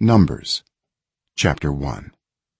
Numbers chapter 1.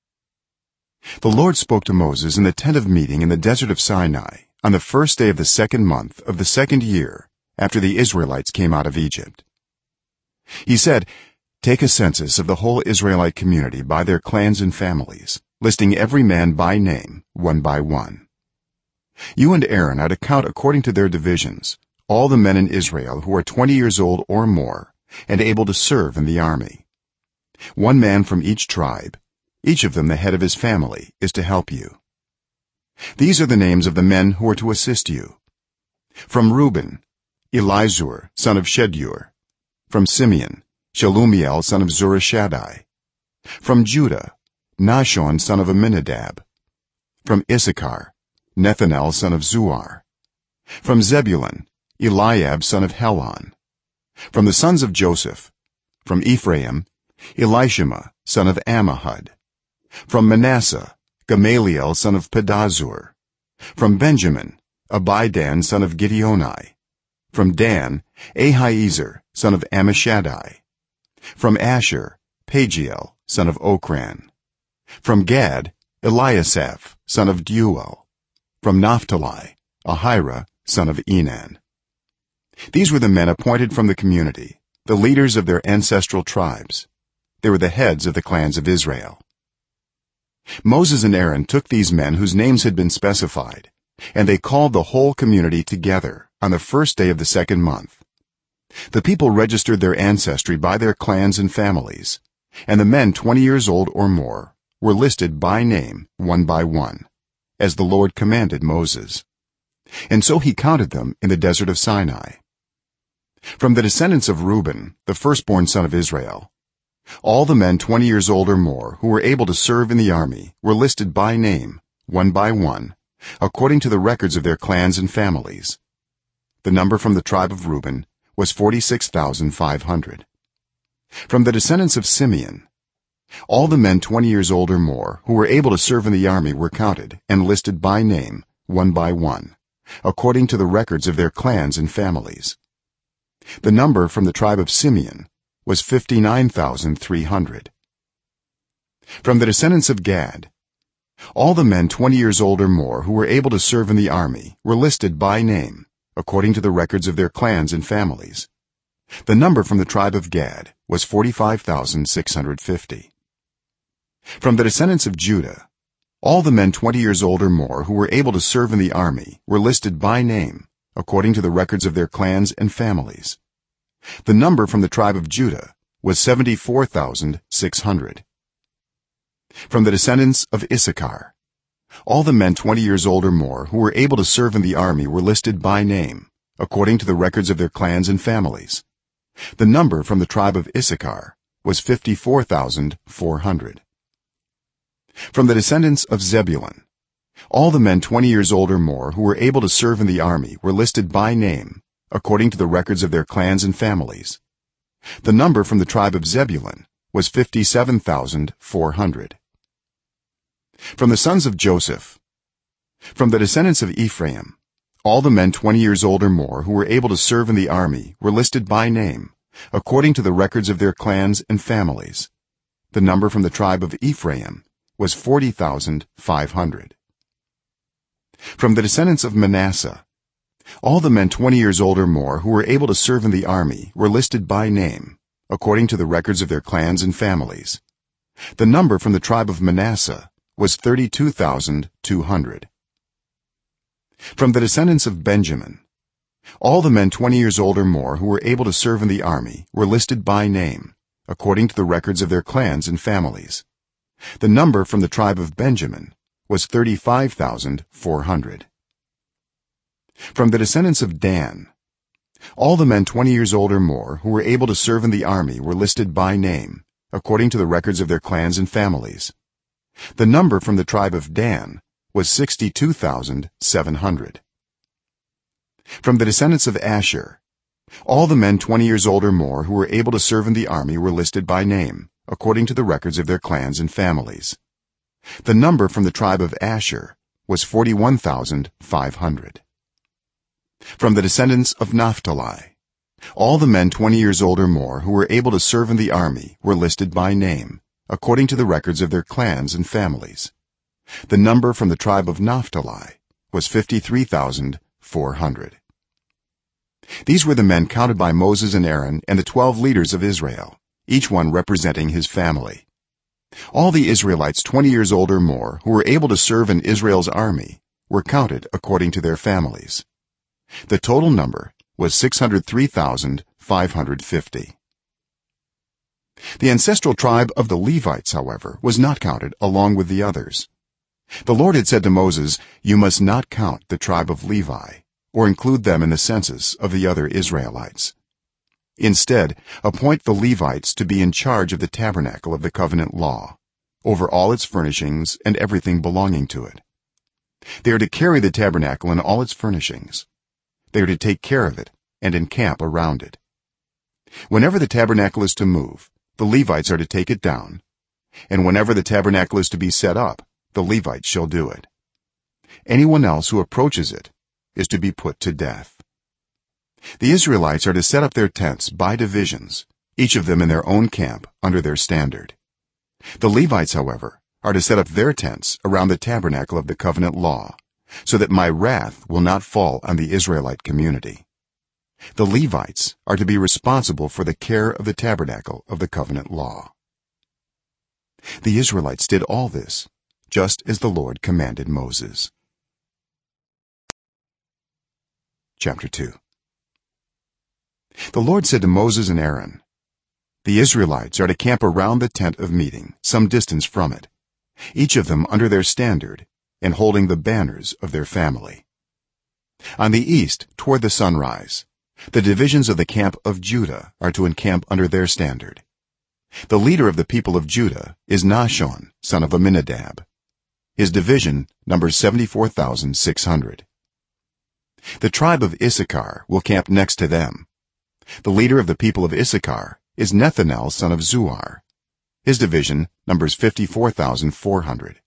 The Lord spoke to Moses in the tent of meeting in the desert of Sinai on the first day of the second month of the second year after the Israelites came out of Egypt. He said, "Take a census of the whole Israelite community by their clans and families, listing every man by name, one by one. You and Aaron are to count according to their divisions all the men in Israel who are 20 years old or more and able to serve in the army. One man from each tribe, each of them the head of his family, is to help you. These are the names of the men who are to assist you. From Reuben, Elizur son of Shedeur. From Simeon, Shelumiel son of Zurishaddai. From Judah, Nahshon son of Amminadab. From Issachar, Nethanel son of Zuar. From Zebulun, Eliab son of Helon. From the sons of Joseph, from Ephraim, Elishama son of Ammihud. From Manasseh, Gamaliel son of Pedahzur. From Benjamin, Abidan son of Gideoni. From Dan, Ahiezer son of Ammishaddai. From Asher, Pagiel son of Okran. From Gad, Eliasaph son of Deuel. From Naphtali, Ahira son of Enan. These were the men appointed from the community, the leaders of their ancestral tribes. They were the heads of the clans of Israel. Moses and Aaron took these men whose names had been specified, and they called the whole community together on the first day of the second month. The people registered their ancestry by their clans and families, and the men 20 years old or more were listed by name one by one, as the Lord commanded Moses. And so he counted them in the desert of Sinai. From the descendants of Reuben, the firstborn son of Israel, all the men 20 years old or more who were able to serve in the army were listed by name one by one according to the records of their clans and families. The number from the tribe of Reuben was 46,500. From the descendants of Simeon, all the men 20 years old or more who were able to serve in the army were counted and listed by name one by one according to the records of their clans and families. The number from the tribe of Simeon was 59,300. From the descendants of Gad, all the men 20 years old or more who were able to serve in the army were listed by name according to the records of their clans and families. The number from the tribe of Gad was 45,650. From the descendants of Judah, all the men 20 years old or more who were able to serve in the army were listed by name according to the records of their clans and families. The number from the tribe of Judah was 74,600. From the descendants of Issachar, all the men 20 years old or more who were able to serve in the army were listed by name according to the records of their clans and families. The number from the tribe of Issachar was 54,400. From the descendants of Zebulun, all the men 20 years old or more who were able to serve in the army were listed by name according to the records of their clans and families. The number from the tribe of Zebulun was 57,400. From the sons of Joseph, from the descendants of Ephraim, all the men 20 years old or more who were able to serve in the army were listed by name according to the records of their clans and families. The number from the tribe of Ephraim was 40,500. From the descendants of Manasseh, all the men 20 years old or more who were able to serve in the army were listed by name according to the records of their clans and families. The number from the tribe of Manasseh was 32,200. From the descendants of Benjamin, all the men 20 years old or more who were able to serve in the army were listed by name according to the records of their clans and families. The number from the tribe of Benjamin was 35,400. From the descendants of Dan, all the men 20 years old or more who were able to serve in the army were listed by name according to the records of their clans and families. The number from the tribe of Dan was 62,700. From the descendants of Asher, all the men 20 years old or more who were able to serve in the army were listed by name according to the records of their clans and families. The number from the tribe of Asher was 41,500. From the descendants of Naphtali, all the men 20 years old or more who were able to serve in the army were listed by name according to the records of their clans and families. The number from the tribe of Naphtali was 53,400. These were the men counted by Moses and Aaron and the 12 leaders of Israel, each one representing his family. All the Israelites 20 years old or more who were able to serve in Israel's army were counted according to their families. The total number was 603,550. The ancestral tribe of the Levites, however, was not counted along with the others. The Lord had said to Moses, "You must not count the tribe of Levi or include them in the census of the other Israelites. Instead, appoint the Levites to be in charge of the tabernacle of the covenant law, over all its furnishings and everything belonging to it. They are to carry the tabernacle and all its furnishings. They are to take care of it and encamp around it. Whenever the tabernacle is to move, the Levites are to take it down, and whenever the tabernacle is to be set up, the Levites shall do it. Anyone else who approaches it is to be put to death." The Israelites are to set up their tents by divisions, each of them in their own camp under their standard. The Levites, however, are to set up their tents around the tabernacle of the covenant law, so that my wrath will not fall on the Israelite community. The Levites are to be responsible for the care of the tabernacle of the covenant law. The Israelites did all this just as the Lord commanded Moses. Chapter 2. The Lord said to Moses and Aaron, "The Israelites are to camp around the tent of meeting some distance from it, each of them under their standard and holding the banners of their family. On the east toward the sunrise, the divisions of the camp of Judah are to encamp under their standard. The leader of the people of Judah is Nahshon son of Amminadab. His division numbers 74,600. The tribe of Issachar will camp next to them. The leader of the people of Issachar is Nethanel son of Zuar. His division numbers 54,400.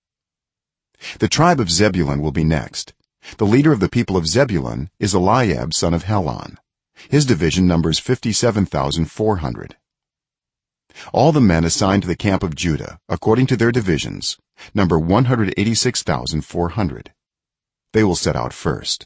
The tribe of Zebulun will be next. The leader of the people of Zebulun is Eliab son of Helon. His division numbers 57,400. All the men assigned to the camp of Judah according to their divisions number 186,400. They will set out first.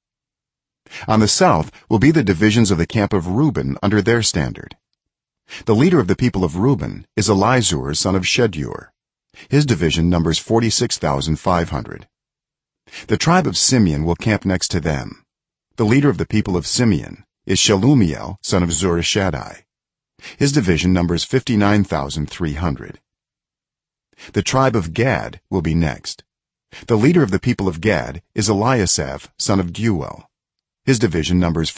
On the south will be the divisions of the camp of Reuben under their standard. The leader of the people of Reuben is Elizur son of Shedeur. His division numbers 46,500. The tribe of Simeon will camp next to them. The leader of the people of Simeon is Shelumiel son of Zurishaddai. His division numbers 59,300. The tribe of Gad will be next. The leader of the people of Gad is Eliasaph son of Deuel. His division numbers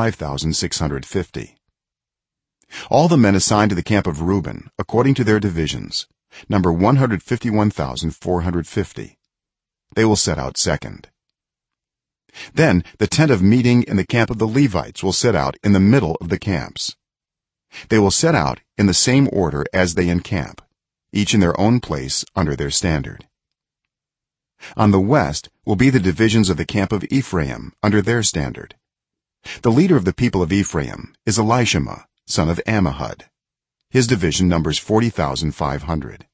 45,650. All the men assigned to the camp of Reuben according to their divisions number 151,450. They will set out second. Then the tent of meeting and the camp of the Levites will set out in the middle of the camps. They will set out in the same order as they encamp, each in their own place under their standard. On the west will be the divisions of the camp of Ephraim under their standard. The leader of the people of Ephraim is Elishama son of Ammihud. His division numbers 40,500.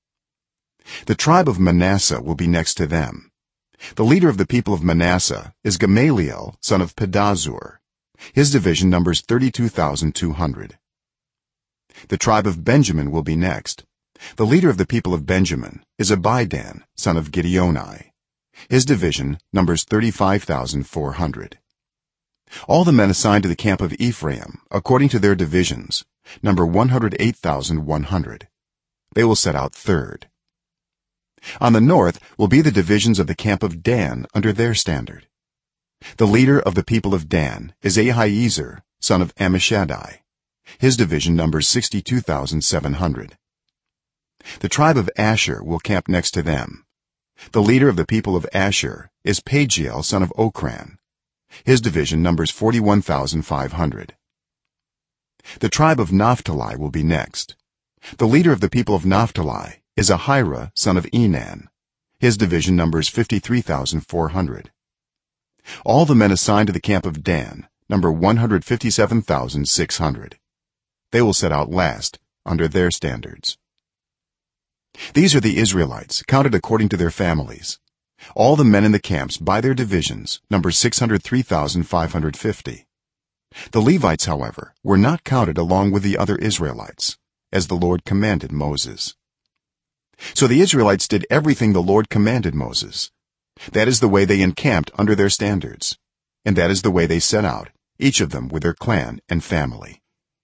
The tribe of Manasseh will be next to them. The leader of the people of Manasseh is Gamaliel son of Pedazur. His division numbers 32,200. The tribe of Benjamin will be next. The leader of the people of Benjamin is Abidan son of Gideoni. His division numbers 35,400. All the men assigned to the camp of Ephraim according to their divisions number 108,100. They will set out third. On the north will be the divisions of the camp of Dan under their standard. The leader of the people of Dan is Ahiezer son of Ammishaddai. His division numbers 62,700. The tribe of Asher will camp next to them. The leader of the people of Asher is Pagiel son of Okran. His division numbers 41,500. The tribe of Naphtali will be next. The leader of the people of Naphtali is Ahira son of Enan. His division numbers 53,400. All the men assigned to the camp of Dan number 157,600. They will set out last under their standards. These are the Israelites counted according to their families, all the men in the camps by their divisions, number 603,550. The Levites, however, were not counted along with the other Israelites, as the Lord commanded Moses. So the Israelites did everything the Lord commanded Moses. That is the way they encamped under their standards, and that is the way they set out, each of them with their clan and family.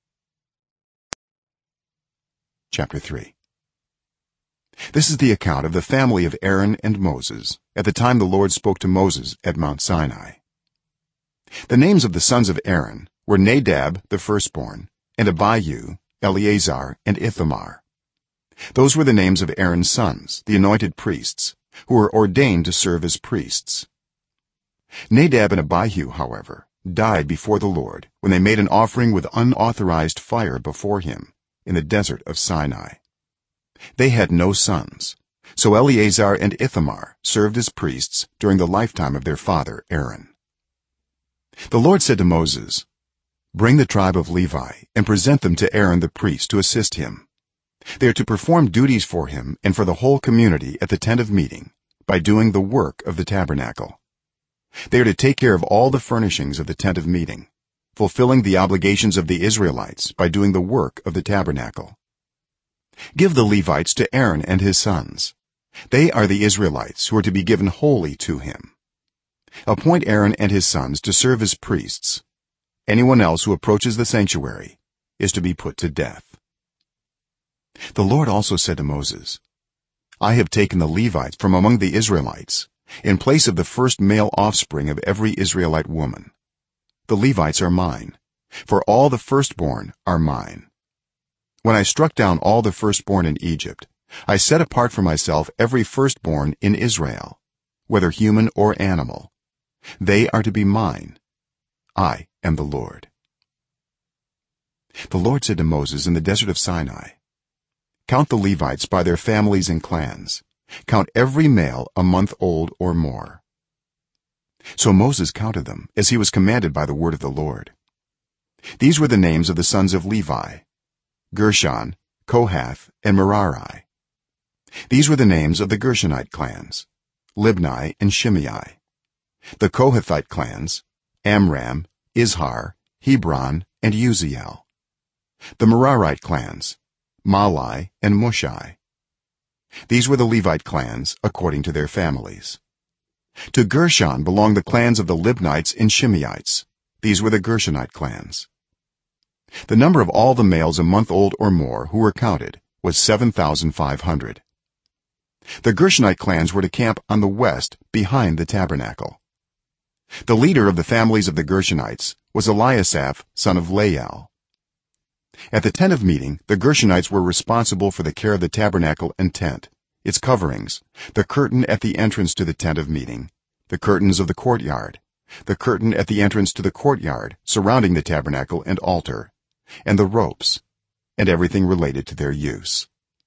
Chapter 3. This is the account of the family of Aaron and Moses at the time the Lord spoke to Moses at Mount Sinai. The names of the sons of Aaron were Nadab the firstborn, and Abihu, Eleazar, and Ithamar. Those were the names of Aaron's sons, the anointed priests, who were ordained to serve as priests. Nadab and Abihu, however, died before the Lord when they made an offering with unauthorized fire before him in the desert of Sinai. They had no sons, so Eleazar and Ithamar served as priests during the lifetime of their father Aaron. The Lord said to Moses, "Bring the tribe of Levi and present them to Aaron the priest to assist him. They are to perform duties for him and for the whole community at the tent of meeting by doing the work of the tabernacle. They are to take care of all the furnishings of the tent of meeting, fulfilling the obligations of the Israelites by doing the work of the tabernacle. Give the Levites to Aaron and his sons. They are the Israelites who are to be given wholly to him. Appoint Aaron and his sons to serve as priests. Anyone else who approaches the sanctuary is to be put to death." The Lord also said to Moses, "I have taken the Levites from among the Israelites in place of the first male offspring of every Israelite woman. The Levites are mine, for all the firstborn are mine. When I struck down all the firstborn in Egypt, I set apart for myself every firstborn in Israel, whether human or animal. They are to be mine. I am the Lord." The Lord said to Moses in the desert of Sinai, "Count the Levites by their families and clans. Count every male a month old or more." So Moses counted them as he was commanded by the word of the Lord. These were the names of the sons of Levi: Gershon, Kohath, and Merari. These were the names of the Gershonite clans: Libni and Shimei. The Kohathite clans: Amram, Izhar, Hebron, and Uziel. The Merarite clans: Mahli and Mushi. These were the Levite clans according to their families. To Gershon belonged the clans of the Libnites and Shimeites. These were the Gershonite clans. The number of all the males a month old or more who were counted was 7,500. The Gershonite clans were to camp on the west behind the tabernacle. The leader of the families of the Gershonites was Eliasaph son of Lael. At the tent of meeting, the Gershonites were responsible for the care of the tabernacle and tent, its coverings, the curtain at the entrance to the tent of meeting, the curtains of the courtyard, the curtain at the entrance to the courtyard surrounding the tabernacle and altar, and the ropes, and everything related to their use.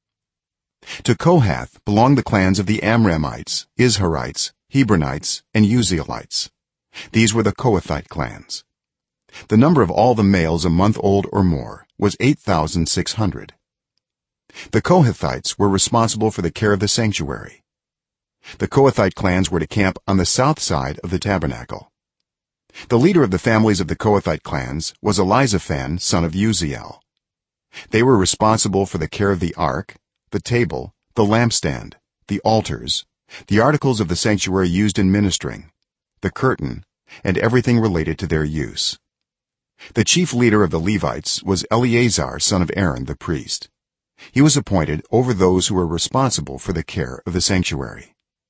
To Kohath belonged the clans of the Amramites, Izharites, Hebronites, and Uzielites. These were the Kohathite clans. The number of all the males a month old or more was 8,600. The Kohathites were responsible for the care of the sanctuary. The Kohathite clans were to camp on the south side of the tabernacle. The leader of the families of the Kohathite clans was Elizaphan son of Uziel. They were responsible for the care of the ark, the table, the lampstand, the altars, the articles of the sanctuary used in ministering, the curtain, and everything related to their use. The chief leader of the Levites was Eleazar son of Aaron the priest. He was appointed over those who were responsible for the care of the sanctuary.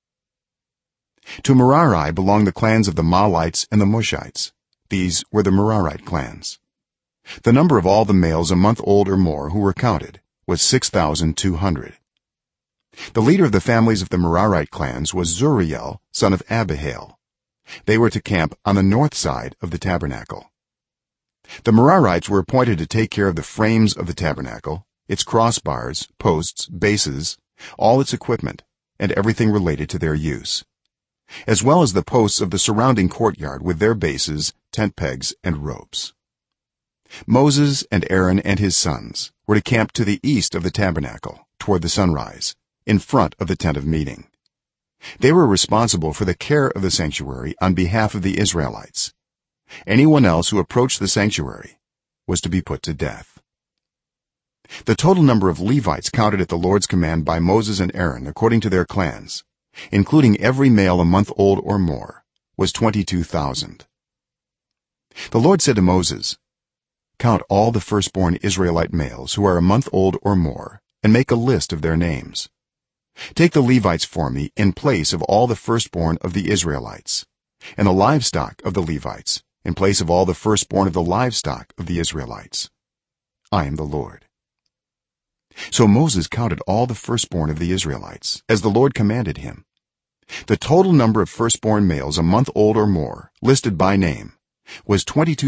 To Merari belonged the clans of the Mahlites and the Mushites. These were the Merarite clans. The number of all the males a month old or more who were counted was 6,200. The leader of the families of the Merarite clans was Zuriel son of Abihail. They were to camp on the north side of the tabernacle. The Merarites were appointed to take care of the frames of the tabernacle, its crossbars, posts, bases, all its equipment, and everything related to their use, as well as the posts of the surrounding courtyard with their bases, tent pegs and ropes. Moses and Aaron and his sons were to camp to the east of the tabernacle toward the sunrise in front of the tent of meeting. They were responsible for the care of the sanctuary on behalf of the Israelites. Anyone else who approached the sanctuary was to be put to death. The total number of Levites counted at the Lord's command by Moses and Aaron according to their clans, including every male a month old or more, was 22,000. The Lord said to Moses, "Count all the firstborn Israelite males who are a month old or more and make a list of their names. Take the Levites for me in place of all the firstborn of the Israelites, and the livestock of the Levites in place of all the firstborn of the livestock of the Israelites. I am the Lord." So Moses counted all the firstborn of the Israelites as the Lord commanded him. The total number of firstborn males a month old or more listed by name was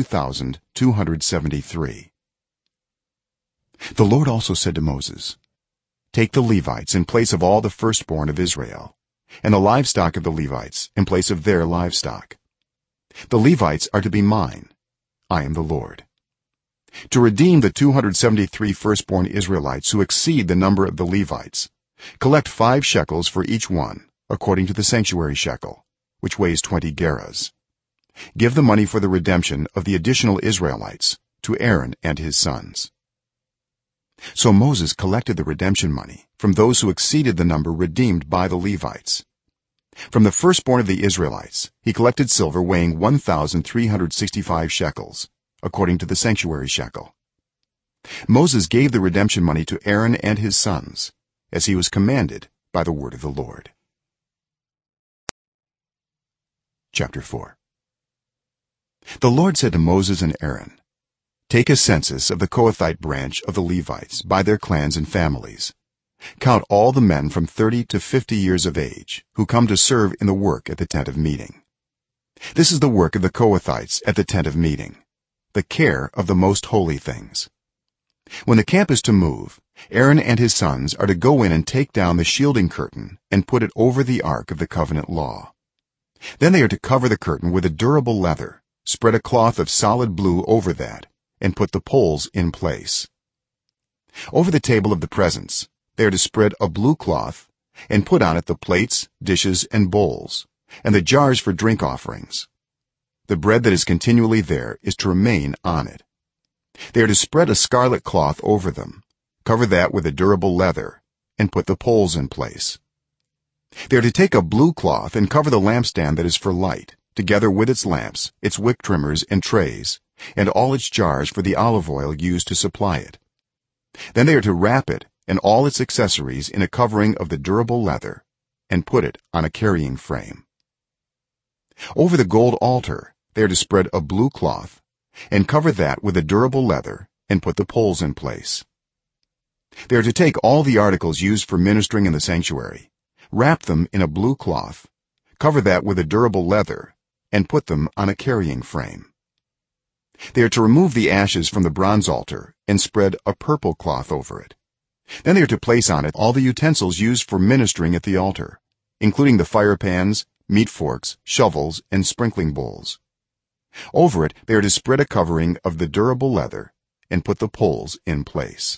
22,273. The Lord also said to Moses, "Take the Levites in place of all the firstborn of Israel, and the livestock of the Levites in place of their livestock. The Levites are to be mine. I am the Lord. To redeem the 273 firstborn Israelites who exceed the number of the Levites, collect 5 shekels for each one according to the sanctuary shekel, which weighs 20 gerahs. Give the money for the redemption of the additional Israelites to Aaron and his sons." So Moses collected the redemption money from those who exceeded the number redeemed by the Levites. From the firstborn of the Israelites he collected silver weighing 1365 shekels according to the sanctuary shekel. Moses gave the redemption money to Aaron and his sons as he was commanded by the word of the Lord. Chapter 4. The Lord said to Moses and Aaron, "Take a census of the Kohathite branch of the Levites by their clans and families. Count all the men from 30 to 50 years of age who come to serve in the work at the tent of meeting. This is the work of the Kohathites at the tent of meeting, the care of the most holy things. When the camp is to move, Aaron and his sons are to go in and take down the shielding curtain and put it over the ark of the covenant law. Then they are to cover the curtain with a durable leather, spread a cloth of solid blue over that, and put the poles in place. Over the table of the presence they are to spread a blue cloth and put on it the plates, dishes and bowls, and the jars for drink offerings. The bread that is continually there is to remain on it. They are to spread a scarlet cloth over them, cover that with a durable leather, and put the poles in place. They are to take a blue cloth and cover the lampstand that is for light, together with its lamps, its wick trimmers and trays, and all its jars for the olive oil used to supply it. Then they are to wrap it and all its accessories in a covering of the durable leather and put it on a carrying frame. Over the gold altar they are to spread a blue cloth and cover that with a durable leather and put the poles in place. They are to take all the articles used for ministering in the sanctuary, wrap them in a blue cloth, cover that with a durable leather and put them on a carrying frame. They are to remove the ashes from the bronze altar and spread a purple cloth over it. Then they are to place on it all the utensils used for ministering at the altar, including the fire pans, meat forks, shovels and sprinkling bowls. Over it they are to spread a covering of the durable leather and put the poles in place.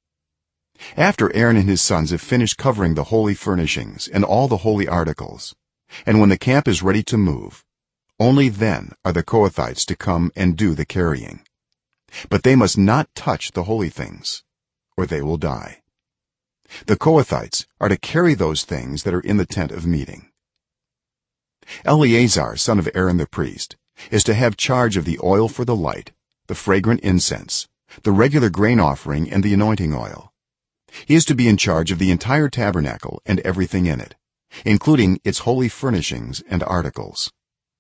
After Aaron and his sons have finished covering the holy furnishings and all the holy articles, and when the camp is ready to move, only then are the Kohathites to come and do the carrying. But they must not touch the holy things, or they will die. The Kohathites are to carry those things that are in the tent of meeting. Eleazar, son of Aaron the priest, is to have charge of the oil for the light, the fragrant incense, the regular grain offering and the anointing oil. He is to be in charge of the entire tabernacle and everything in it, including its holy furnishings and articles.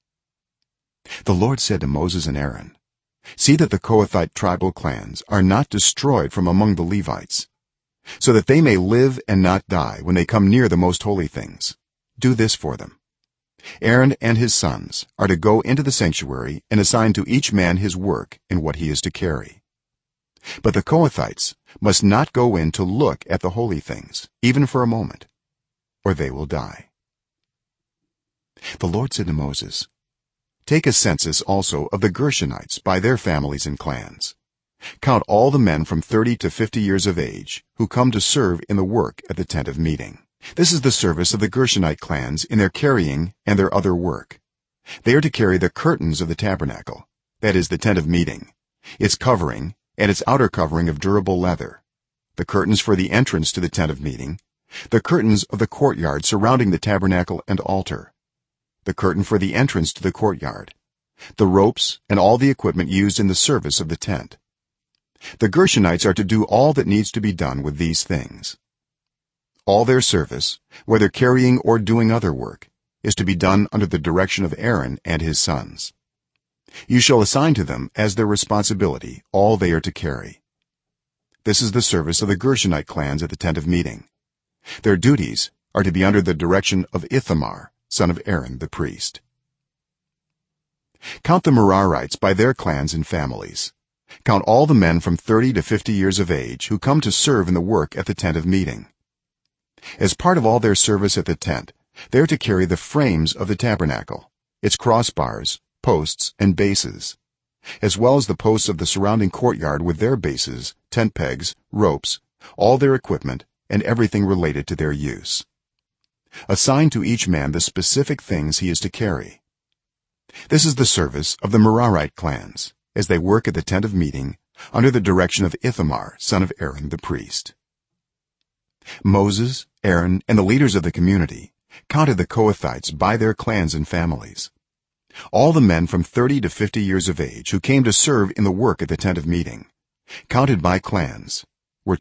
The Lord said to Moses and Aaron, "See that the Kohathite tribal clans are not destroyed from among the Levites, so that they may live and not die when they come near the most holy things. Do this for them. Aaron and his sons are to go into the sanctuary and assign to each man his work and what he is to carry. But the Kohathites must not go in to look at the holy things even for a moment, or they will die." The Lord said to Moses, take a census also of the Gershonites by their families and clans. Count all the men from 30 to 50 years of age who come to serve in the work at the tent of meeting. This is the service of the Gershonite clans in their carrying and their other work. They are to carry the curtains of the tabernacle, that is the tent of meeting, its covering and its outer covering of durable leather, the curtains for the entrance to the tent of meeting, the curtains of the courtyard surrounding the tabernacle and altar, the curtain for the entrance to the courtyard, the ropes and all the equipment used in the service of the tent. The Gershonites are to do all that needs to be done with these things. All their service, whether carrying or doing other work, is to be done under the direction of Aaron and his sons. You shall assign to them as their responsibility all they are to carry. This is the service of the Gershonite clans at the tent of meeting. Their duties are to be under the direction of Ithamar, son of Aaron the priest. Count the Merarites by their clans and families. Count all the men from 30 to 50 years of age who come to serve in the work at the tent of meeting. As part of all their service at the tent, they are to carry the frames of the tabernacle, its crossbars, posts and bases, as well as the posts of the surrounding courtyard with their bases, tent pegs, ropes, all their equipment and everything related to their use. Assign to each man the specific things he is to carry. This is the service of the Merarite clans as they work at the tent of meeting under the direction of Ithamar, son of Aaron the priest. Moses, Aaron and the leaders of the community counted the Kohathites by their clans and families. All the men from 30 to 50 years of age who came to serve in the work at the tent of meeting, counted by clans, were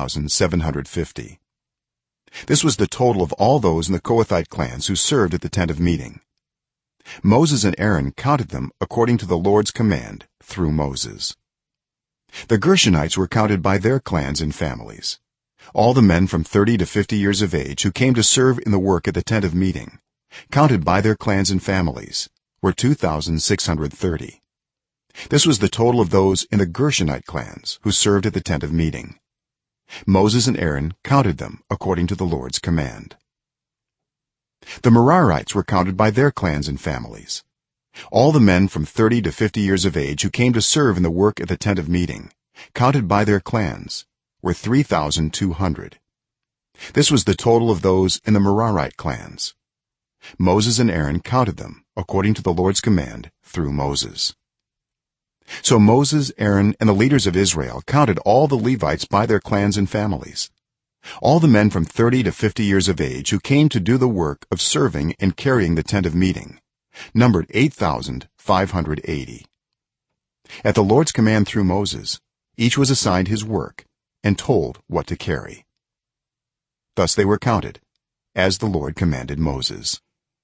2750. This was the total of all those in the Kohathite clans who served at the tent of meeting. Moses and Aaron counted them according to the Lord's command through Moses. The Gershonites were counted by their clans and families. All the men from 30 to 50 years of age who came to serve in the work at the tent of meeting, counted by their clans and families, were 2630. This was the total of those in the Gershonite clans who served at the tent of meeting. Moses and Aaron counted them according to the Lord's command. The Merarites were counted by their clans and families. All the men from 30 to 50 years of age who came to serve in the work at the tent of meeting, counted by their clans, were 3200. This was the total of those in the Merarite clans. Moses and Aaron counted them according to the Lord's command through Moses. So Moses, Aaron and the leaders of Israel counted all the Levites by their clans and families. All the men from 30 to 50 years of age who came to do the work of serving and carrying the tent of meeting numbered 8580. At the Lord's command through Moses, each was assigned his work and told what to carry. Thus they were counted as the Lord commanded Moses.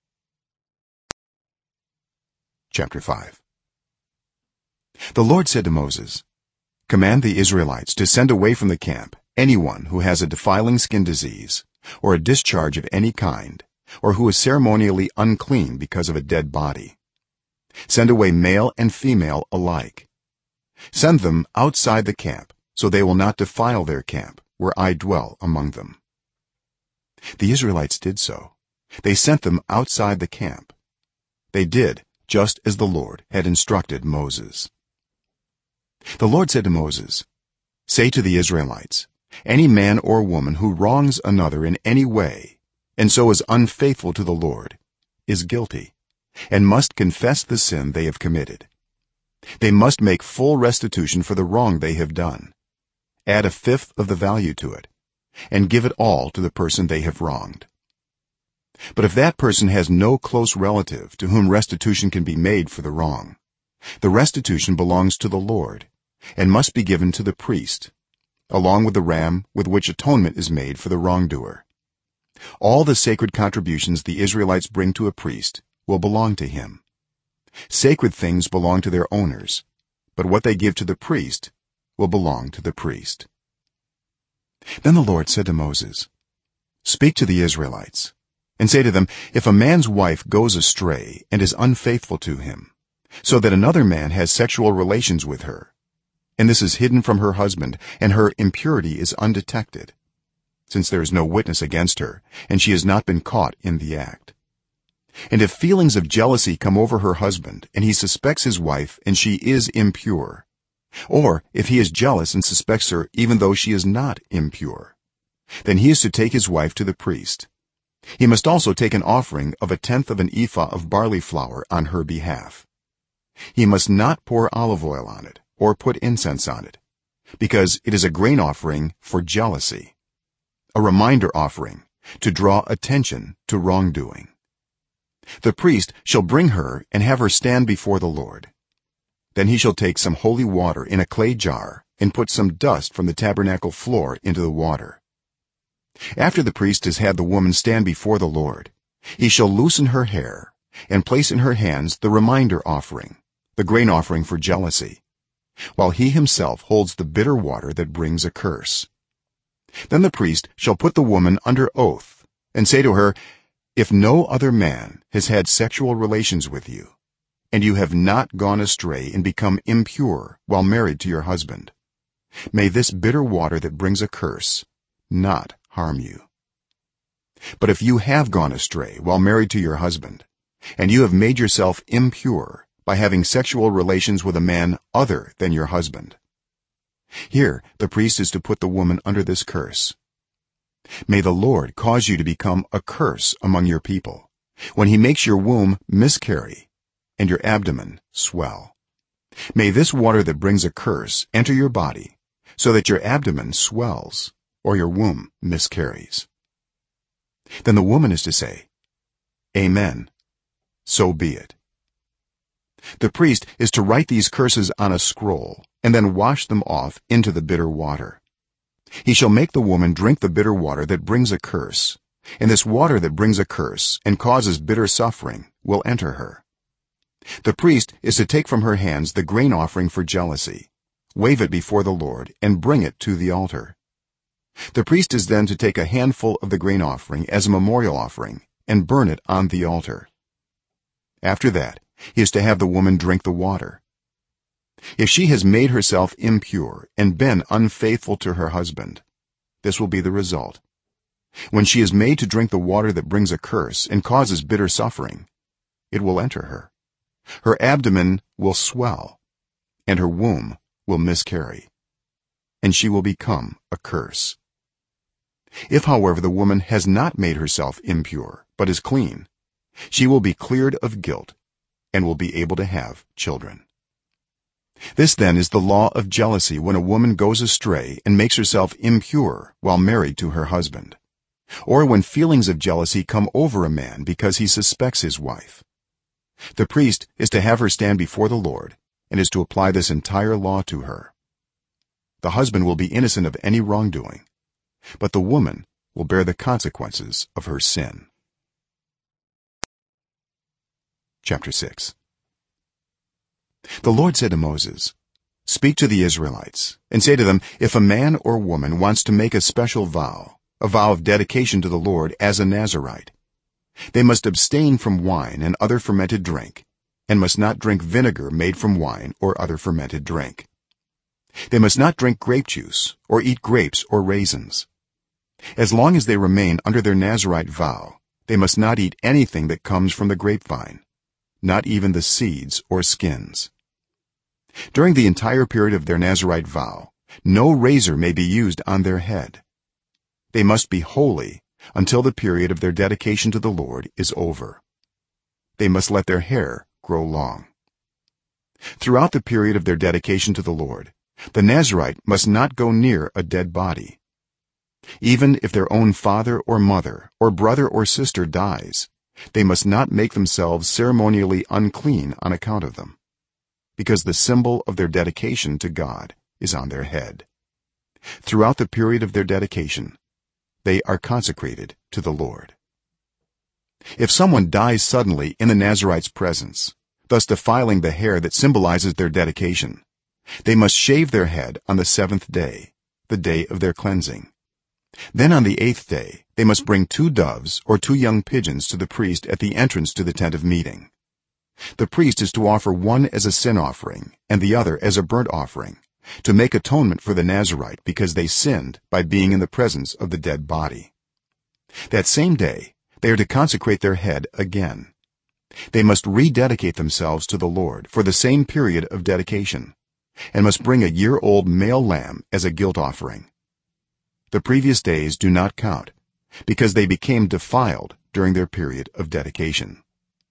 Chapter 5. The Lord said to Moses, "Command the Israelites to send away from the camp anyone who has a defiling skin disease or a discharge of any kind, or who is ceremonially unclean because of a dead body. Send away male and female alike. Send them outside the camp, so they will not defile their camp where I dwell among them." The Israelites did so. They sent them outside the camp. They did just as the Lord had instructed Moses. The Lord said to Moses, "Say to the Israelites, any man or woman who wrongs another in any way and so is unfaithful to the Lord is guilty and must confess the sin they have committed. They must make full restitution for the wrong they have done, add a fifth of the value to it, and give it all to the person they have wronged. But if that person has no close relative to whom restitution can be made for the wrong, the restitution belongs to the Lord and must be given to the priest, along with the ram with which atonement is made for the wrongdoer. All the sacred contributions the Israelites bring to a priest will belong to him. Sacred things belong to their owners, but what they give to the priest will belong to the priest." Then the Lord said to Moses, "Speak to the Israelites and say to them, if a man's wife goes astray and is unfaithful to him, so that another man has sexual relations with her, and this is hidden from her husband and her impurity is undetected, since there is no witness against her and she has not been caught in the act, and if feelings of jealousy come over her husband and he suspects his wife and she is impure, or if he is jealous and suspects her even though she is not impure, then he is to take his wife to the priest. He must also take an offering of 1/10 of an ephah of barley flour on her behalf. He must not pour olive oil on it or put incense on it, because it is a grain offering for jealousy, a reminder offering to draw attention to wrongdoing. The priest shall bring her and have her stand before the Lord. Then he shall take some holy water in a clay jar and put some dust from the tabernacle floor into the water. After the priest has had the woman stand before the Lord, he shall loosen her hair and place in her hands the reminder offering, the grain offering for jealousy, while he himself holds the bitter water that brings a curse. Then the priest shall put the woman under oath and say to her, if no other man has had sexual relations with you, and you have not gone astray and become impure while married to your husband, may this bitter water that brings a curse not harm you. But if you have gone astray while married to your husband, and you have made yourself impure by having sexual relations with a man other than your husband, here the priest is to put the woman under this curse. May the Lord cause you to become a curse among your people when he makes your womb miscarry and your abdomen swell. May this water that brings a curse enter your body so that your abdomen swells or your womb miscarries. Then the woman is to say, amen, so be it. The priest is to write these curses on a scroll and then wash them off into the bitter water. He shall make the woman drink the bitter water that brings a curse, and this water that brings a curse and causes bitter suffering will enter her. The priest is to take from her hands the grain offering for jealousy, wave it before the Lord, and bring it to the altar. The priest is then to take a handful of the grain offering as a memorial offering and burn it on the altar. After that, he is to have the woman drink the water. If she has made herself impure and been unfaithful to her husband, this will be the result. When she is made to drink the water that brings a curse and causes bitter suffering, it will enter her. Her abdomen will swell, and her womb will miscarry, and she will become a curse. If, however, the woman has not made herself impure but is clean, she will be cleared of guilt and will be able to have children. This then is the law of jealousy when a woman goes astray and makes herself impure while married to her husband, or when feelings of jealousy come over a man because he suspects his wife. The priest is to have her stand before the Lord and is to apply this entire law to her. The husband will be innocent of any wrongdoing, but the woman will bear the consequences of her sin. Chapter 6. The Lord said to Moses, speak to the Israelites and say to them, if a man or woman wants to make a special vow, a vow of dedication to the Lord as a Nazirite, they must abstain from wine and other fermented drink, and must not drink vinegar made from wine or other fermented drink. They must not drink grape juice or eat grapes or raisins. As long as they remain under their Nazirite vow, they must not eat anything that comes from the grapevine, not even the seeds or skins. During the entire period of their Nazirite vow, no razor may be used on their head. They must be holy until the period of their dedication to the Lord is over. They must let their hair grow long. Throughout the period of their dedication to the Lord, the Nazirite must not go near a dead body. Even if their own father or mother or brother or sister dies, they must not make themselves ceremonially unclean on account of them, because the symbol of their dedication to God is on their head. Throughout the period of their dedication, they are consecrated to the Lord. If someone dies suddenly in the Nazirite's presence, thus defiling the hair that symbolizes their dedication, they must shave their head on the 7th day, the day of their cleansing. Then on the 8th day they must bring 2 doves or 2 young pigeons to the priest at the entrance to the tent of meeting. The priest is to offer one as a sin offering and the other as a burnt offering, to make atonement for the Nazirite because they sinned by being in the presence of the dead body. That same day they are to consecrate their head again, they must rededicate themselves to the Lord for the same period of dedication and must bring a year-old male lamb as a guilt offering. The previous days do not count because they became defiled during their period of dedication.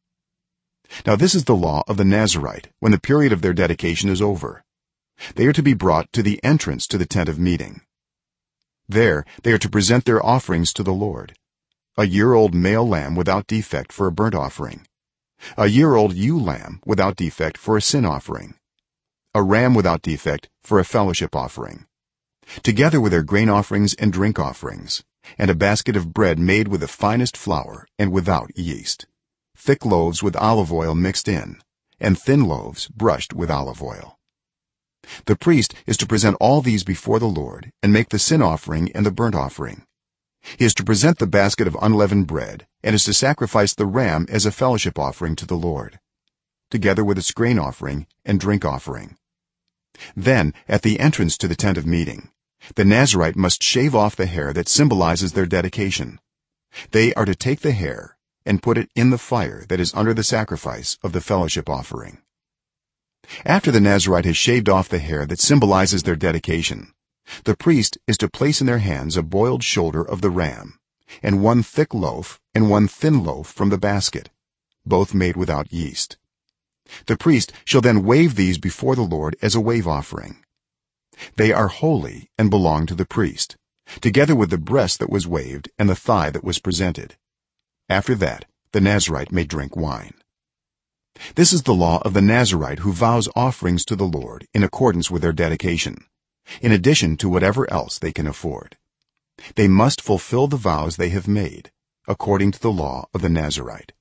Now this is the law of the Nazirite when the period of their dedication is over. They are to be brought to the entrance to the tent of meeting. There they are to present their offerings to the Lord: a year-old male lamb without defect for a burnt offering, a year-old ewe lamb without defect for a sin offering, a ram without defect for a fellowship offering, together with their grain offerings and drink offerings, and a basket of bread made with the finest flour and without yeast, thick loaves with olive oil mixed in, and thin loaves brushed with olive oil. The priest is to present all these before the Lord and make the sin offering and the burnt offering. He is to present the basket of unleavened bread and is to sacrifice the ram as a fellowship offering to the Lord, together with its grain offering and drink offering. Then at the entrance to the tent of meeting, the Nazirite must shave off the hair that symbolizes their dedication. They are to take the hair and put it in the fire that is under the sacrifice of the fellowship offering. After the Nazirite has shaved off the hair that symbolizes their dedication, the priest is to place in their hands a boiled shoulder of the ram and one thick loaf and one thin loaf from the basket, both made without yeast. The priest shall then wave these before the Lord as a wave offering. They are holy and belong to the priest, together with the breast that was waved and the thigh that was presented. After that the Nazirite may drink wine. This is the law of the Nazirite who vows offerings to the Lord in accordance with their dedication, in addition to whatever else they can afford. They must fulfill the vows they have made according to the law of the Nazirite.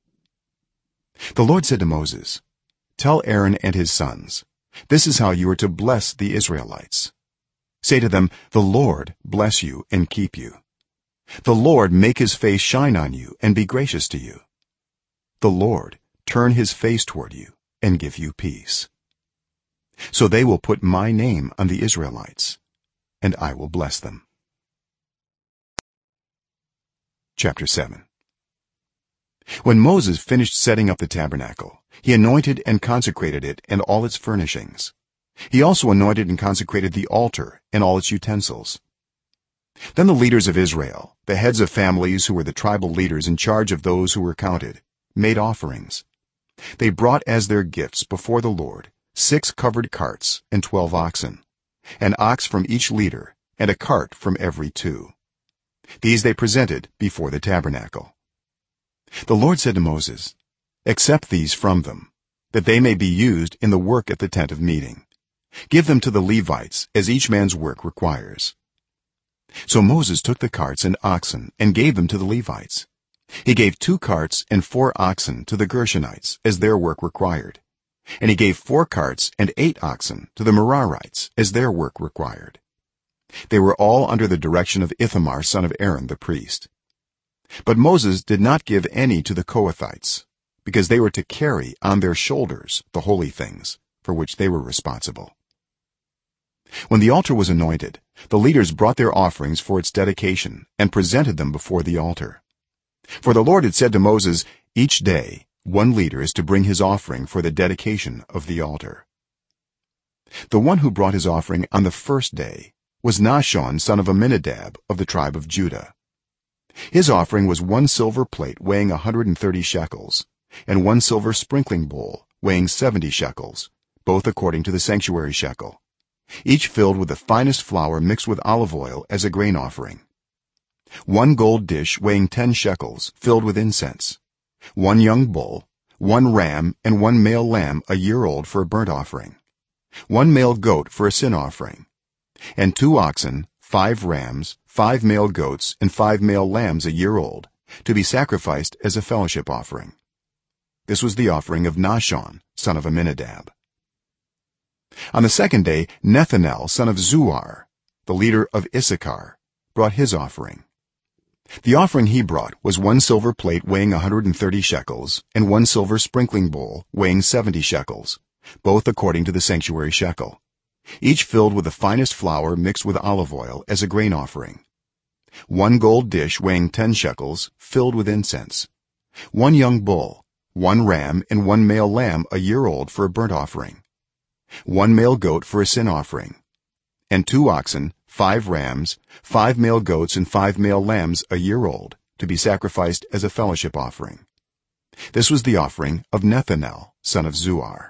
The Lord said to Moses, "Tell Aaron and his sons, this is how you are to bless the Israelites. Say to them, the Lord bless you and keep you. The Lord make his face shine on you and be gracious to you. The Lord turn his face toward you and give you peace. So they will put my name on the Israelites, and I will bless them." Chapter 7. When Moses finished setting up the tabernacle, he anointed and consecrated it and all its furnishings. He also anointed and consecrated the altar and all its utensils. Then the leaders of Israel, the heads of families who were the tribal leaders in charge of those who were counted, made offerings. They brought as their gifts before the Lord 6 covered carts and 12 oxen, an ox from each leader and a cart from every 2. These they presented before the tabernacle. The Lord said to Moses, "Accept these from them, that they may be used in the work at the tent of meeting. Give them to the Levites as each man's work requires." So Moses took the carts and oxen and gave them to the Levites. He gave 2 carts and 4 oxen to the Gershonites as their work required, and he gave 4 carts and 8 oxen to the Merarites as their work required. They were all under the direction of Ithamar son of Aaron the priest. But Moses did not give any to the Kohathites, because they were to carry on their shoulders the holy things for which they were responsible. When the altar was anointed, the leaders brought their offerings for its dedication and presented them before the altar. For the Lord had said to Moses, "Each day one leader is to bring his offering for the dedication of the altar." The one who brought his offering on the first day was Nahshon son of Amminadab of the tribe of Judah. His offering was 1 silver plate weighing 130 shekels and 1 silver sprinkling bowl weighing 70 shekels, both according to the sanctuary shekel, each filled with the finest flour mixed with olive oil as a grain offering. 1 gold dish weighing 10 shekels filled with incense, 1 young bull, 1 ram and 1 male lamb a year old for a burnt offering, 1 male goat for a sin offering, and 2 oxen, 5 rams, 5 male goats and 5 male lambs a year old, to be sacrificed as a fellowship offering. This was the offering of Nahshon son of Amminadab. On the second day Nethanel son of Zuar, the leader of Issachar, brought his offering. The offering he brought was 1 silver plate weighing 130 shekels and 1 silver sprinkling bowl weighing 70 shekels, both according to the sanctuary shekel, each filled with the finest flour mixed with olive oil as a grain offering. 1 gold dish weighing 10 shekels filled with incense, 1 young bull, one ram and one male lamb a year old for a burnt offering, one male goat for a sin offering, and 2 oxen, 5 rams, 5 male goats and 5 male lambs a year old to be sacrificed as a fellowship offering. This was the offering of Nethanel son of Zuar.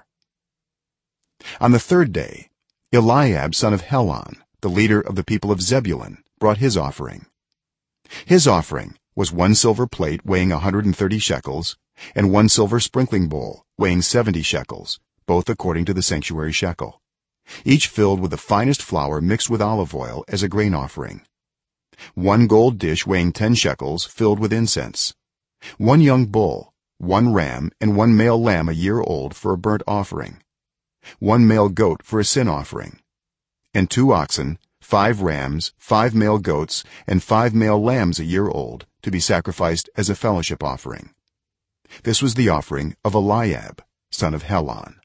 On the 3rd day, Eliab son of Helon, the leader of the people of Zebulun, brought his offering. His offering was 1 silver plate weighing 130 shekels and 1 silver sprinkling bowl weighing 70 shekels, both according to the sanctuary shekel, each filled with the finest flour mixed with olive oil as a grain offering, 1 gold dish weighing 10 shekels filled with incense, 1 young bull, 1 ram and 1 male lamb a year old for a burnt offering, 1 male goat for a sin offering, and 2 oxen, 5 rams, 5 male goats and 5 male lambs a year old to be sacrificed as a fellowship offering. This was the offering of Eliab son of Helon.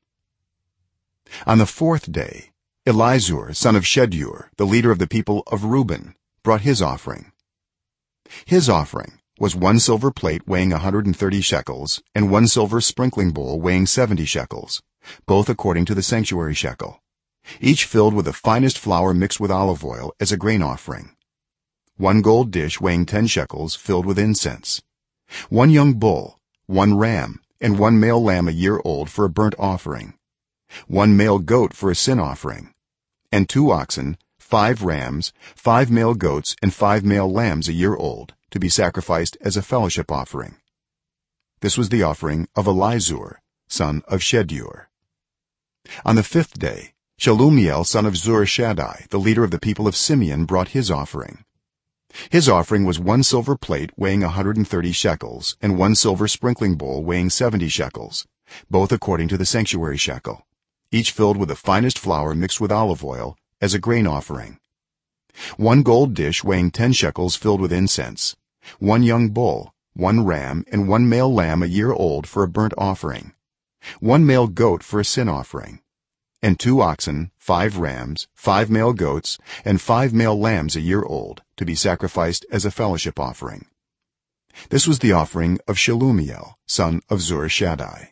On the 4th day, Elizur son of Shedeur, the leader of the people of Reuben, brought his offering. His offering was 1 silver plate weighing 130 shekels and 1 silver sprinkling bowl weighing 70 shekels, both according to the sanctuary shekel, each filled with the finest flour mixed with olive oil as a grain offering, 1 gold dish weighing 10 shekels filled with incense, 1 young bull, 1 ram and 1 male lamb a year old for a burnt offering, 1 male goat for a sin offering, and 2 oxen, 5 rams, 5 male goats and 5 male lambs a year old to be sacrificed as a fellowship offering. This was the offering of Elizur son of Shedeur. On the 5th day, Shelumiel son of Zurishaddai, the leader of the people of Simeon, brought his offering. His offering was 1 silver plate weighing 130 shekels and 1 silver sprinkling bowl weighing 70 shekels, both according to the sanctuary shekel, each filled with the finest flour mixed with olive oil as a grain offering, 1 gold dish weighing 10 shekels filled with incense, 1 young bull, 1 ram and 1 male lamb a year old for a burnt offering, 1 male goat for a sin offering, and 2 oxen, 5 rams, 5 male goats and 5 male lambs a year old to be sacrificed as a fellowship offering. This was the offering of Shelumiel son of Zurishaddai.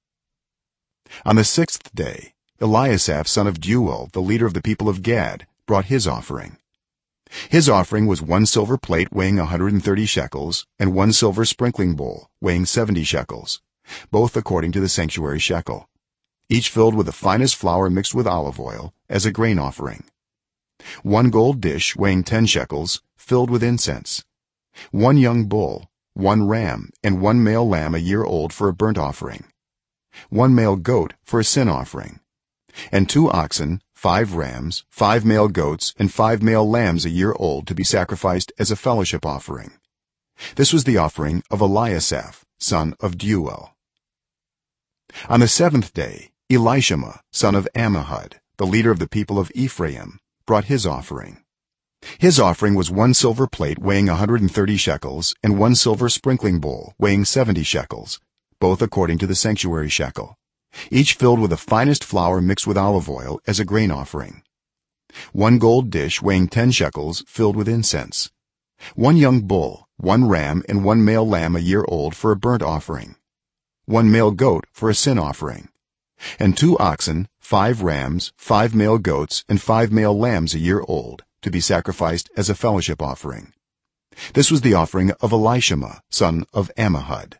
On the 6th day, Eliasaph son of Deuel, the leader of the people of Gad, brought his offering. His offering was 1 silver plate weighing 130 shekels and 1 silver sprinkling bowl weighing 70 shekels, both according to the sanctuary shekel, each filled with the finest flour mixed with olive oil as a grain offering, 1 gold dish weighing 10 shekels filled with incense, 1 young bull, 1 ram and 1 male lamb a year old for a burnt offering, 1 male goat for a sin offering, and 2 oxen, 5 rams, 5 male goats and 5 male lambs a year old to be sacrificed as a fellowship offering. This was the offering of Eliasaph son of Deuel. On the 7th day, Elishama son of Ammihud, the leader of the people of Ephraim, brought his offering. His offering was 1 silver plate weighing 130 shekels and 1 silver sprinkling bowl weighing 70 shekels, both according to the sanctuary shekel, each filled with the finest flour mixed with olive oil as a grain offering, 1 gold dish weighing 10 shekels filled with incense, 1 young bull, 1 ram and 1 male lamb a year old for a burnt offering, 1 male goat for a sin offering, and 2 oxen, 5 rams, 5 male goats and 5 male lambs a year old to be sacrificed as a fellowship offering. This was the offering of Elishama son of Ammihud.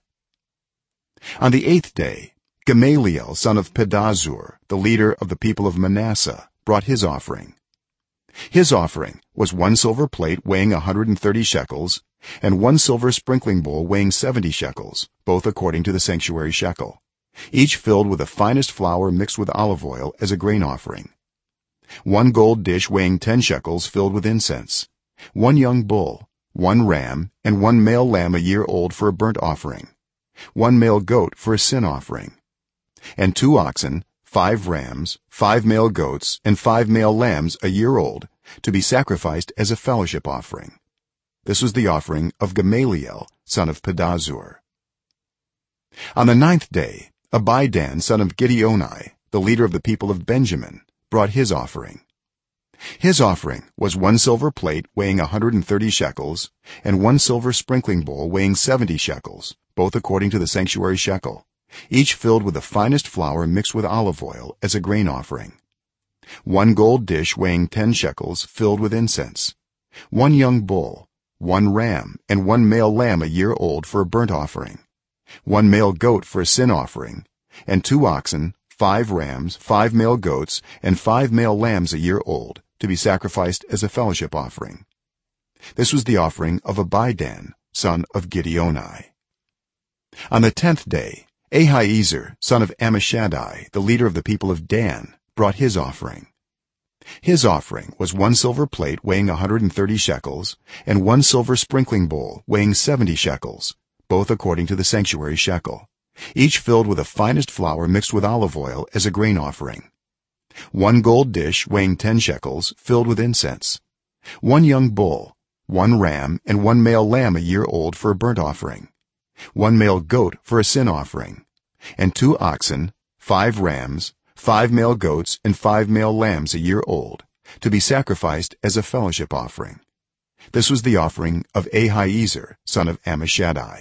On the 8th day, Gamaliel son of Pedahzur, the leader of the people of Manasseh, brought his offering. His offering was 1 silver plate weighing 130 shekels and 1 silver sprinkling bowl weighing 70 shekels, both according to the sanctuary shekel, each filled with the finest flour mixed with olive oil as a grain offering, 1 gold dish weighing 10 shekels filled with incense, 1 young bull, 1 ram and 1 male lamb a year old for a burnt offering, 1 male goat for a sin offering, and 2 oxen, 5 rams, 5 male goats and 5 male lambs a year old to be sacrificed as a fellowship offering. This was the offering of Gamaliel son of Pedahzur. On the 9th day, Abidan son of Gideoni, the leader of the people of Benjamin, brought his offering. His offering was 1 silver plate weighing 130 shekels and 1 silver sprinkling bowl weighing 70 shekels, both according to the sanctuary shekel, each filled with the finest flour mixed with olive oil as a grain offering, 1 gold dish weighing 10 shekels filled with incense, 1 young bull, 1 ram and 1 male lamb a year old for a burnt offering, 1 male goat for a sin offering, and 2 oxen, 5 rams, 5 male goats and 5 male lambs a year old to be sacrificed as a fellowship offering. This was the offering of Abidan son of Gideoni. On the 10th day, Ahiezer son of Ammishaddai, the leader of the people of Dan, brought his offering. His offering was 1 silver plate weighing 130 shekels and 1 silver sprinkling bowl weighing 70 shekels, both according to the sanctuary shekel, each filled with the finest flour mixed with olive oil as a grain offering, 1 gold dish weighing 10 shekels filled with incense, 1 young bull, 1 ram and 1 male lamb a year old for a burnt offering, 1 male goat for a sin offering, and 2 oxen, 5 rams, 5 male goats and 5 male lambs a year old to be sacrificed as a fellowship offering. This was the offering of Ahiezer son of Ammishaddai.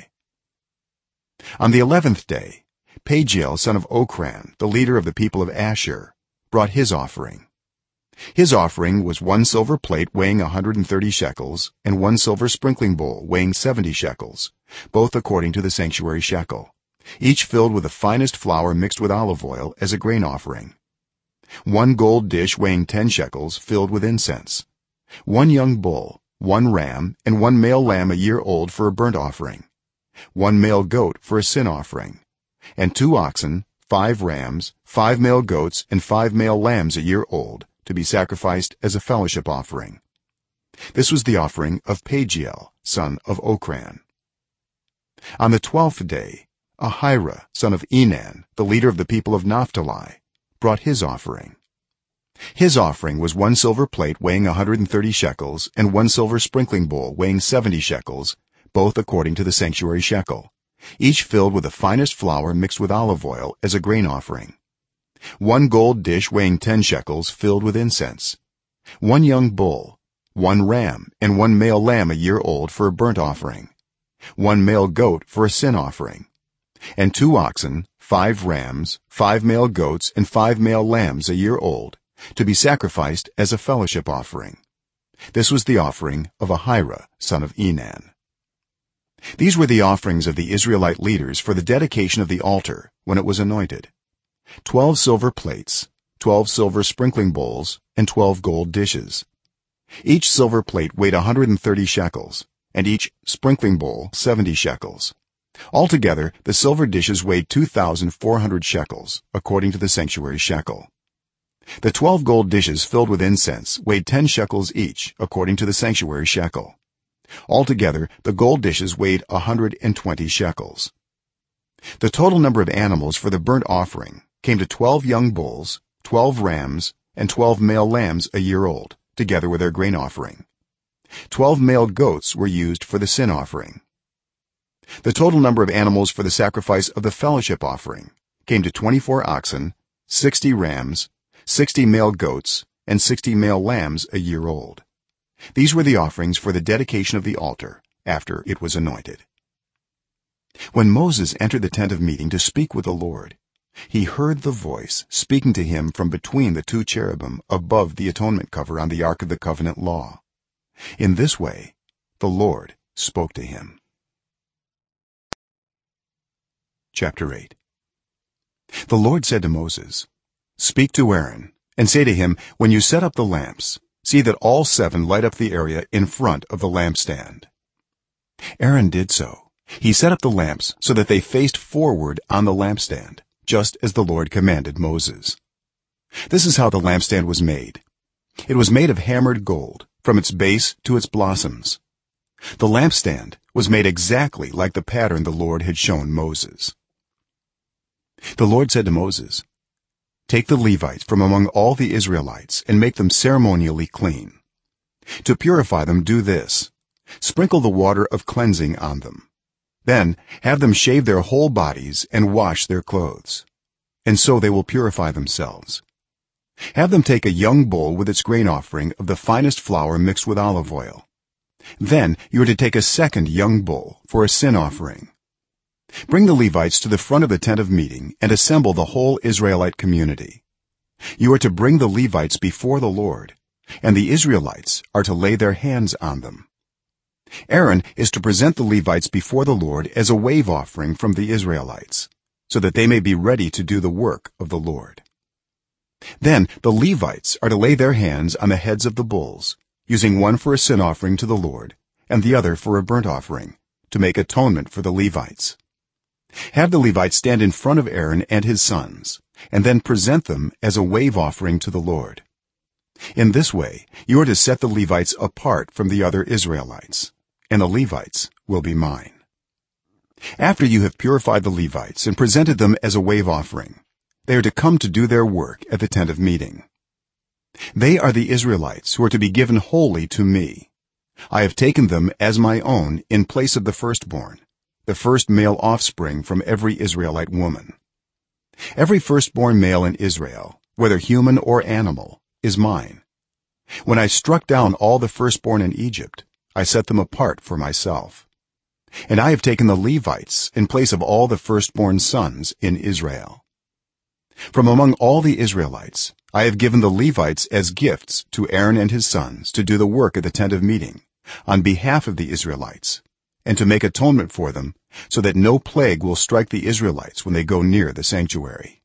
On the 11th day, Pagiel son of Okran, the leader of the people of Asher, brought his offering. His offering was 1 silver plate weighing 130 shekels and 1 silver sprinkling bowl weighing 70 shekels, both according to the sanctuary shekel, each filled with the finest flour mixed with olive oil as a grain offering, 1 gold dish weighing 10 shekels filled with incense, 1 young bull, 1 ram and 1 male lamb a year old for a burnt offering, 1 male goat for a sin offering, and 2 oxen, 5 rams, 5 male goats and 5 male lambs a year old to be sacrificed as a fellowship offering. This was the offering of Pagiel son of Okran. On the 12th day, Ahira son of Enan, the leader of the people of Naphtali, brought his offering. His offering was 1 silver plate weighing 130 shekels and 1 silver sprinkling bowl weighing 70 shekels, both according to the sanctuary shekel, each filled with the finest flour mixed with olive oil as a grain offering, 1 gold dish weighing 10 shekels filled with incense, 1 young bull, 1 ram and 1 male lamb a year old for a burnt offering, 1 male goat for a sin offering, and 2 oxen, 5 rams, 5 male goats and 5 male lambs a year old to be sacrificed as a fellowship offering. This was the offering of Ahira son of Enan. These were the offerings of the Israelite leaders for the dedication of the altar when it was anointed: 12 silver plates, 12 silver sprinkling bowls and 12 gold dishes. Each silver plate weighed 130 shekels and each sprinkling bowl 70 shekels. Altogether the silver dishes weighed 2400 shekels according to the sanctuary shekel. The 12 gold dishes filled with incense weighed 10 shekels each according to the sanctuary shekel. Altogether the gold dishes weighed 120 shekels. The total number of animals for the burnt offering came to 12 young bulls, 12 rams and 12 male lambs a year old, together with their grain offering. 12 male goats were used for the sin offering. The total number of animals for the sacrifice of the fellowship offering came to 24 oxen, 60 rams, 60 male goats and 60 male lambs a year old. These were the offerings for the dedication of the altar after it was anointed. When Moses entered the tent of meeting to speak with the Lord, he heard the voice speaking to him from between the 2 cherubim above the atonement cover on the ark of the covenant law. In this way the Lord spoke to him. Chapter 8. The Lord said to Moses, "Speak to Aaron and say to him, when you set up the lamps, see that all 7 light up the area in front of the lampstand." Aaron did so. He set up the lamps so that they faced forward on the lampstand, just as the Lord commanded Moses. This is how the lampstand was made. It was made of hammered gold from its base to its blossoms. The lampstand was made exactly like the pattern the Lord had shown Moses. The Lord said to Moses, "Take the Levites from among all the Israelites and make them ceremonially clean. To purify them, do this: sprinkle the water of cleansing on them. Then have them shave their whole bodies and wash their clothes, and so they will purify themselves. Have them take a young bull with its grain offering of the finest flour mixed with olive oil. Then you are to take a second young bull for a sin offering. bring the Levites to the front of the tent of meeting and assemble the whole Israelite community. You are to bring the Levites before the Lord, and the Israelites are to lay their hands on them. Aaron is to present the Levites before the Lord as a wave offering from the Israelites, so that they may be ready to do the work of the Lord. Then the Levites are to lay their hands on the heads of the bulls, using one for a sin offering to the Lord and the other for a burnt offering, to make atonement for the Levites. Have the Levites stand in front of Aaron and his sons, and then present them as a wave offering to the Lord. In this way you are to set the Levites apart from the other Israelites, and the Levites will be mine. After you have purified the Levites and presented them as a wave offering, they are to come to do their work at the tent of meeting. They are the Israelites who are to be given wholly to me. I have taken them as my own in place of the firstborn, the first male offspring from every Israelite woman. Every firstborn male in Israel, whether human or animal, is mine. When I struck down all the firstborn in Egypt, I set them apart for myself. And I have taken the Levites in place of all the firstborn sons in Israel. From among all the Israelites I have given the Levites as gifts to Aaron and his sons to do the work at the tent of meeting on behalf of the Israelites, and to make atonement for them, so that no plague will strike the Israelites when they go near the sanctuary.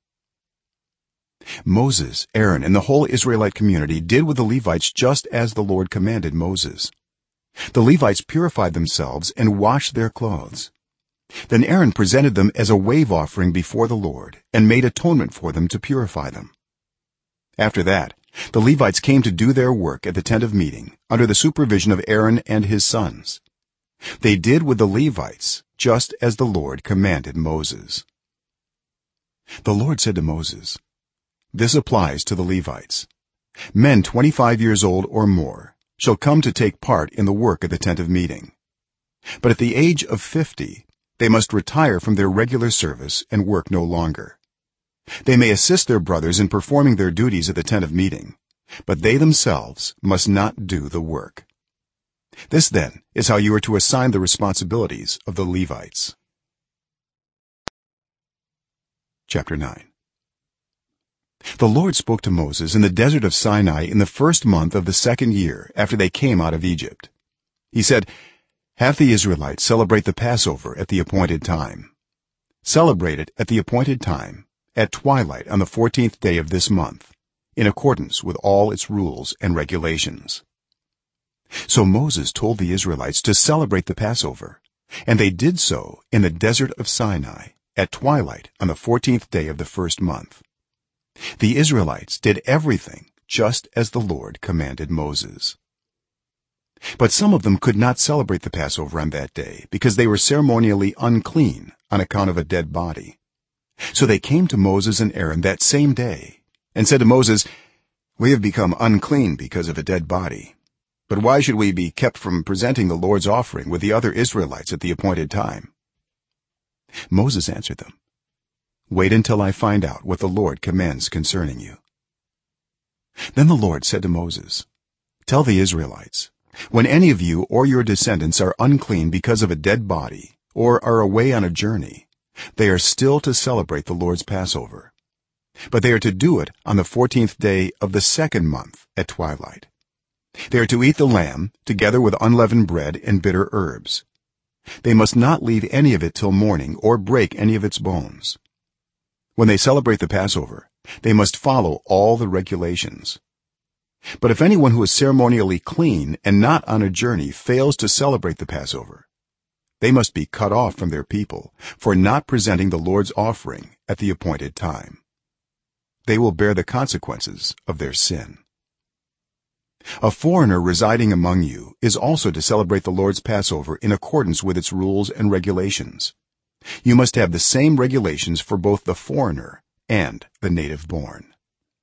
Moses, Aaron, and the whole Israelite community did with the Levites just as the Lord commanded Moses. The Levites purified themselves and washed their clothes. Then Aaron presented them as a wave offering before the Lord and made atonement for them to purify them. After that, the Levites came to do their work at the tent of meeting under the supervision of Aaron and his sons. They did with the Levites just as the Lord commanded Moses. The Lord said to Moses, "This applies to the Levites. Men 25 years old or more shall come to take part in the work at the tent of meeting. But at the age of 50 they must retire from their regular service and work no longer. They may assist their brothers in performing their duties at the tent of meeting, but they themselves must not do the work. This then is how you are to assign the responsibilities of the Levites." Chapter 9. The Lord spoke to Moses in the desert of Sinai in the first month of the second year after they came out of Egypt. He said, "Have the Israelites celebrate the Passover at the appointed time. Celebrate it at the appointed time, at twilight on the 14th day of this month, in accordance with all its rules and regulations." So Moses told the Israelites to celebrate the Passover, and they did so in the desert of Sinai at twilight on the 14th day of the first month. The Israelites did everything just as the Lord commanded Moses. But some of them could not celebrate the Passover on that day because they were ceremonially unclean on account of a dead body. So they came to Moses and Aaron that same day and said to Moses, "We have become unclean because of a dead body. But why should we be kept from presenting the Lord's offering with the other Israelites at the appointed time?" Moses answered them, "Wait until I find out what the Lord commands concerning you." Then the Lord said to Moses, "Tell the Israelites, when any of you or your descendants are unclean because of a dead body or are away on a journey, they are still to celebrate the Lord's Passover. But they are to do it on the 14th day of the second month at twilight. They are to eat the lamb together with unleavened bread and bitter herbs. They must not leave any of it till morning or break any of its bones. When they celebrate the Passover, they must follow all the regulations. But if anyone who is ceremonially clean and not on a journey fails to celebrate the Passover, they must be cut off from their people for not presenting the Lord's offering at the appointed time. They will bear the consequences of their sin. A foreigner residing among you is also to celebrate the Lord's Passover in accordance with its rules and regulations. You must have the same regulations for both the foreigner and the native born.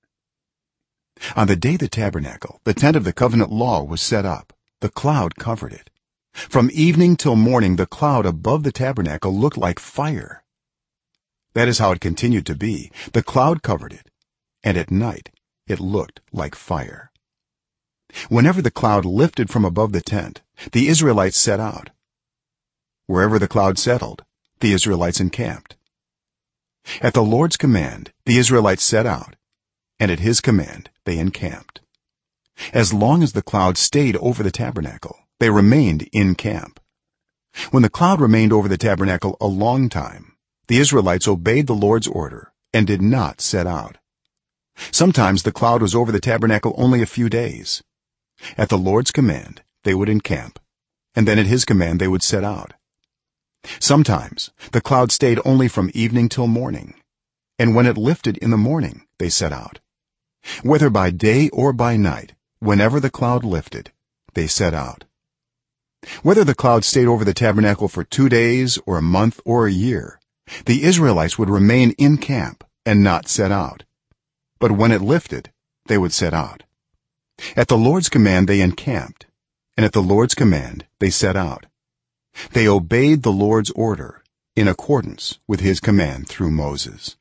On the day the tabernacle, the tent of the covenant law, was set up, the cloud covered it. From evening till morning the cloud above the tabernacle looked like fire. That is how it continued to be. The cloud covered it, and at night it looked like fire. Whenever the cloud lifted from above the tent, the Israelites set out. Wherever the cloud settled, the Israelites encamped. At the Lord's command the Israelites set out, and at his command they encamped. As long as the cloud stayed over the tabernacle, they remained in camp. When the cloud remained over the tabernacle a long time, the Israelites obeyed the Lord's order and did not set out. Sometimes the cloud was over the tabernacle only a few days. At the Lord's command they would encamp, and then at his command they would set out. Sometimes the cloud stayed only from evening till morning, and when it lifted in the morning they set out. Whether by day or by night, whenever the cloud lifted, they set out. Whether the cloud stayed over the tabernacle for 2 days or a month or a year, the Israelites would remain in camp and not set out. But when it lifted, they would set out. At the Lord's command they encamped, and at the Lord's command they set out. They obeyed the Lord's order in accordance with his command through Moses.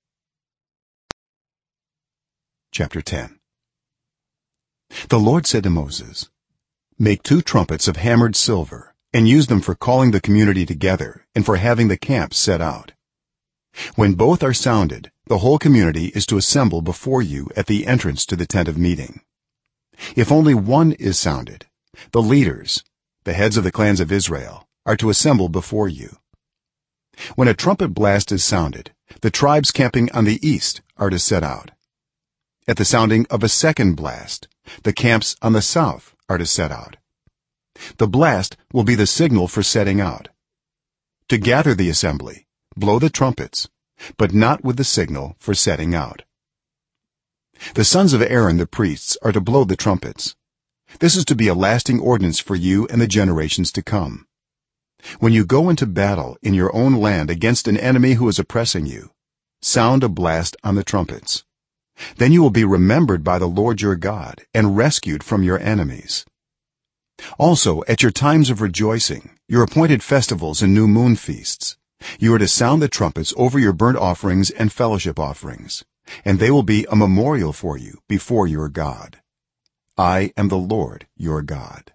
Chapter 10. The Lord said to Moses, "Make 2 trumpets of hammered silver and use them for calling the community together and for having the camp set out. When both are sounded, the whole community is to assemble before you at the entrance to the tent of meeting. If only one is sounded, the leaders, the heads of the clans of Israel, are to assemble before you. When a trumpet blast is sounded, the tribes camping on the east are to set out. At the sounding of a second blast, the camps on the south are to set out. The blast will be the signal for setting out. To gather the assembly, blow the trumpets, but not with the signal for setting out. The sons of Aaron the priests are to blow the trumpets. This is to be a lasting ordinance for you and the generations to come. When you go into battle in your own land against an enemy who is oppressing you, sound a blast on the trumpets. Then you will be remembered by the Lord your God and rescued from your enemies. Also, at your times of rejoicing, your appointed festivals and new moon feasts, you are to sound the trumpets over your burnt offerings and fellowship offerings, and they will be a memorial for you before your God. I am the Lord your God."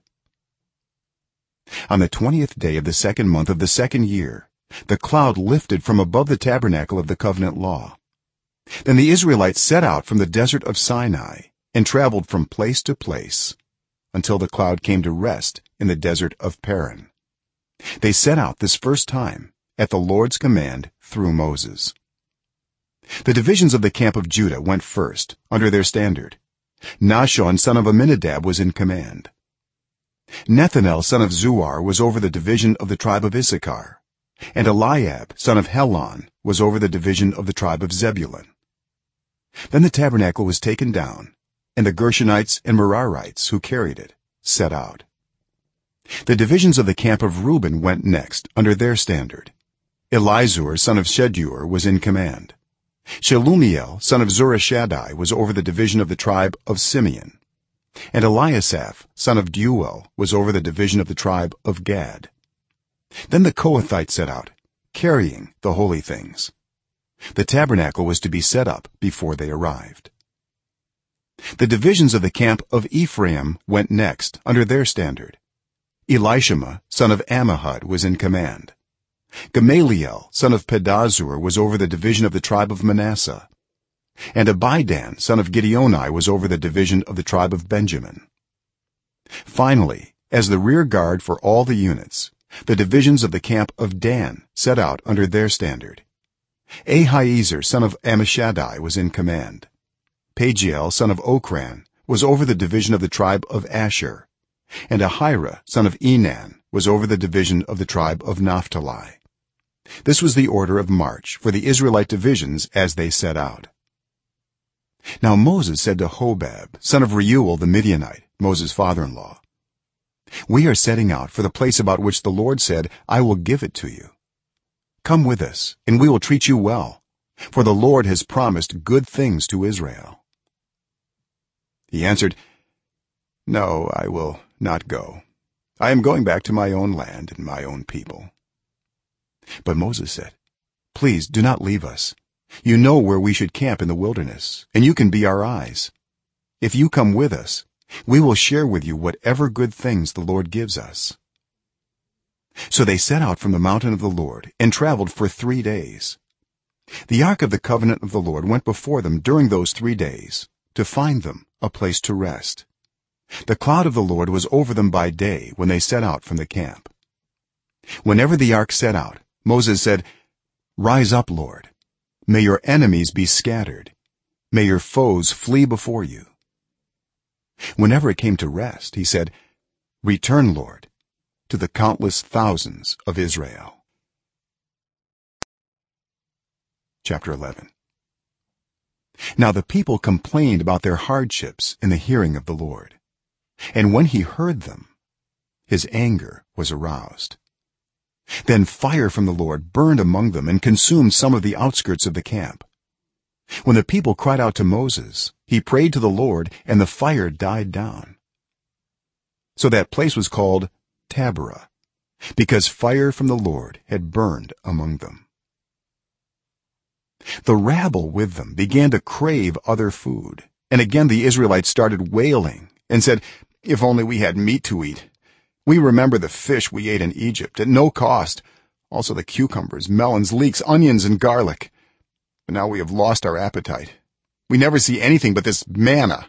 On the 20th day of the 2nd month of the 2nd year, the cloud lifted from above the tabernacle of the covenant law. Then the Israelites set out from the desert of Sinai and traveled from place to place until the cloud came to rest in the desert of Paran. They set out this first time at the Lord's command through Moses. The divisions of the camp of Judah went first under their standard. Nahshon son of Amminadab was in command. Nethanel son of Zuar was over the division of the tribe of Issachar, and Eliab son of Helon was over the division of the tribe of Zebulun. Then the tabernacle was taken down, and the Gershonites and Merarites who carried it set out. The divisions of the camp of Reuben went next under their standard. Elizur son of Shedeur was in command. Shelumiel son of Zurishaddai was over the division of the tribe of Simeon, and Eliasaph son of Deuel was over the division of the tribe of Gad. Then the Kohathites set out, carrying the holy things. The tabernacle was to be set up before they arrived. The divisions of the camp of Ephraim went next under their standard. Elishama son of Ammihud was in command. Gamaliel son of Pedazur was over the division of the tribe of Manasseh, and Abidan son of Gideoni was over the division of the tribe of Benjamin. Finally, as the rear guard for all the units, the divisions of the camp of Dan set out under their standard. Ahiezer son of Ammishaddai was in command. Pagiel son of Okran was over the division of the tribe of Asher, and Ahira son of Enan was over the division of the tribe of Naphtali. This was the order of march for the Israelite divisions as they set out. Now Moses said to Hobab son of Reuel the Midianite, Moses' father-in-law, "We are setting out for the place about which the Lord said, 'I will give it to you.' Come with us, and we will treat you well, for the Lord has promised good things to Israel." He answered, "No, I will not go. I am going back to my own land and my own people." But Moses said, "Please do not leave us. You know where we should camp in the wilderness, and you can be our eyes. If you come with us, we will share with you whatever good things the Lord gives us." So they set out from the mountain of the Lord and traveled for 3 days. The ark of the covenant of the Lord went before them during those 3 days to find them a place to rest. The cloud of the Lord was over them by day when they set out from the camp. Whenever the ark set out, Moses said, "Rise up, Lord. May your enemies be scattered. May your foes flee before you." Whenever it came to rest, he said, "Return, Lord, to the countless thousands of Israel." Chapter 11. Now the people complained about their hardships in the hearing of the Lord, and when he heard them, his anger was aroused. Then fire from the Lord burned among them and consumed some of the outskirts of the camp. When the people cried out to Moses, he prayed to the Lord, and the fire died down. So that place was called Taberah, because fire from the Lord had burned among them. The rabble with them began to crave other food, and again the Israelites started wailing and said, "If only we had meat to eat. We remember the fish we ate in Egypt at no cost, also the cucumbers, melons, leeks, onions, and garlic. But now we have lost our appetite. We never see anything but this manna."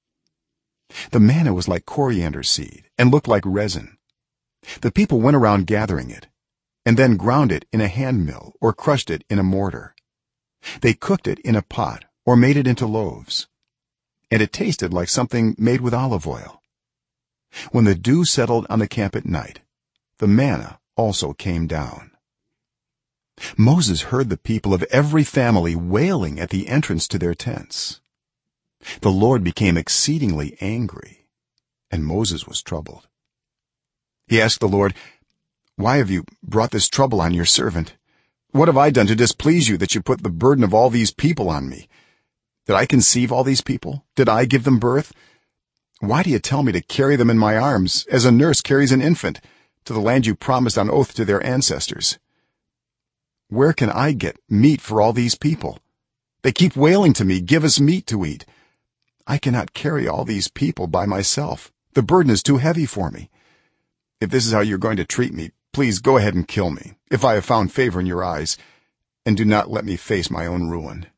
The manna was like coriander seed and looked like resin. The people went around gathering it and then ground it in a hand mill or crushed it in a mortar. They cooked it in a pot or made it into loaves, and it tasted like something made with olive oil. When the dew settled on the camp at night, the manna also came down. Moses heard the people of every family wailing at the entrance to their tents. The Lord became exceedingly angry, and Moses was troubled. He asked the Lord, "Why have you brought this trouble on your servant? What have I done to displease you that you put the burden of all these people on me? Did I conceive all these people? Did I give them birth? Why do you tell me to carry them in my arms as a nurse carries an infant to the land you promised on oath to their ancestors? Where can I get meat for all these people? They keep wailing to me, 'Give us meat to eat.' I cannot carry all these people by myself. The burden is too heavy for me. If this is how you're going to treat me, please go ahead and kill me, if I have found favor in your eyes, and do not let me face my own ruin."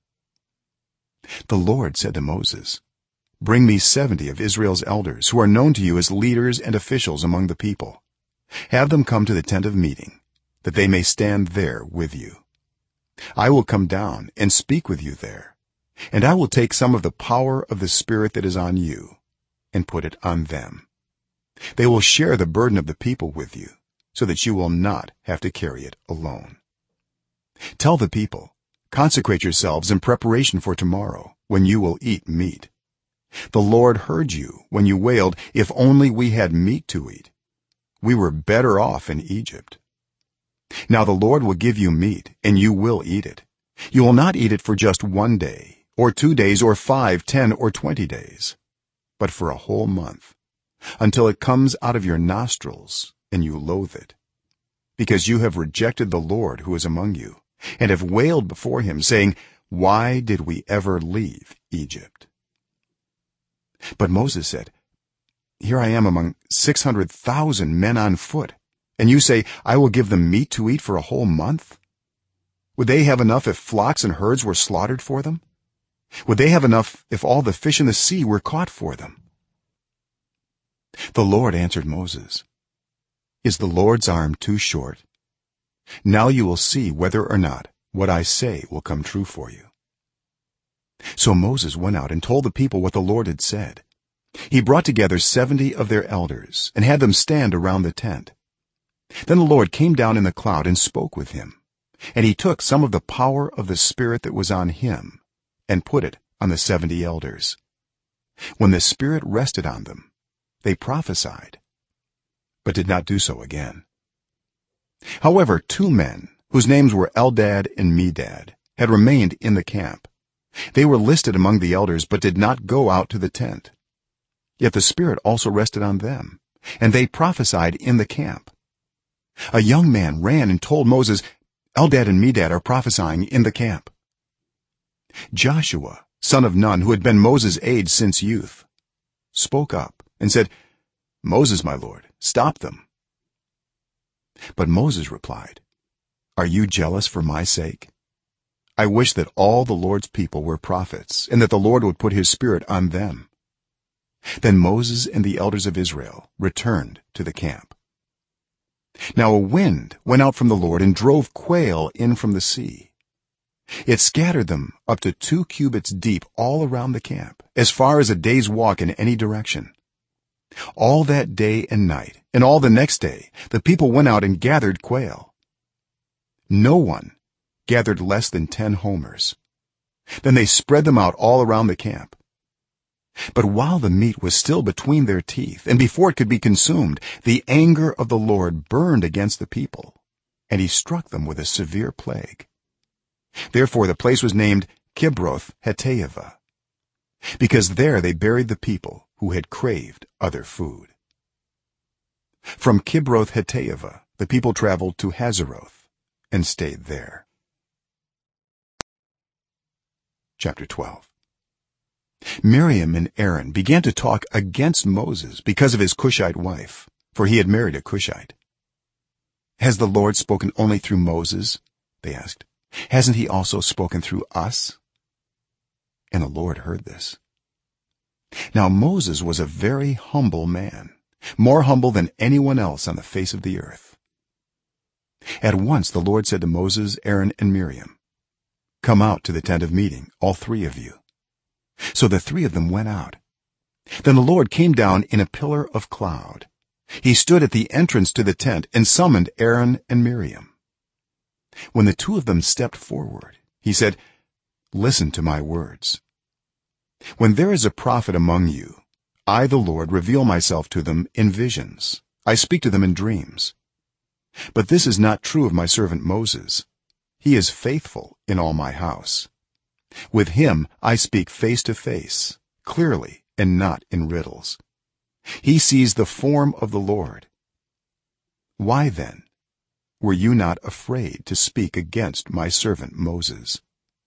The Lord said to Moses, "Bring me 70 of Israel's elders who are known to you as leaders and officials among the people. Have them come to the tent of meeting, that they may stand there with you. I will come down and speak with you there, and I will take some of the power of the Spirit that is on you and put it on them. They will share the burden of the people with you, so that you will not have to carry it alone. Tell the people, 'Consecrate yourselves in preparation for tomorrow, when you will eat meat.' The Lord heard you when you wailed, 'If only we had meat to eat. We were better off in Egypt.' Now the Lord will give you meat, and you will eat it. You will not eat it for just 1 day or 2 days or 5, 10, or 20 days, but for a whole month, until it comes out of your nostrils and you loathe it, because you have rejected the Lord who is among you, and have wailed before him, saying, 'Why did we ever leave Egypt?'" But Moses said, "Here I am among 600,000 men on foot, and you say, 'I will give them meat to eat for a whole month?' Would they have enough if flocks and herds were slaughtered for them? Would they have enough if all the fish in the sea were caught for them?" The Lord answered Moses, "Is the Lord's arm too short? Now you will see whether or not what I say will come true for you." So Moses went out and told the people what the Lord had said. He brought together 70 of their elders and had them stand around the tent. Then the Lord came down in the cloud and spoke with him, and he took some of the power of the Spirit that was on him and put it on the 70 elders. When the Spirit rested on them, they prophesied, but did not do so again. However, 2 men whose names were Eldad and Medad had remained in the camp. They were listed among the elders but did not go out to the tent. Yet the Spirit also rested on them, and they prophesied in the camp. A young man ran and told Moses, "Eldad and Medad are prophesying in the camp." Joshua, son of Nun, who had been Moses' aide since youth, spoke up and said, "Moses, my lord, stop them." but moses replied, are you jealous for my sake? I wish that all the Lord's people were prophets, and that the Lord would put his spirit on them. Then Moses and the elders of Israel returned to the camp. Now a wind went out from the Lord and drove quail in from the sea. It scattered them up to 2 cubits deep all around the camp, as far as a day's walk in any direction. All that day and night and all the next day the people went out and gathered quail. No one gathered less than 10 homers. Then they spread them out all around the camp. But while the meat was still between their teeth and before it could be consumed, the anger of the Lord burned against the people, and he struck them with a severe plague. Therefore the place was named Kibroth Hattaavah, because there they buried the people who had craved other food. From Kibroth Hattaavah the people traveled to Hazeroth and stayed there. Chapter 12. Miriam and Aaron began to talk against Moses because of his Cushite wife, for he had married a Cushite. Has the Lord spoken only through Moses? They asked. Hasn't he also spoken through us? And the Lord heard this. Now Moses was a very humble man, more humble than anyone else on the face of the earth. At once the Lord said to Moses, Aaron, and Miriam, come out to the tent of meeting, all 3 of you. So the 3 of them went out. Then the Lord came down in a pillar of cloud. He stood at the entrance to the tent and summoned Aaron and Miriam. When the 2 of them stepped forward, he said, listen to my words. When there is a prophet among you, I the Lord reveal myself to them in visions. I speak to them in dreams. But this is not true of my servant Moses. He is faithful in all my house. With him I speak face to face, clearly and not in riddles. He sees the form of the Lord. Why then were you not afraid to speak against my servant Moses?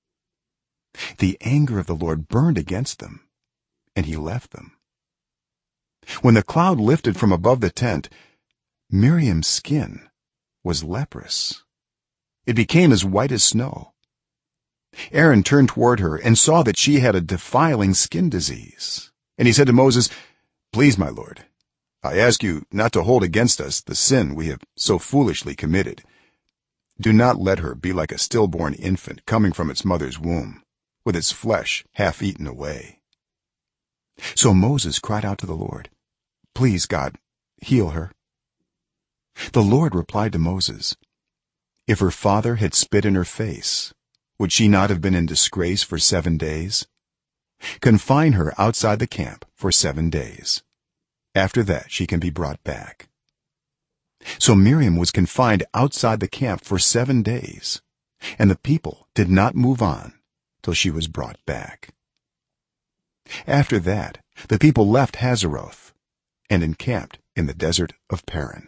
The anger of the Lord burned against them, and he left them. When the cloud lifted from above the tent, Miriam's skin was leprous. It became as white as snow. Aaron turned toward her and saw that she had a defiling skin disease, and he said to Moses, please my lord, I ask you not to hold against us the sin we have so foolishly committed. Do not let her be like a stillborn infant coming from its mother's womb, with its flesh half eaten away. So Moses cried out to the Lord, please God, heal her. The Lord replied to Moses, if her father had spit in her face, would she not have been in disgrace for 7 days? Confine her outside the camp for 7 days. After that she can be brought back. So Miriam was confined outside the camp for 7 days, and the people did not move on till she was brought back. After that the people left Hazeroth and encamped in the desert of Paran.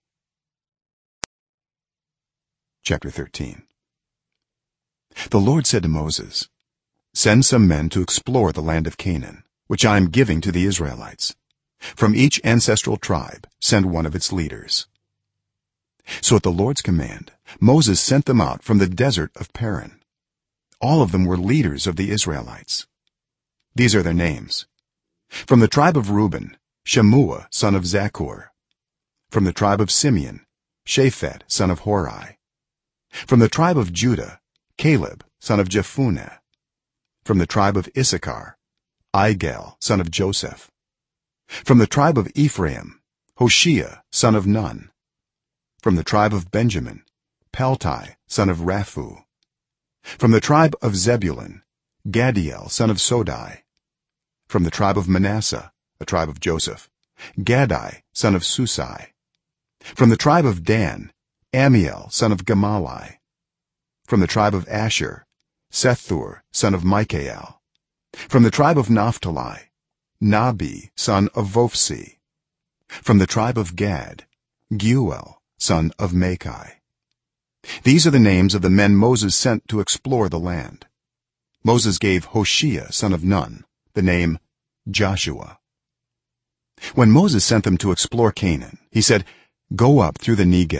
Chapter 13. The Lord said to Moses, send some men to explore the land of Canaan, which I am giving to the Israelites. From each ancestral tribe send one of its leaders. So at the Lord's command Moses sent them out from the desert of Paran. All of them were leaders of the Israelites. These are their names: from the tribe of Reuben, Shammua son of Zaccur; from the tribe of Simeon, Shaphat son of Hori; from the tribe of Judah, Caleb son of Jephunneh; from the tribe of Issachar, Igal son of Joseph; from the tribe of Ephraim, Hoshea son of Nun; from the tribe of Benjamin, Paltai son of Raphu; from the tribe of Zebulun, Gadiel son of Sodai; from the tribe of Manasseh, a tribe of Joseph, Gadai son of Susai; from the tribe of Dan, Amiel son of Gamalai; from the tribe of Asher, Sethur son of Michael; from the tribe of Naphtali, Nabi son of Vophsi; from the tribe of Gad, Geuel son of Machi. These are the names of the men Moses sent to explore the land. Moses gave Hoshea son of Nun the name Joshua. When Moses sent them to explore Canaan, he said, go up through the Negev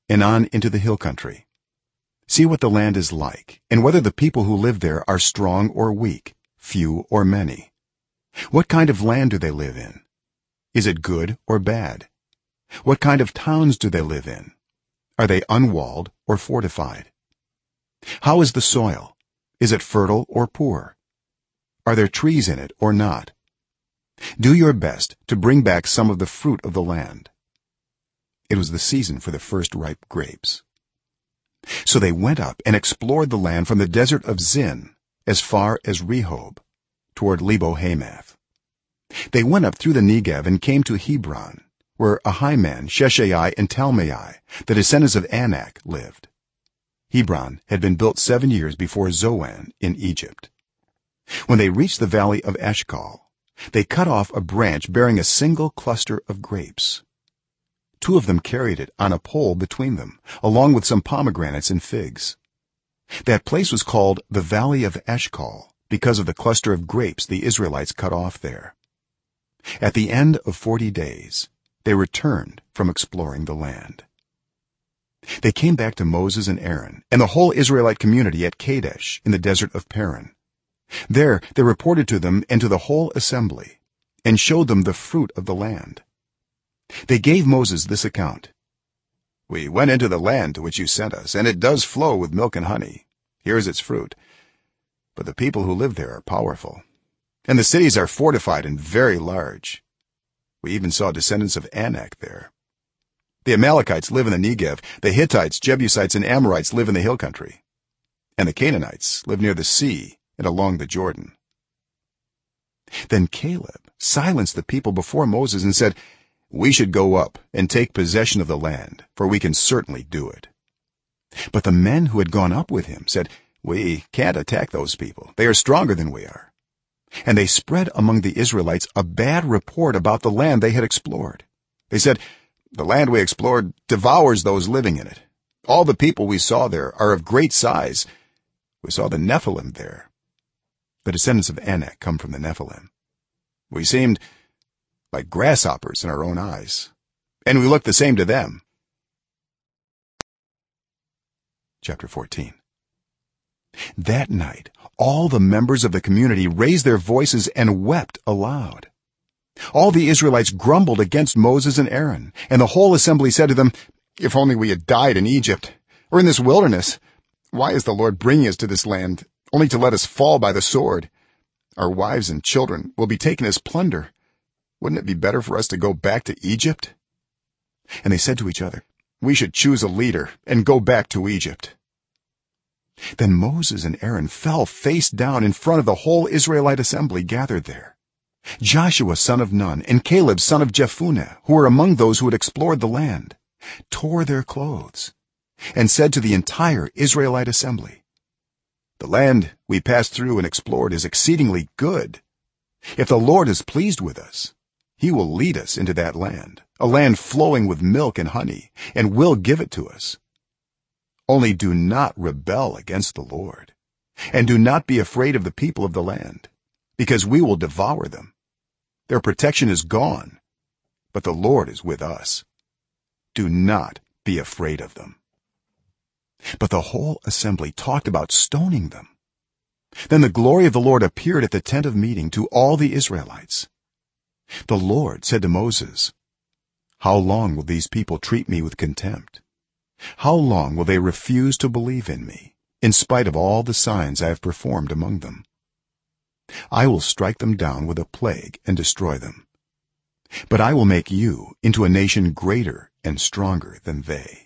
and on into the hill country. See what the land is like, and whether the people who live there are strong or weak, few or many. What kind of land do they live in? Is it good or bad? What kind of towns do they live in? Are they unwalled or fortified? How is the soil? Is it fertile or poor? Are there trees in it or not? Do your best to bring back some of the fruit of the land. It was the season for the first ripe grapes. So they went up and explored the land from the desert of Zin as far as Rehob, toward Lebo-hamath. They went up through the Negev and came to Hebron, where Ahiman, Sheshai, and Talmai, the descendants of Anak, lived. Hebron had been built 7 years before Zoan in Egypt. When they reached the valley of Eshcol, they cut off a branch bearing a single cluster of grapes. 2 of them carried it on a pole between them, along with some pomegranates and figs. That place was called the valley of Eshcol because of the cluster of grapes the Israelites cut off there. At the end of 40 days they returned from exploring the land. They came back to Moses and Aaron and the whole Israelite community at Kadesh in the desert of Paran. There they reported to them and to the whole assembly and showed them the fruit of the land. They gave Moses this account: "We went into the land to which you sent us, and it does flow with milk and honey. Here is its fruit. But the people who live there are powerful, and the cities are fortified and very large. We even saw descendants of Anak there. The Amalekites live in the Negev, the Hittites, Jebusites, and Amorites live in the hill country, and the Canaanites live near the sea and along the Jordan." Then Caleb silenced the people before Moses and said, "We should go up and take possession of the land, for we can certainly do it." But the men who had gone up with him said, "We can't attack those people. They are stronger than we are." And they spread among the Israelites a bad report about the land they had explored. They said, "The land we explored devours those living in it. All the people we saw there are of great size. We saw the Nephilim there." The descendants of Anak come from the Nephilim. "We seemed like grasshoppers in our own eyes, and we looked the same to them." Chapter 14. That night all the members of the community raised their voices and wept aloud. All the Israelites grumbled against Moses and Aaron, and the whole assembly said to them, "If only we had died in Egypt or in this wilderness. Why is the Lord bringing us to this land only to let us fall by the sword? Our wives and children will be taken as plunder. Wouldn't it be better for us to go back to Egypt?" And they said to each other, "We should choose a leader and go back to Egypt." Then Moses and Aaron fell face down in front of the whole Israelite assembly gathered there. Joshua son of Nun and Caleb son of Jephunneh, who were among those who had explored the land, tore their clothes and said to the entire Israelite assembly, "The land we passed through and explored is exceedingly good. If the Lord is pleased with us, he will lead us into that land, a land flowing with milk and honey, and will give it to us. Only do not rebel against the Lord, and do not be afraid of the people of the land, because we will devour them. Their protection is gone, but the Lord is with us. Do not be afraid of them." But the whole assembly talked about stoning them. Then the glory of the Lord appeared at the tent of meeting to all the Israelites. The Lord said to Moses, "How long will these people treat me with contempt? How long will they refuse to believe in me, in spite of all the signs I have performed among them? I will strike them down with a plague and destroy them. But I will make you into a nation greater and stronger than they."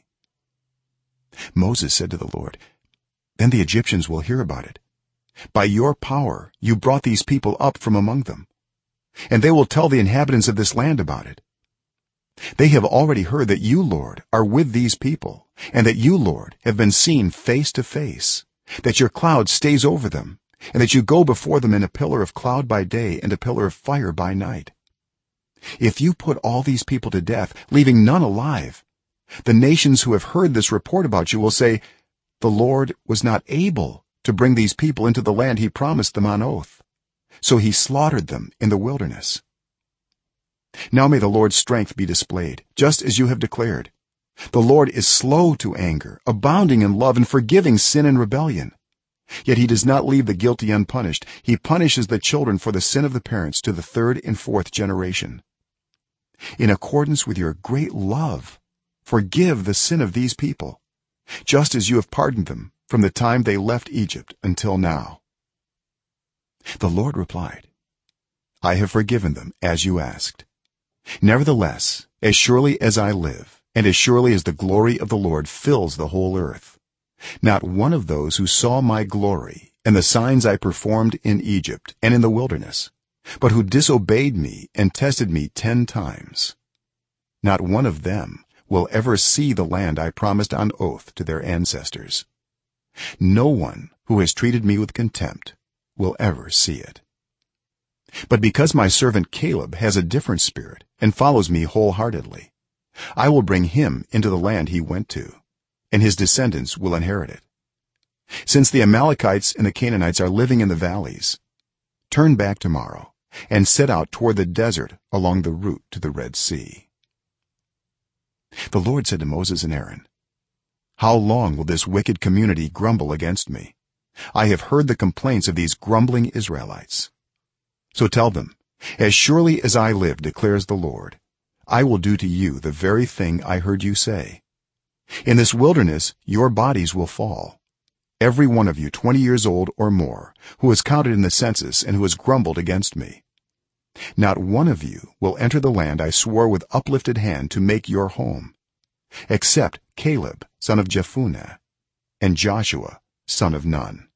Moses said to the Lord, "Then the Egyptians will hear about it. By your power you brought these people up from among them, and they will tell the inhabitants of this land about it. They have already heard that you, Lord, are with these people, and that you, Lord, have been seen face to face, that your cloud stays over them, and that you go before them in a pillar of cloud by day and a pillar of fire by night. If you put all these people to death, leaving none alive, the nations who have heard this report about you will say, 'The Lord was not able to bring these people into the land he promised them on oath, so he slaughtered them in the wilderness.' Now may the Lord's strength be displayed, just as you have declared, the lord is slow to anger, abounding in love, and forgiving sin and rebellion. Yet he does not leave the guilty unpunished. He punishes the children for the sin of the parents to the third and fourth generation. In accordance with your great love, forgive the sin of these people, just as you have pardoned them from the time they left Egypt until now." The Lord replied, "I have forgiven them as you asked. Nevertheless, as surely as I live, and as surely as the glory of the Lord fills the whole earth, not one of those who saw my glory and the signs I performed in Egypt and in the wilderness, but who disobeyed me and tested me 10 times, not one of them will ever see the land I promised on oath to their ancestors. No one who has treated me with contempt will ever see it. But because my servant Caleb has a different spirit and follows me wholeheartedly, I will bring him into the land he went to, and his descendants will inherit it. Since the Amalekites and the Canaanites are living in the valleys, turn back tomorrow and set out toward the desert along the route to the Red Sea." The Lord said to Moses and Aaron, "How long will this wicked community grumble against me? I have heard the complaints of these grumbling Israelites. So tell them, as surely as I live, declares the Lord, I will do to you the very thing I heard you say. In this wilderness your bodies will fall, every one of you 20 years old or more, who is counted in the census and who has grumbled against me. Not one of you will enter the land I swore with uplifted hand to make your home, except Caleb son of Jephunneh and Joshua son of Nun.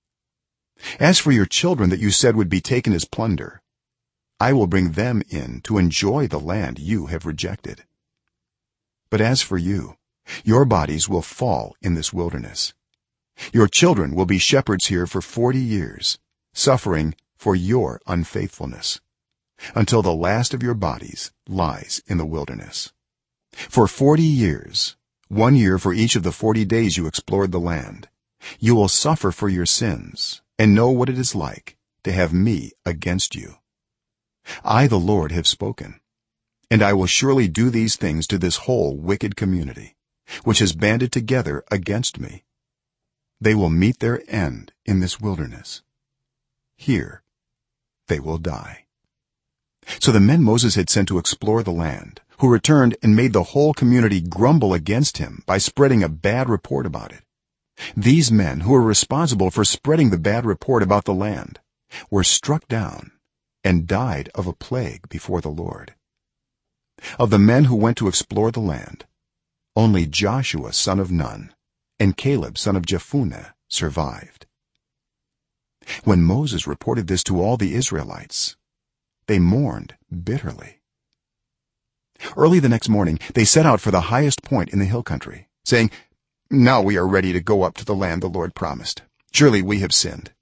As for your children that you said would be taken as plunder, I will bring them in to enjoy the land you have rejected. But as for you, your bodies will fall in this wilderness. Your children will be shepherds here for 40 years, suffering for your unfaithfulness, until the last of your bodies lies in the wilderness. For 40 years, 1 year for each of the 40 days you explored the land, you will suffer for your sins and know what it is like to have me against you. I, the Lord, have spoken, and I will surely do these things to this whole wicked community, which has banded together against me. They will meet their end in this wilderness. Here they will die." So the men Moses had sent to explore the land, who returned and made the whole community grumble against him by spreading a bad report about it, these men who were responsible for spreading the bad report about the land were struck down and died of a plague before the Lord. Of the men who went to explore the land, only Joshua son of Nun and Caleb son of Jephunneh survived. When Moses reported this to all the Israelites, they mourned bitterly. Early the next morning they set out for the highest point in the hill country, saying, "Now we are ready to go up to the land the Lord promised. Surely we have sinned."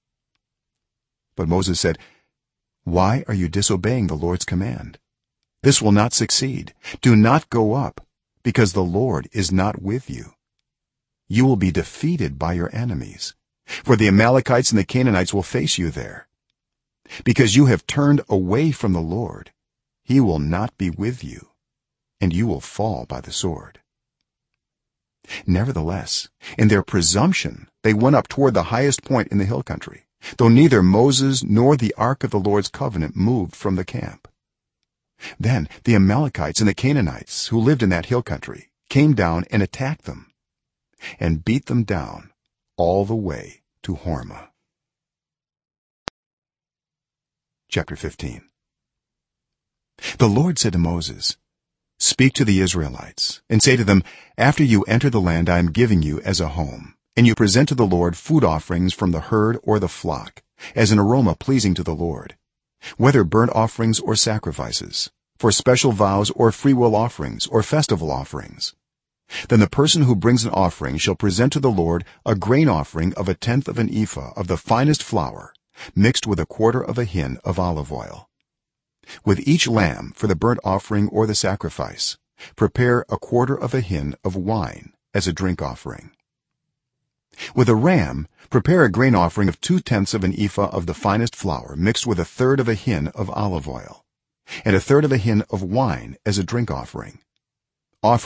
But Moses said, "Why are you disobeying the Lord's command? This will not succeed. Do not go up, because the Lord is not with you. You will be defeated by your enemies, for the Amalekites and the Canaanites will face you there. Because you have turned away from the Lord, he will not be with you, and you will fall by the sword." Nevertheless, in their presumption they went up toward the highest point in the hill country, though neither Moses nor the ark of the Lord's covenant moved from the camp. Then the Amalekites and the Canaanites who lived in that hill country came down and attacked them and beat them down all the way to Hormah. Chapter 15. The Lord said to Moses, "Speak to the Israelites and say to them, after you enter the land I am giving you as a home, and you present to the Lord food offerings from the herd or the flock, as an aroma pleasing to the Lord, whether burnt offerings or sacrifices, for special vows or freewill offerings or festival offerings, then the person who brings an offering shall present to the Lord a grain offering of 1/10 of an ephah of the finest flour mixed with 1/4 of a hin of olive oil. With each lamb for the burnt offering or the sacrifice, prepare 1/4 of a hin of wine as a drink offering. With a ram, prepare a grain offering of 2/10 of an ephah of the finest flour mixed with 1/3 of a hin of olive oil, and 1/3 of a hin of wine as a drink offering. Offer it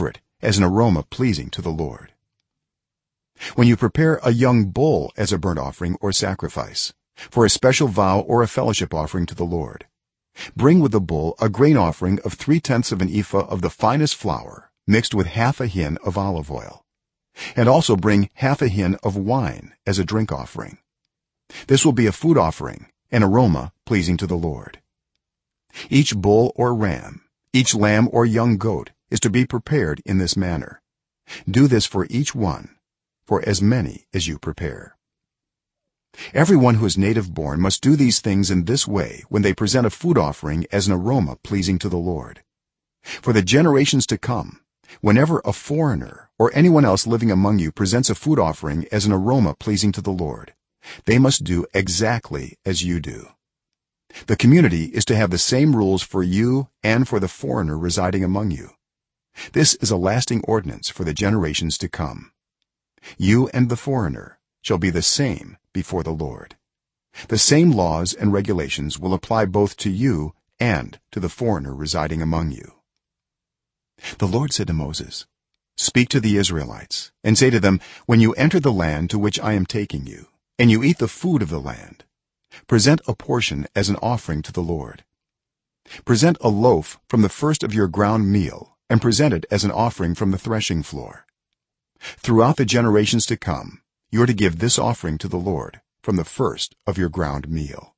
as an aroma pleasing to the Lord. When you prepare a young bull as a burnt offering or sacrifice for a special vow or a fellowship offering to the Lord, bring with the bull a grain offering of 3/10 of an ephah of the finest flour mixed with half a hin of olive oil, and also bring half a hin of wine as a drink offering. This will be a food offering, an aroma pleasing to the Lord. Each bull or ram, each lamb or young goat is to be prepared in this manner. Do this for each one, for as many as you prepare. Everyone who is native born must do these things in this way when they present a food offering as an aroma pleasing to the Lord. For the generations to come, whenever a foreigner or anyone else living among you presents a food offering as an aroma pleasing to the Lord, they must do exactly as you do. The community is to have the same rules for you and for the foreigner residing among you. This is a lasting ordinance for the generations to come. You and the foreigner shall be the same before the Lord. The same laws and regulations will apply both to you and to the foreigner residing among you. The Lord said to Moses, "Speak to the Israelites and say to them, when you enter the land to which I am taking you, and you eat the food of the land, present a portion as an offering to the Lord. Present a loaf from the first of your ground meal and present it as an offering from the threshing floor. Throughout the generations to come, you are to give this offering to the Lord from the first of your ground meal."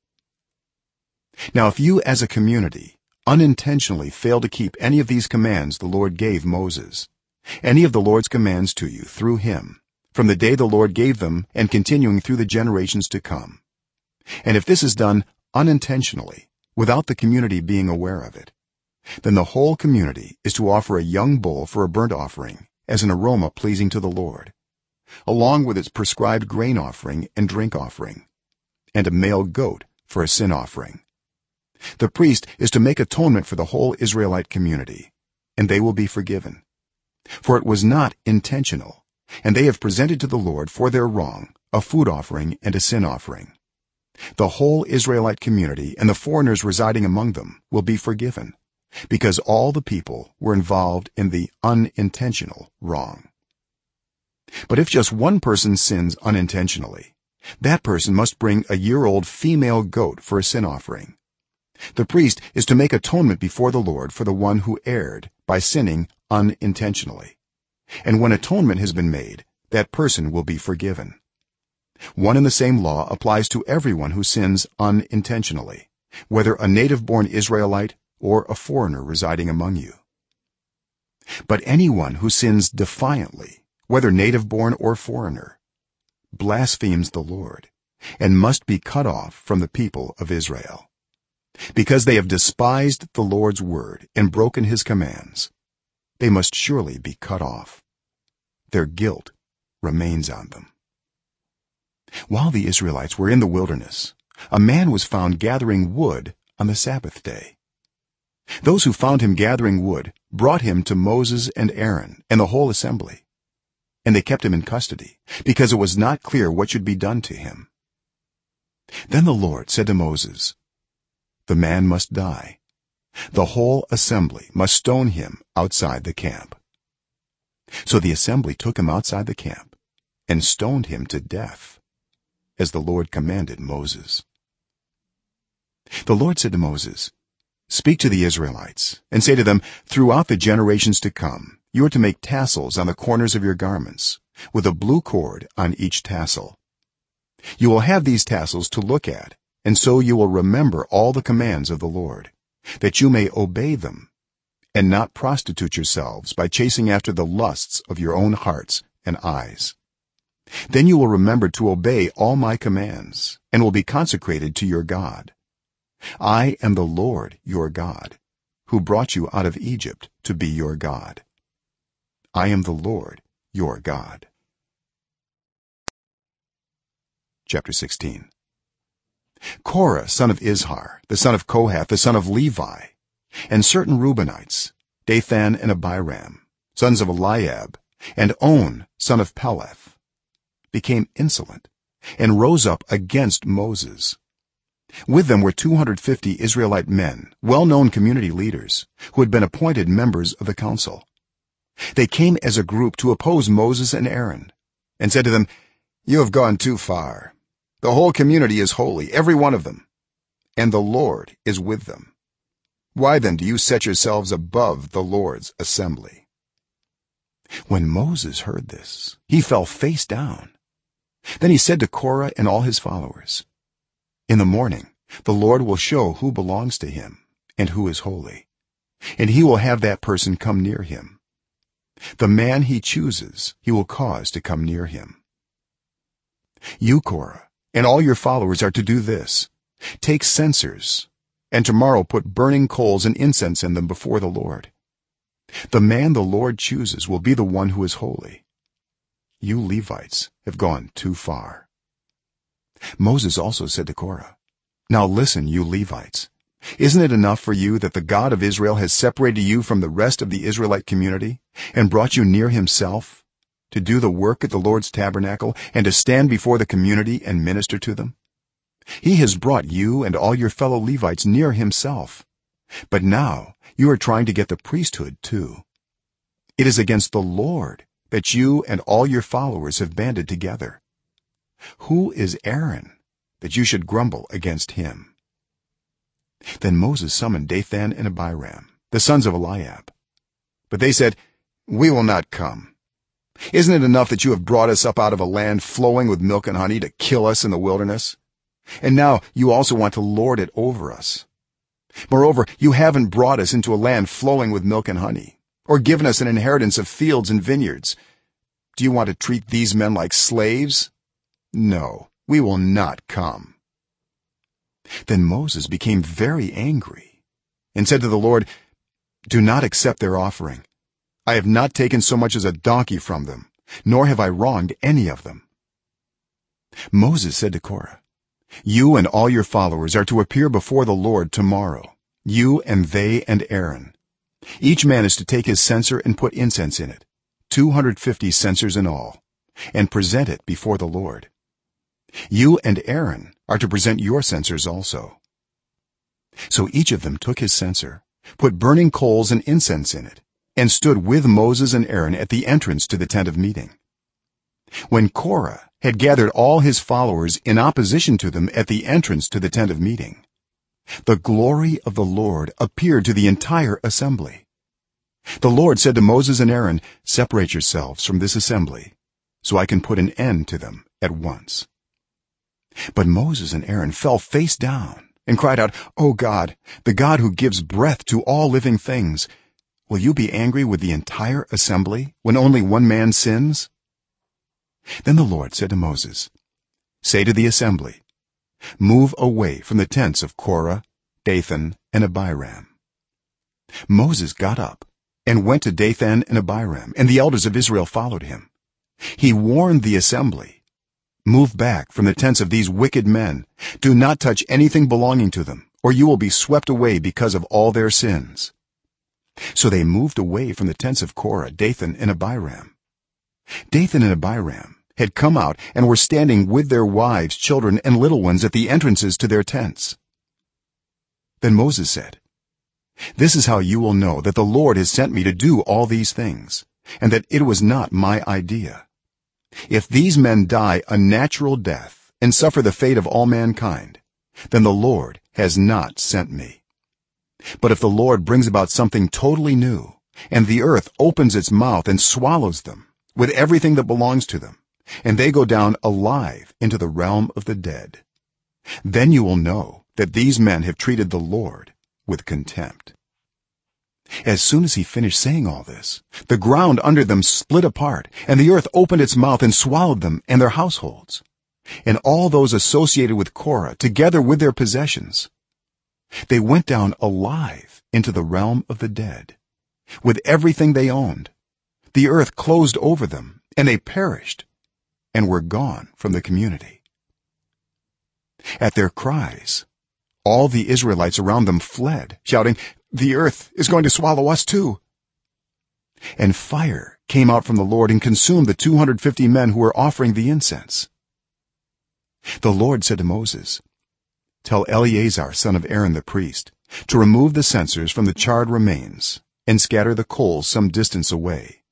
Now if you as a community unintentionally fail to keep any of these commands the Lord gave Moses, any of the Lord's commands to you through him, from the day the Lord gave them and continuing through the generations to come, and if this is done unintentionally without the community being aware of it, then the whole community is to offer a young bull for a burnt offering as an aroma pleasing to the Lord, along with its prescribed grain offering and drink offering, and a male goat for a sin offering. The priest is to make atonement for the whole Israelite community, and they will be forgiven, for it was not intentional, and they have presented to the Lord for their wrong a food offering and a sin offering. The whole Israelite community and the foreigners residing among them will be forgiven, because all the people were involved in the unintentional wrong. But if just one person sins unintentionally, that person must bring a year-old female goat for a sin offering. The priest is to make atonement before the Lord for the one who erred by sinning unintentionally, and when atonement has been made, that person will be forgiven. One and the same law applies to everyone who sins unintentionally, whether a native-born Israelite or a foreigner residing among you. But anyone who sins defiantly, whether native-born or foreigner, blasphemes the Lord and must be cut off from the people of Israel. Because they have despised the Lord's word and broken his commands, they must surely be cut off. Their guilt remains on them. While the Israelites were in the wilderness, a man was found gathering wood on the Sabbath day. Those who found him gathering wood brought him to Moses and Aaron and the whole assembly, and they kept him in custody because it was not clear what should be done to him. Then the Lord said to Moses, "The man must die. The whole assembly must stone him outside the camp." So the assembly took him outside the camp and stoned him to death, as the Lord commanded Moses. The Lord said to Moses, "Speak to the Israelites and say to them, throughout the generations to come, you are to make tassels on the corners of your garments, with a blue cord on each tassel. You will have these tassels to look at, and so you will remember all the commands of the Lord, that you may obey them and not prostitute yourselves by chasing after the lusts of your own hearts and eyes. Then you will remember to obey all my commands and will be consecrated to your God. I am the Lord your God, who brought you out of Egypt to be your God. I am the Lord your God." Chapter 16. Korah son of Izhar, the son of Kohath, the son of Levi, and certain Reubenites, Dathan and Abiram, sons of Eliab, and On son of Peleth, became insolent and rose up against Moses. With them were 250 Israelite men, well-known community leaders, who had been appointed members of the council. they came as a group to oppose Moses and Aaron and said to them, "You have gone too far. The whole community is holy, every one of them, and the Lord is with them. Why then do you set yourselves above the Lord's assembly?" When Moses heard this, he fell face down. Then he said to Korah and all his followers, "In the morning the Lord will show who belongs to him and who is holy, and he will have that person come near him. The man he chooses he will cause to come near him. You, Korah, and all your followers are to do this: take censers and tomorrow put burning coals and incense in them before the Lord. The man the Lord chooses will be the one who is holy. You Levites have gone too far." Moses also said to Korah, "Now listen, you Levites, isn't it enough for you that the God of Israel has separated you from the rest of the Israelite community and brought you near himself to do the work at the Lord's tabernacle and to stand before the community and minister to them? He has brought you and all your fellow Levites near himself, but now you are trying to get the priesthood too. It is against the Lord that you and all your followers have banded together. Who is Aaron that you should grumble against him?" Then Moses summoned Dathan and Abiram, the sons of Eliab, but they said, "We will not come. Isn't it enough that you have brought us up out of a land flowing with milk and honey to kill us in the wilderness? And now you also want to lord it over us. Moreover, you haven't brought us into a land flowing with milk and honey, or given us an inheritance of fields and vineyards. Do you want to treat these men like slaves? No, we will not come." Then Moses became very angry and said to the Lord, "Do not accept their offering. I have not taken so much as a donkey from them, nor have I wronged any of them." Moses said to Korah, "You and all your followers are to appear before the Lord tomorrow, you and they and Aaron. Each man is to take his censer and put incense in it, 250 censers in all, and present it before the Lord. You and Aaron are to present your censers also." So each of them took his censer, put burning coals and incense in it, and stood with Moses and Aaron at the entrance to the tent of meeting. When Korah had gathered all his followers in opposition to them at the entrance to the tent of meeting, the glory of the Lord appeared to the entire assembly. The Lord said to Moses and Aaron, "Separate yourselves from this assembly, so I can put an end to them at once." But Moses and Aaron fell face down and cried out, "O God, the God who gives breath to all living things, will you be angry with the entire assembly when only one man sins?" Then the Lord said to Moses, "Say to the assembly, move away from the tents of Korah, Dathan, and Abiram." Moses got up and went to Dathan and Abiram, and the elders of Israel followed him. He warned the assembly, "Move back from the tents of these wicked men. Do not touch anything belonging to them, or you will be swept away because of all their sins." So they moved away from the tents of Korah, Dathan, and Abiram. Dathan and Abiram had come out and were standing with their wives, children, and little ones at the entrances to their tents. Then Moses said, "This is how you will know that the Lord has sent me to do all these things, and that it was not my idea. If these men die a natural death and suffer the fate of all mankind, then the Lord has not sent me. But if the Lord brings about something totally new, and the earth opens its mouth and swallows them with everything that belongs to them, and they go down alive into the realm of the dead, then you will know that these men have treated the Lord with contempt." As soon as he finished saying all this, the ground under them split apart, and the earth opened its mouth and swallowed them and their households, and all those associated with Korah together with their possessions. They went down alive into the realm of the dead with everything they owned. The earth closed over them, and they perished and were gone from the community. At their cries, all the Israelites around them fled, shouting, "The earth is going to swallow us too." And fire came out from the Lord and consumed the 250 men who were offering the incense. The Lord said to Moses, "Tell Eleazar, son of Aaron the priest, to remove the censers from the charred remains and scatter the coals some distance away,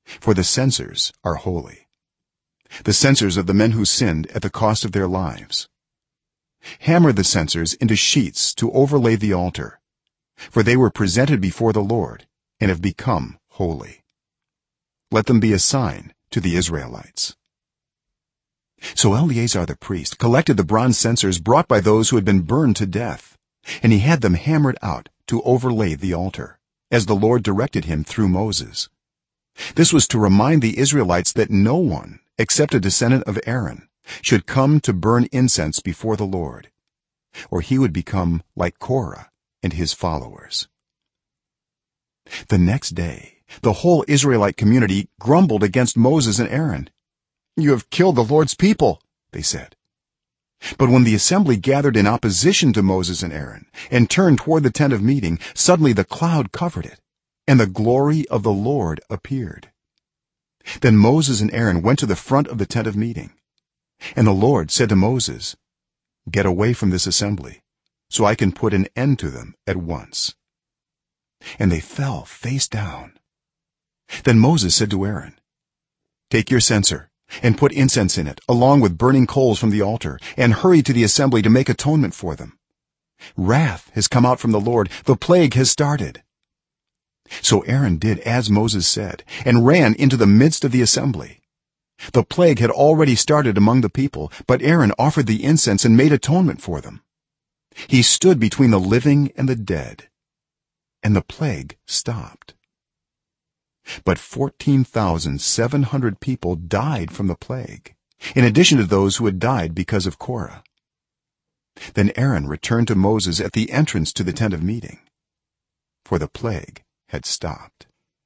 for the censers are holy, the censers of the men who sinned at the cost of their lives. Hammer the censers into sheets to overlay the altar, for they were presented before the Lord and have become holy. Let them be a sign to the Israelites." So Eleazar the priest collected the bronze censers brought by those who had been burned to death, and he had them hammered out to overlay the altar, as the Lord directed him through Moses. This was to remind the Israelites that no one except a descendant of Aaron should come to burn incense before the Lord, or he would become like Korah and his followers. The next day the whole Israelite community grumbled against Moses and Aaron. "You have killed the Lord's people," they said. But when the assembly gathered in opposition to Moses and Aaron and turned toward the tent of meeting, suddenly the cloud covered it, and the glory of the Lord appeared. Then Moses and Aaron went to the front of the tent of meeting, and the Lord said to Moses, "Get away from this assembly, so I can put an end to them at once." And they fell face down. Then Moses said to Aaron, "Take your censer and put incense in it along with burning coals from the altar, and hurry to the assembly to make atonement for them. Wrath has come out from the Lord, the plague has started." So Aaron did as Moses said and ran into the midst of the assembly. The plague had already started among the people, but Aaron offered the incense and made atonement for them. He stood between the living and the dead, and the plague stopped. But 14,700 people died from the plague, in addition to those who had died because of Korah. Then Aaron returned to Moses at the entrance to the tent of meeting, for the plague had stopped.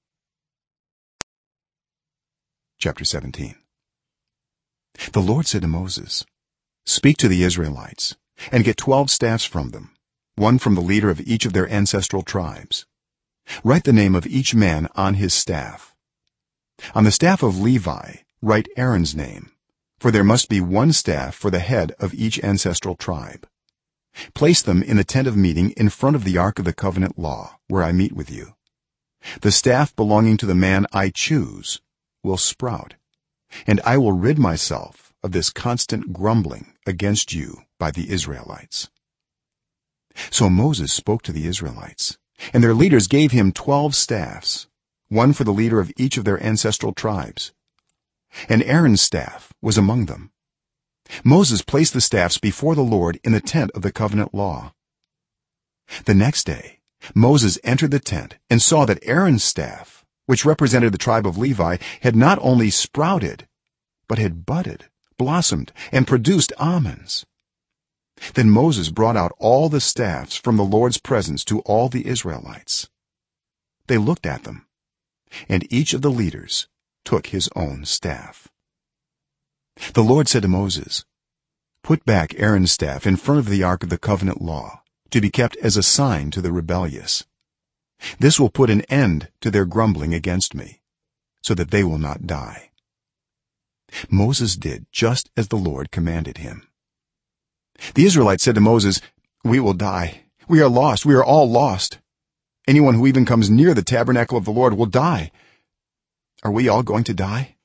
Chapter 17. The Lord said to Moses, "Speak to the Israelites and get 12 staffs from them, one from the leader of each of their ancestral tribes. Write the name of each man on his staff. On the staff of Levi write Aaron's name, for there must be one staff for the head of each ancestral tribe. Place them in the tent of meeting in front of the ark of the covenant law, where I meet with you. The staff belonging to the man I choose will sprout, and I will rid myself of this constant grumbling against you by the Israelites." So Moses spoke to the Israelites, and their leaders gave him 12 staffs, one for the leader of each of their ancestral tribes, and Aaron's staff was among them. Moses placed the staffs before the Lord in the tent of the covenant law. The next day Moses entered the tent and saw that Aaron's staff, which represented the tribe of Levi, had not only sprouted but had budded, blossomed, and produced almonds. Then Moses brought out all the staffs from the Lord's presence to all the Israelites. They looked at them, and each of the leaders took his own staff. The Lord said to Moses, "Put back Aaron's staff in front of the ark of the covenant law, to be kept as a sign to the rebellious. This will put an end to their grumbling against me, so that they will not die." Moses did just as the Lord commanded him. The Israelites said to Moses, "We will die. We are lost. We are all lost. Anyone who even comes near the tabernacle of the Lord will die. Are we all going to die?"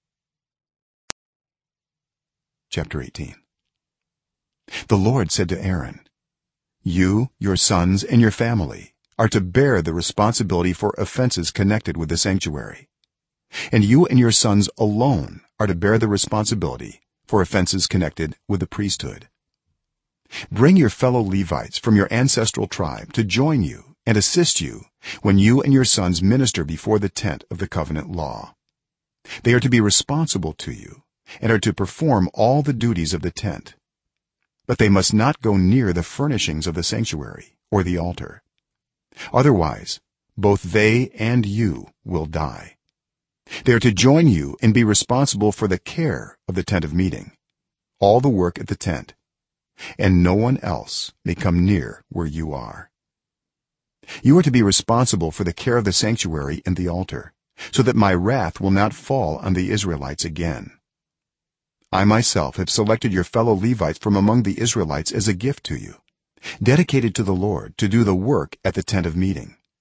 Chapter 18. The Lord said to Aaron, "You, your sons, and your family are to bear the responsibility for offenses connected with the sanctuary, and you and your sons alone are to bear the responsibility for offenses connected with the priesthood. Bring your fellow Levites from your ancestral tribe to join you and assist you when you and your sons minister before the tent of the covenant law. They are to be responsible to you and are to perform all the duties of the tent, but they must not go near the furnishings of the sanctuary or the altar. Otherwise both they and you will die. They are to join you and be responsible for the care of the tent of meeting, all the work at the tent, and no one else may come near where you are. You are to be responsible for the care of the sanctuary and the altar, so that my wrath will not fall on the Israelites again. I myself have selected your fellow Levites from among the Israelites as a gift to you, dedicated to the Lord to do the work at the tent of meeting.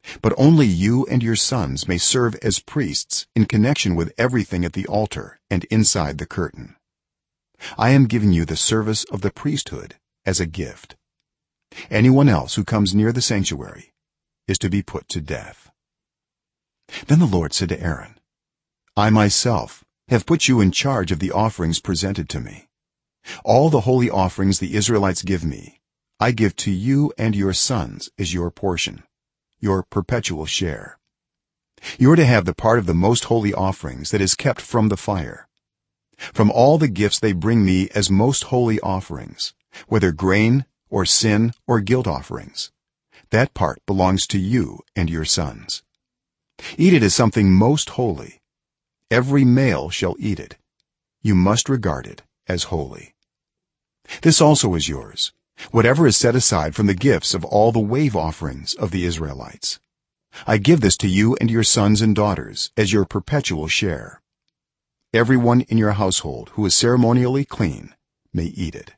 but only you and your sons may serve as priests in connection with everything at the altar and inside the curtain. I am giving you the service of the priesthood as a gift. Anyone else who comes near the sanctuary is to be put to death." Then the Lord said to Aaron, "I myself have put you in charge of the offerings presented to me. All the holy offerings the Israelites give me, I give to you and your sons as your portion, your perpetual share. You are to have the part of the most holy offerings that is kept from the fire. From all the gifts they bring me as most holy offerings, whether grain or sin or guilt offerings, that part belongs to you and your sons. Eat it as something most holy. Every male shall eat it. You must regard it as holy. This also is yours, whatever is set aside from the gifts of all the wave offerings of the Israelites. I give this to you and your sons and daughters as your perpetual share. Everyone in your household who is ceremonially clean may eat it.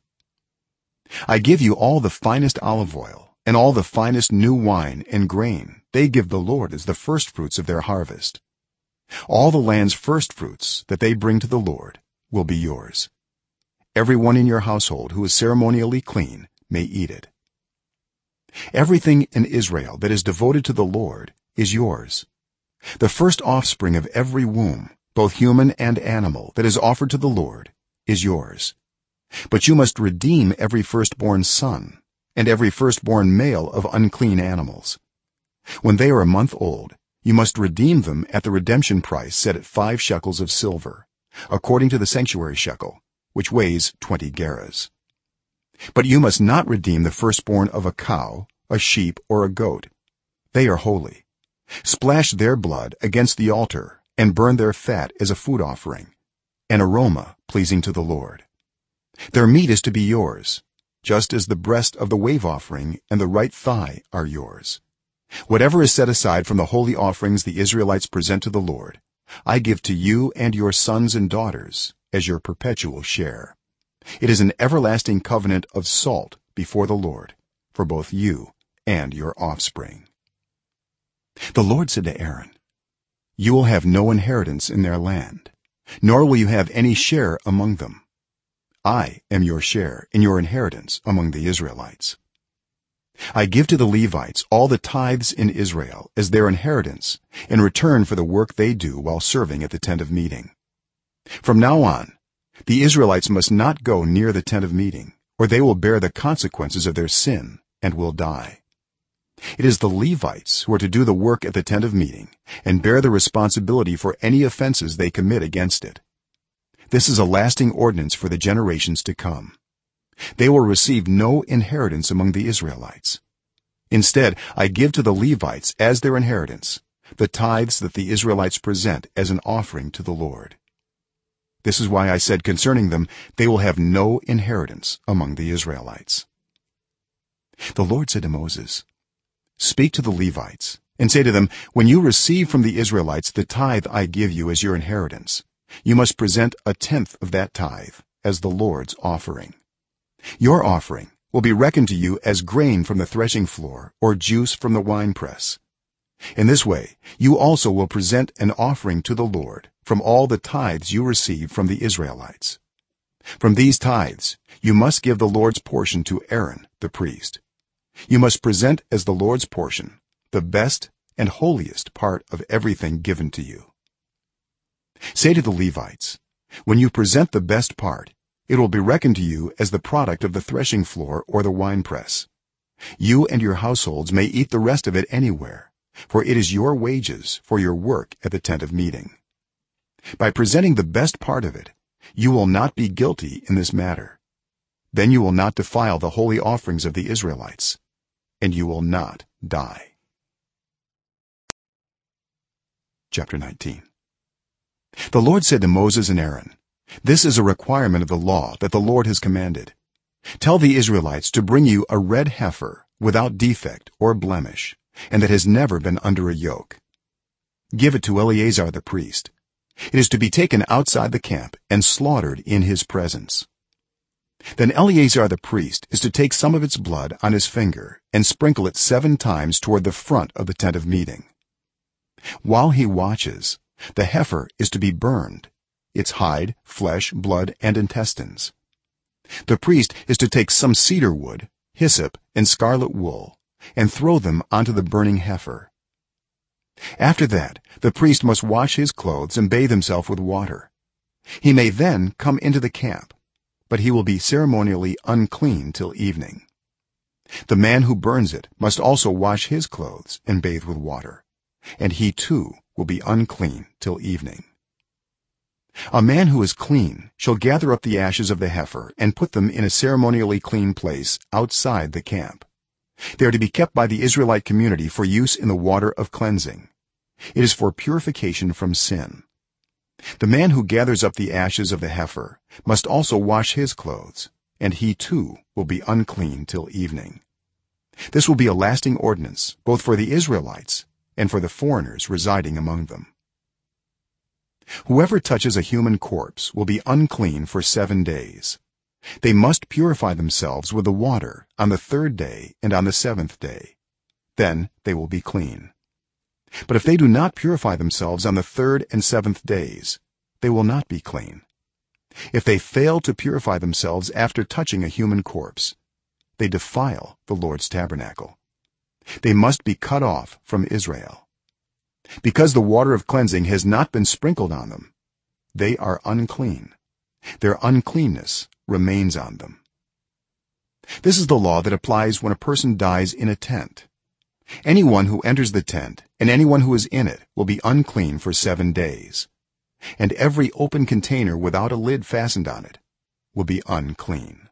I give you all the finest olive oil and all the finest new wine and grain they give the Lord as the firstfruits of their harvest. All the land's firstfruits that they bring to the Lord will be yours. Everyone in your household who is ceremonially clean may eat it. Everything in Israel that is devoted to the Lord is yours. The first offspring of every womb, both human and animal, that is offered to the Lord is yours. But you must redeem every firstborn son and every firstborn male of unclean animals. When they are a month old, you must redeem them at the redemption price set at 5 shekels of silver, according to the sanctuary shekel, which weighs 20 gerahs. But you must not redeem the firstborn of a cow, a sheep, or a goat. They are holy. Splash their blood against the altar and burn their fat as a food offering, an aroma pleasing to the Lord. Their meat is to be yours, just as the breast of the wave offering and the right thigh are yours. Whatever is set aside from the holy offerings the Israelites present to the Lord, I give to you and your sons and daughters as your perpetual share. It is an everlasting covenant of salt before the Lord for both you and your offspring." The Lord said to Aaron, "You will have no inheritance in their land, nor will you have any share among them. I am your share in your inheritance among the Israelites. I give to the Levites all the tithes in Israel as their inheritance in return for the work they do while serving at the tent of meeting. From now on, the Israelites must not go near the tent of meeting, or they will bear the consequences of their sin and will die. It is the Levites who are to do the work at the tent of meeting and bear the responsibility for any offenses they commit against it. This is a lasting ordinance for the generations to come. They will receive no inheritance among the Israelites. Instead, I give to the Levites as their inheritance the tithes that the Israelites present as an offering to the Lord. This is why I said concerning them, they will have no inheritance among the Israelites." The Lord said to Moses, "Speak to the Levites and say to them, when you receive from the Israelites the tithe I give you as your inheritance, you must present 1/10 of that tithe as the Lord's offering. Your offering will be reckoned to you as grain from the threshing floor or juice from the winepress. In this way you also will present an offering to the Lord from all the tithes you receive from the Israelites. From these tithes you must give the Lord's portion to Aaron the priest. You must present as the Lord's portion the best and holiest part of everything given to you. Say to the Levites, when you present the best part, it will be reckoned to you as the product of the threshing floor or the winepress. You and your households may eat the rest of it anywhere, for it is your wages for your work at the tent of meeting. By presenting the best part of it, you will not be guilty in this matter. Then you will not defile the holy offerings of the Israelites, and you will not die." Chapter 19. The Lord said to Moses and Aaron, "This is a requirement of the law that the Lord has commanded. Tell the Israelites to bring you a red heifer without defect or blemish, and that has never been under a yoke. Give it to Eleazar the priest. It is to be taken outside the camp and slaughtered in his presence. then Eleazar the priest is to take some of its blood on his finger and sprinkle it 7 times toward the front of the tent of meeting. While he watches, the heifer is to be burned, its hide, flesh, blood, and intestines. The priest is to take some cedar wood, hyssop, and scarlet wool and throw them onto the burning heifer. After that, the priest must wash his clothes and bathe himself with water. He may then come into the camp, but he will be ceremonially unclean till evening. The man who burns it must also wash his clothes and bathe with water, and he too will be unclean till evening. A man who is clean shall gather up the ashes of the heifer and put them in a ceremonially clean place outside the camp. They are to be kept by the Israelite community for use in the water of cleansing. It is for purification from sin. The man who gathers up the ashes of the heifer must also wash his clothes, and he too will be unclean till evening. This will be a lasting ordinance both for the Israelites and for the foreigners residing among them. Whoever touches a human corpse will be unclean for 7 days. They must purify themselves with the water on the 3rd day and on the 7th day. Then they will be clean. But if they do not purify themselves on the 3rd and 7th days, they will not be clean. If they fail to purify themselves after touching a human corpse, they defile the Lord's tabernacle. They must be cut off from Israel. Because the water of cleansing has not been sprinkled on them, they are unclean. Their uncleanness remains on them. This is the law that applies when a person dies in a tent. Anyone who enters the tent and anyone who is in it will be unclean for 7 days, and every open container without a lid fastened on it will be unclean.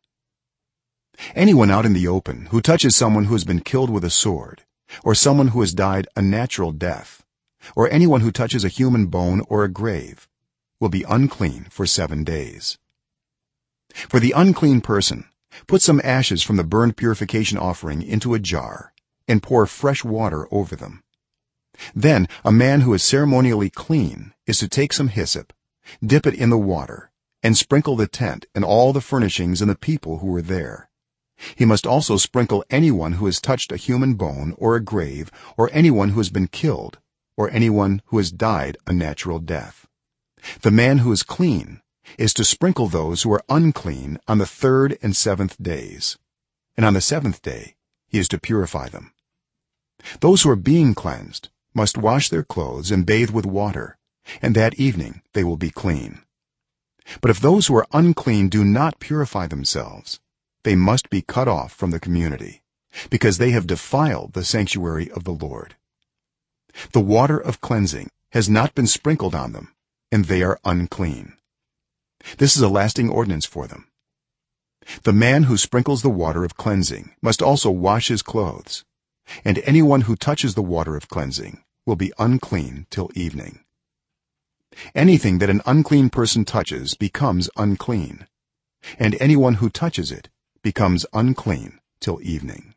Anyone out in the open who touches someone who has been killed with a sword, or someone who has died a natural death, or anyone who touches a human bone or a grave will be unclean for 7 days. For the unclean person, put some ashes from the burnt purification offering into a jar and pour fresh water over them. Then a man who is ceremonially clean is to take some hyssop, dip it in the water, and sprinkle the tent and all the furnishings and the people who were there. He must also sprinkle anyone who has touched a human bone or a grave, or anyone who has been killed, or anyone who has died a natural death. The man who is clean is to sprinkle those who are unclean on the 3rd and 7th days, and on the 7th day he is to purify them. Those who are being cleansed must wash their clothes and bathe with water, and that evening they will be clean. But if those who are unclean do not purify themselves, they must be cut off from the community, because they have defiled the sanctuary of the Lord. The water of cleansing has not been sprinkled on them, and they are unclean. This is a lasting ordinance for them. The man who sprinkles the water of cleansing must also wash his clothes, and anyone who touches the water of cleansing will be unclean till evening. Anything that an unclean person touches becomes unclean, and anyone who touches it becomes unclean till evening.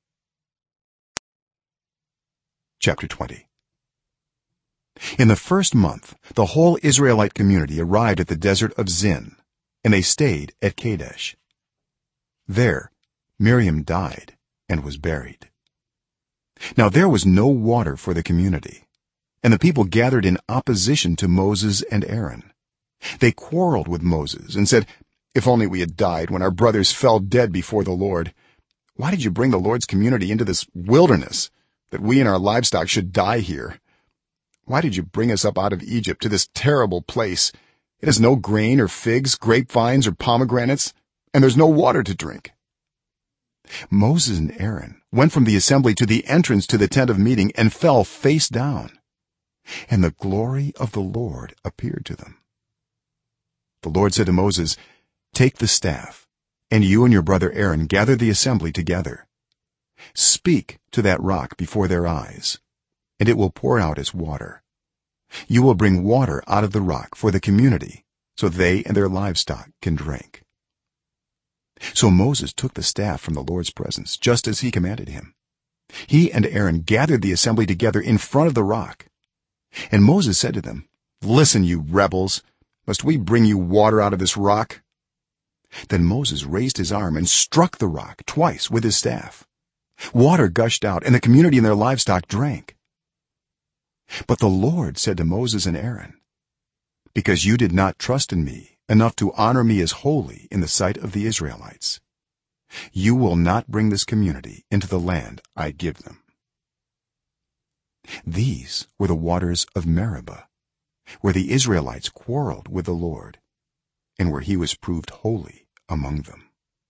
Chapter 20. In the 1st month, the whole Israelite community arrived at the desert of Zin, and they stayed at Kadesh. There Miriam died and was buried. Now there was no water for the community, and the people gathered in opposition to Moses and Aaron. They quarreled with Moses and said, "If only we had died when our brothers fell dead before the Lord. Why did you bring the Lord's community into this wilderness, that we and our livestock should die here? Why did you bring us up out of Egypt to this terrible place? It has no grain or figs, grapevines or pomegranates, and there's no water to drink." Moses and Aaron went from the assembly to the entrance to the tent of meeting and fell face down, and the glory of the Lord appeared to them. The Lord said to Moses, "Take the staff, and you and your brother Aaron gather the assembly together. Speak to that rock before their eyes, and it will pour out its water. You will bring water out of the rock for the community, so they and their livestock can drink." So Moses took the staff from the Lord's presence, just as he commanded him. He and Aaron gathered the assembly together in front of the rock, and Moses said to them, "Listen, you rebels, must we bring you water out of this rock?" then moses raised his arm and struck the rock twice with his staff. Water gushed out and the community and their livestock drank. But the lord said to moses and aaron, because you did not trust in me enough to honor me as holy in the sight of the israelites, you will not bring this community into the land I give them. These were the waters of Meribah, where the israelites quarreled with the lord and where he was proved holy among them.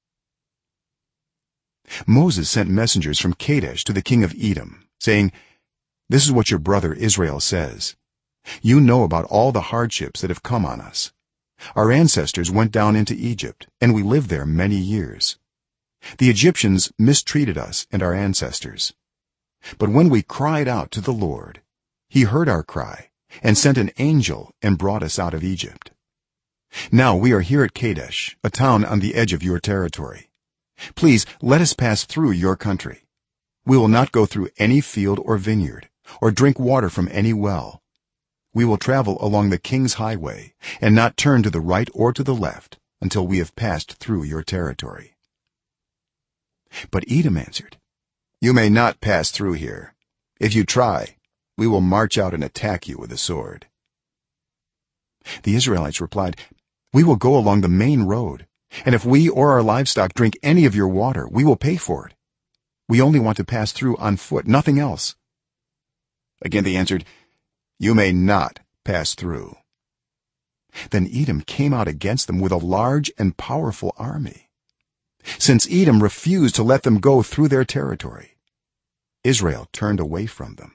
Moses sent messengers from Kadesh to the king of Edom, saying, this is what your brother Israel says, you know about all the hardships that have come on us. Our ancestors went down into Egypt and we lived there many years. The Egyptians mistreated us and our ancestors, but when we cried out to the lord, he heard our cry and sent an angel and brought us out of Egypt. Now we are here at Kadesh, a town on the edge of your territory. Please let us pass through your country. We will not go through any field or vineyard or drink water from any well. We will travel along the king's highway and not turn to the right or to the left until we have passed through your territory. But Edom answered, you may not pass through here. If you try, we will march out and attack you with a sword. The Israelites replied, we will go along the main road, and if we or our livestock drink any of your water, we will pay for it. We only want to pass through on foot, nothing else. Again they answered, you may not pass through. Then Edom came out against them with a large and powerful army. Since Edom refused to let them go through their territory, Israel turned away from them.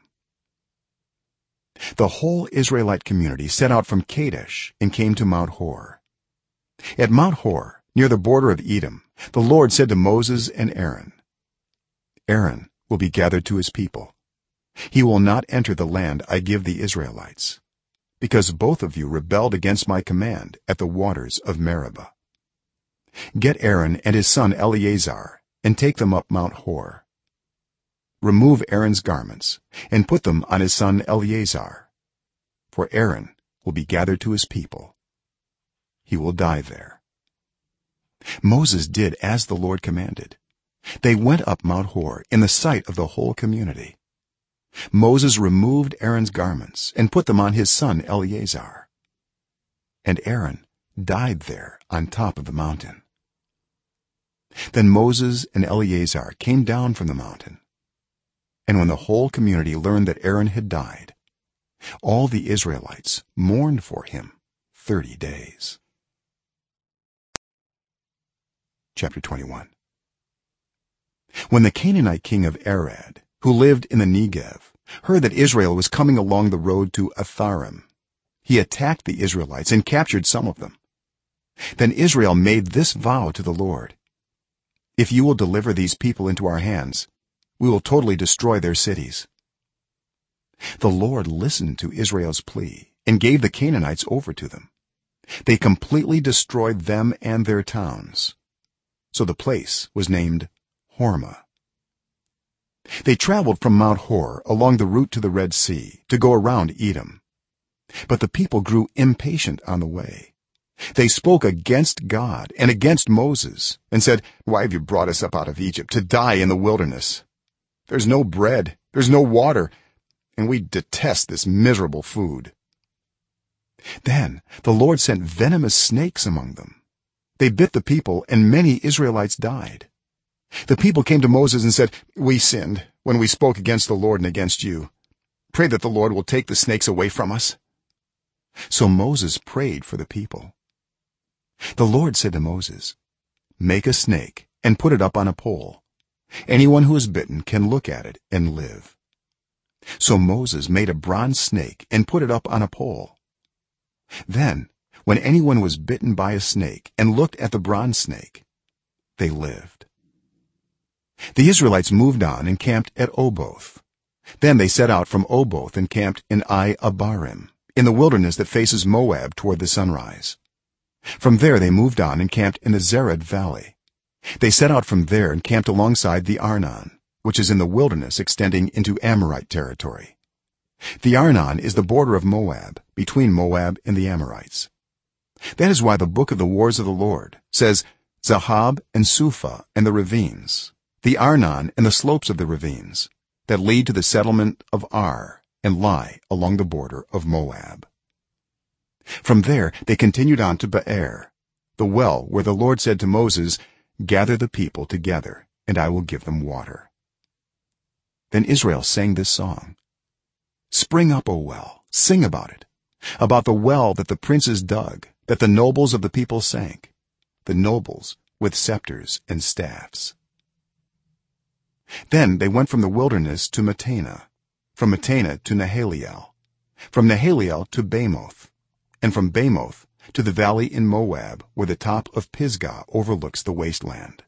The whole Israelite community set out from Kadesh and came to Mount Hor. At Mount Hor, near the border of Edom, the lord said to moses and aaron, aaron will be gathered to his people. He will not enter the land I give the Israelites, because both of you rebelled against my command at the waters of Meribah. Get Aaron and his son Eleazar and take them up Mount Hor. Remove Aaron's garments and put them on his son Eleazar, for Aaron will be gathered to his people. He will die there. Moses did as the Lord commanded. They went up Mount Hor in the sight of the whole community. Moses removed Aaron's garments and put them on his son Eleazar, and Aaron died there on top of the mountain. Then Moses and Eleazar came down from the mountain, and when the whole community learned that Aaron had died, all the Israelites mourned for him 30 days. Chapter 21. When the Canaanite king of Arad, who lived in the Negev, heard that Israel was coming along the road to Atharim, he attacked the Israelites and captured some of them. Then Israel made this vow to the Lord, if you will deliver these people into our hands, we will totally destroy their cities. The Lord listened to Israel's plea and gave the Canaanites over to them. They completely destroyed them and their towns, so the place was named Hormah. They traveled from Mount Hor along the route to the Red Sea to go around Edom, but the people grew impatient on the way. They spoke against God and against Moses and said, why have you brought us up out of Egypt to die in the wilderness? There's no bread, there's no water, and we detest this miserable food. Then the Lord sent venomous snakes among them. They bit the people, and many Israelites died. The people came to Moses and said, we sinned when we spoke against the Lord and against you. Pray that the Lord will take the snakes away from us. So Moses prayed for the people. The Lord said to Moses, make a snake and put it up on a pole. Anyone who is bitten can look at it and live. So Moses made a bronze snake and put it up on a pole. Then when anyone was bitten by a snake and looked at the bronze snake, they lived. The Israelites moved on and camped at Oboth. Then they set out from Oboth and camped in Abarim, in the wilderness that faces Moab toward the sunrise. From there they moved on and camped in the Zered valley. They set out from there and camped alongside the Arnon, which is in the wilderness extending into Amorite territory. The Arnon is the border of Moab, between Moab and the Amorites. That is why the book of the wars of the Lord says, Zahab and Suphah and the ravines, the Arnon and the slopes of the ravines that lead to the settlement of Ar and lie along the border of Moab. From there they continued on to Beer, the well where the Lord said to Moses, "Gather the people together, and I will give them water." Then Israel sang this song: "Spring up, O well, sing about the well that the princes dug, that the nobles of the people sank, the nobles with scepters and staffs." Then they went from the wilderness to Mattanah, from Mattanah to Nahaliel, from Nahaliel to Bamoth, and from Bamoth to the valley in Moab where the top of Pisgah overlooks the wasteland.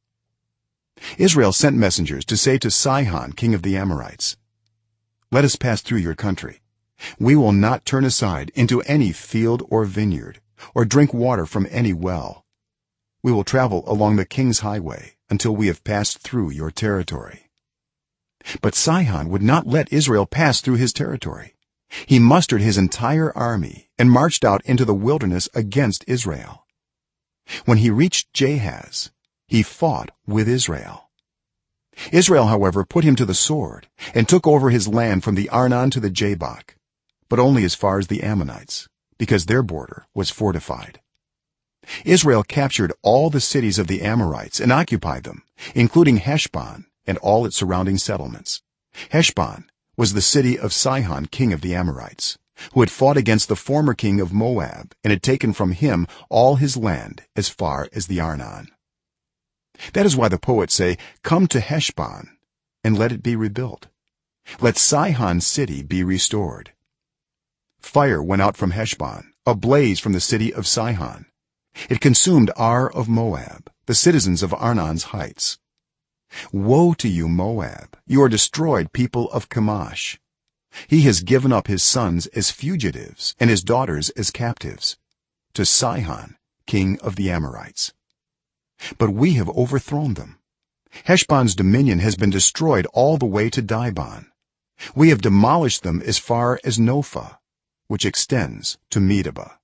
Israel sent messengers to say to Sihon king of the Amorites, "Let us pass through your country. We will not turn aside into any field or vineyard or drink water from any well. We will travel along the king's highway until we have passed through your territory." But Sihon would not let Israel pass through his territory. He mustered his entire army and marched out into the wilderness against Israel. When he reached Jahaz, he fought with Israel. Israel, however, put him to the sword and took over his land from the Arnon to the Jabbok, but only as far as the Ammonites, because their border was fortified. Israel captured all the cities of the Amorites and occupied them, including Heshbon and all its surrounding settlements. Heshbon was the city of Sihon king of the Amorites, who had fought against the former king of Moab and had taken from him all his land as far as the Arnon. That is why the poets say, "Come to Heshbon and let it be rebuilt, let Sihon's city be restored." Fire went out from Heshbon, a blaze from the city of Sihon. It consumed Ar of Moab, the citizens of Arnon's heights. Woe to you, Moab! You are destroyed, people of Chemosh. He has given up his sons as fugitives and his daughters as captives to Sihon king of the Amorites. But we have overthrown them. Heshbon's dominion has been destroyed all the way to Dibon. We have demolished them as far as Nophah, which extends to Medeba.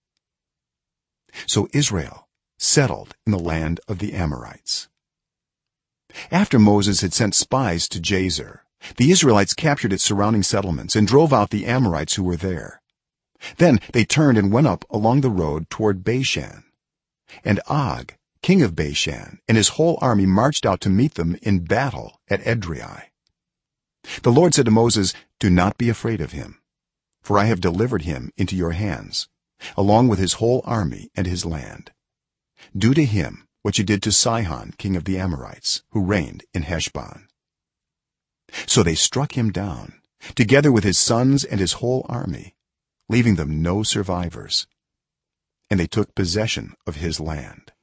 So Israel settled in the land of the Amorites. After Moses had sent spies to Jazer, the Israelites captured its surrounding settlements and drove out the Amorites who were there. Then they turned and went up along the road toward Bashan, and Og king of Bashan and his whole army marched out to meet them in battle at Edrei. The Lord said to Moses, "Do not be afraid of him, for I have delivered him into your hands, along with his whole army and his land. Do to him what you did to Sihon king of the Amorites, who reigned in Heshbon." So they struck him down, together with his sons and his whole army, leaving them no survivors, and they took possession of his land.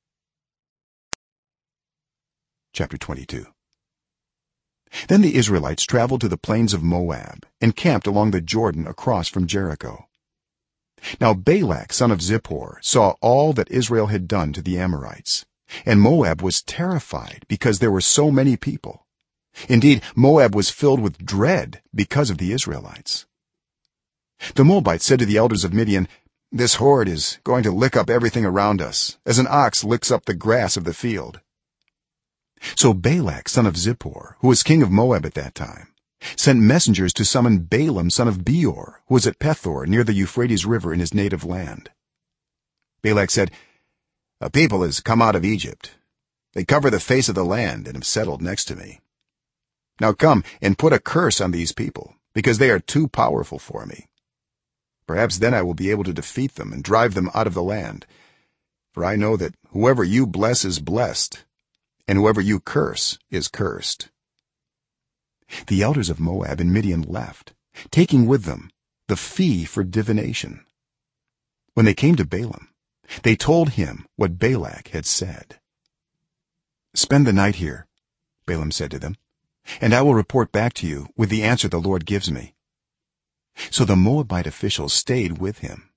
Chapter 22. Then the Israelites traveled to the plains of Moab and camped along the Jordan across from Jericho. Now Balak son of Zippor saw all that Israel had done to the Amorites, and Moab was terrified because there were so many people. Indeed, Moab was filled with dread because of the Israelites. The Moabites said to the elders of Midian, "This horde is going to lick up everything around us, as an ox licks up the grass of the field." So Balak son of Zippor, who was king of Moab at that time, sent messengers to summon Balaam son of Beor, who was at Pethor near the Euphrates river in his native land. Balak said, "A people has come out of Egypt. They cover the face of the land and have settled next to me. Now come and put a curse on these people, because they are too powerful for me. Perhaps then I will be able to defeat them and drive them out of the land, for I know that whoever you bless is blessed, and whoever you curse is cursed." The elders of Moab and Midian left, taking with them the fee for divination. When they came to Balaam, they told him what Balak had said. "Spend the night here," Balaam said to them, "and I will report back to you with the answer the Lord gives me." So the Moabite officials stayed with him.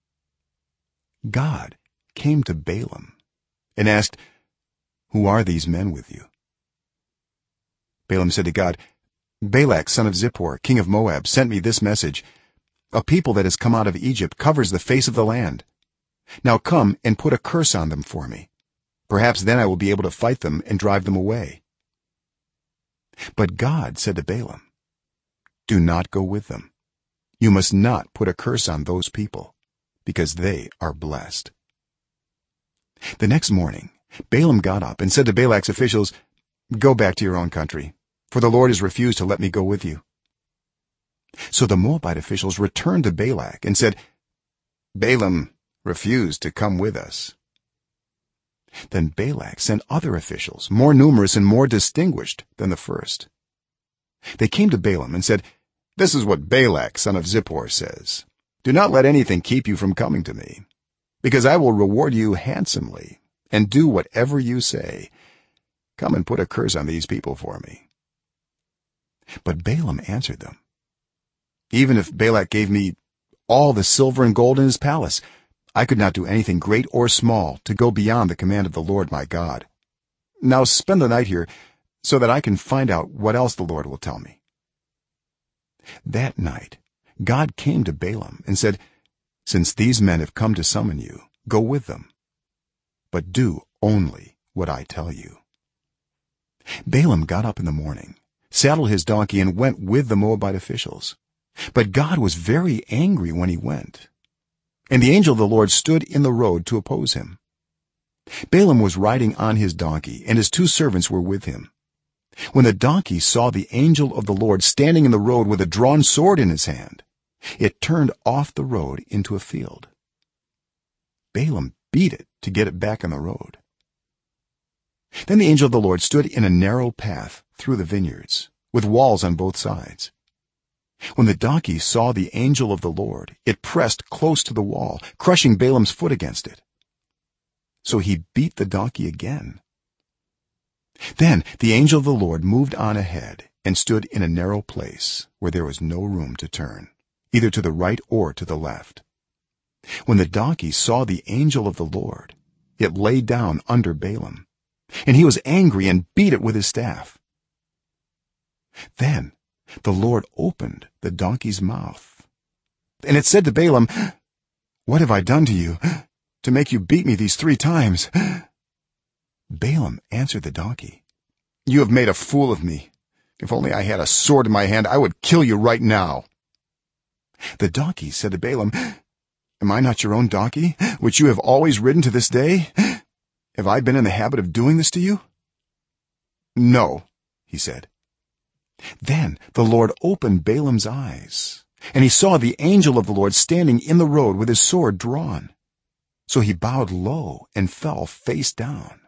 God came to Balaam and asked, "Who are these men with you?" Balaam said to God, "Balak son of Zippor king of Moab sent me this message: a people that has come out of Egypt covers the face of the land. Now come and put a curse on them for me. perhaps then I will be able to fight them and drive them away." But God said to Balaam, "Do not go with them. You must not put a curse on those people, because they are blessed." The next morning Balaam got up and said to Balak's officials, "Go back to your own country, for the Lord has refused to let me go with you." So the Moabite officials returned to Balak and said, "Balaam refused to come with us." Then Balak sent other officials, more numerous and more distinguished than the first. They came to Balaam and said, "This is what Balak son of Zippor says: Do not let anything keep you from coming to me, because I will reward you handsomely and do whatever you say. Come and put a curse on these people for me." But Balaam answered them, "Even if Balak gave me all the silver and gold in his palace, I could not do anything great or small to go beyond the command of the Lord my God. Now spend the night here so that I can find out what else the Lord will tell me." That night God came to Balaam and said, "Since these men have come to summon you, go with them, but do only what I tell you." Balaam got up in the morning, saddled his donkey, and went with the Moabite officials. But God was very angry when he went, and the angel of the Lord stood in the road to oppose him. Balaam was riding on his donkey, and his 2 servants were with him. When the donkey saw the angel of the Lord standing in the road with a drawn sword in his hand, it turned off the road into a field. Balaam beat it to get it back on the road. Then the angel of the Lord stood in a narrow path through the vineyards, with walls on both sides. When the donkey saw the angel of the Lord, it pressed close to the wall, crushing Balaam's foot against it. So he beat the donkey again. Then the angel of the Lord moved on ahead and stood in a narrow place where there was no room to turn, either to the right or to the left. When the donkey saw the angel of the Lord, it lay down under Balaam, and he was angry and beat it with his staff. Then the Lord opened the donkey's mouth, and it said to Balaam, "What have I done to you to make you beat me these 3 times?" Balaam answered the donkey, "You have made a fool of me. If only I had a sword in my hand, I would kill you right now." The donkey said to Balaam, "Am I not your own donkey, which you have always ridden to this day? Have I been in the habit of doing this to you?" "No," he said. Then the Lord opened Balaam's eyes, and he saw the angel of the Lord standing in the road with his sword drawn. So he bowed low and fell face down.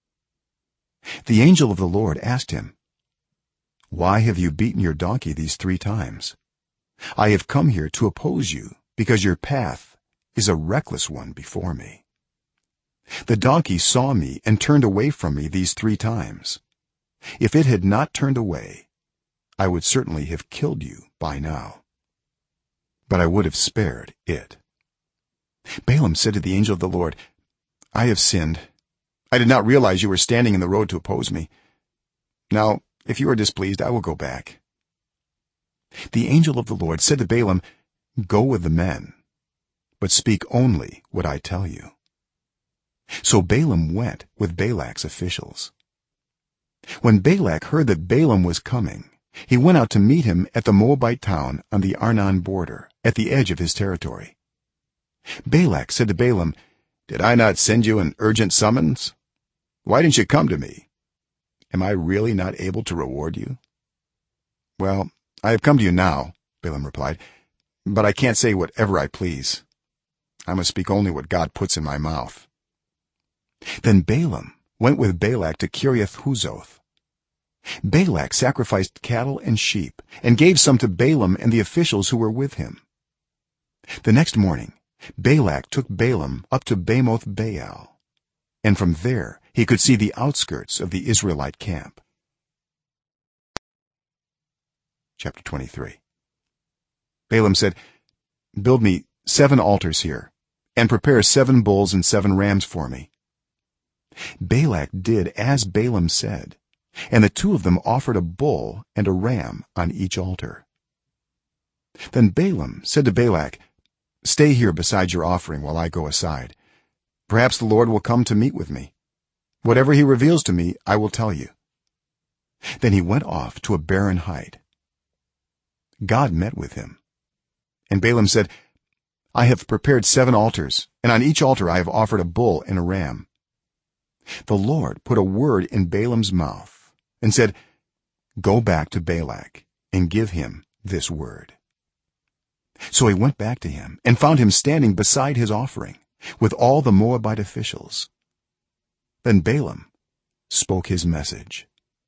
The angel of the Lord asked him, "Why have you beaten your donkey these 3 times? I have come here to oppose you because your path is a reckless one before me. The donkey saw me and turned away from me these 3 times. If it had not turned away, I would certainly have killed you by now, but I would have spared it." Balaam said to the angel of the Lord, "I have sinned. I did not realize you were standing in the road to oppose me. Now if you are displeased, I will go back." The angel of the Lord said to Balaam, "Go with the men, but speak only what I tell you." So Balaam went with Balak's officials. When Balak heard that Balaam was coming, he went out to meet him at the Moabite town on the Arnon border, at the edge of his territory. Balak said to Balaam, "Did I not send you an urgent summons? Why didn't you come to me? Am I really not able to reward you?" "Well, I have come to you now," Balaam replied, "but I can't say whatever I please. I must speak only what God puts in my mouth." Then Balaam went with Balak to Kiriath-Huzoth. Balak sacrificed cattle and sheep and gave some to Balaam and the officials who were with him. The next morning Balak took Balaam up to Bamoth Baal, and from there he could see the outskirts of the Israelite camp. Chapter 23. Balaam said, "Build me 7 altars here and prepare 7 bulls and 7 rams for me." Balak did as Balaam said, and the 2 of them offered a bull and a ram on each altar. Then Balaam said to Balak, "Stay here beside your offering while I go aside. Perhaps the Lord will come to meet with me." whatever he reveals to me I will tell you." Then he went off to a barren height. God met with him, and Balaam said, "I have prepared 7 altars, and on each altar I have offered a bull and a ram." The Lord put a word in Balaam's mouth and said, "Go back to Balak and give him this word." So he went back to him and found him standing beside his offering with all the Moabite officials. Then Balaam spoke his message.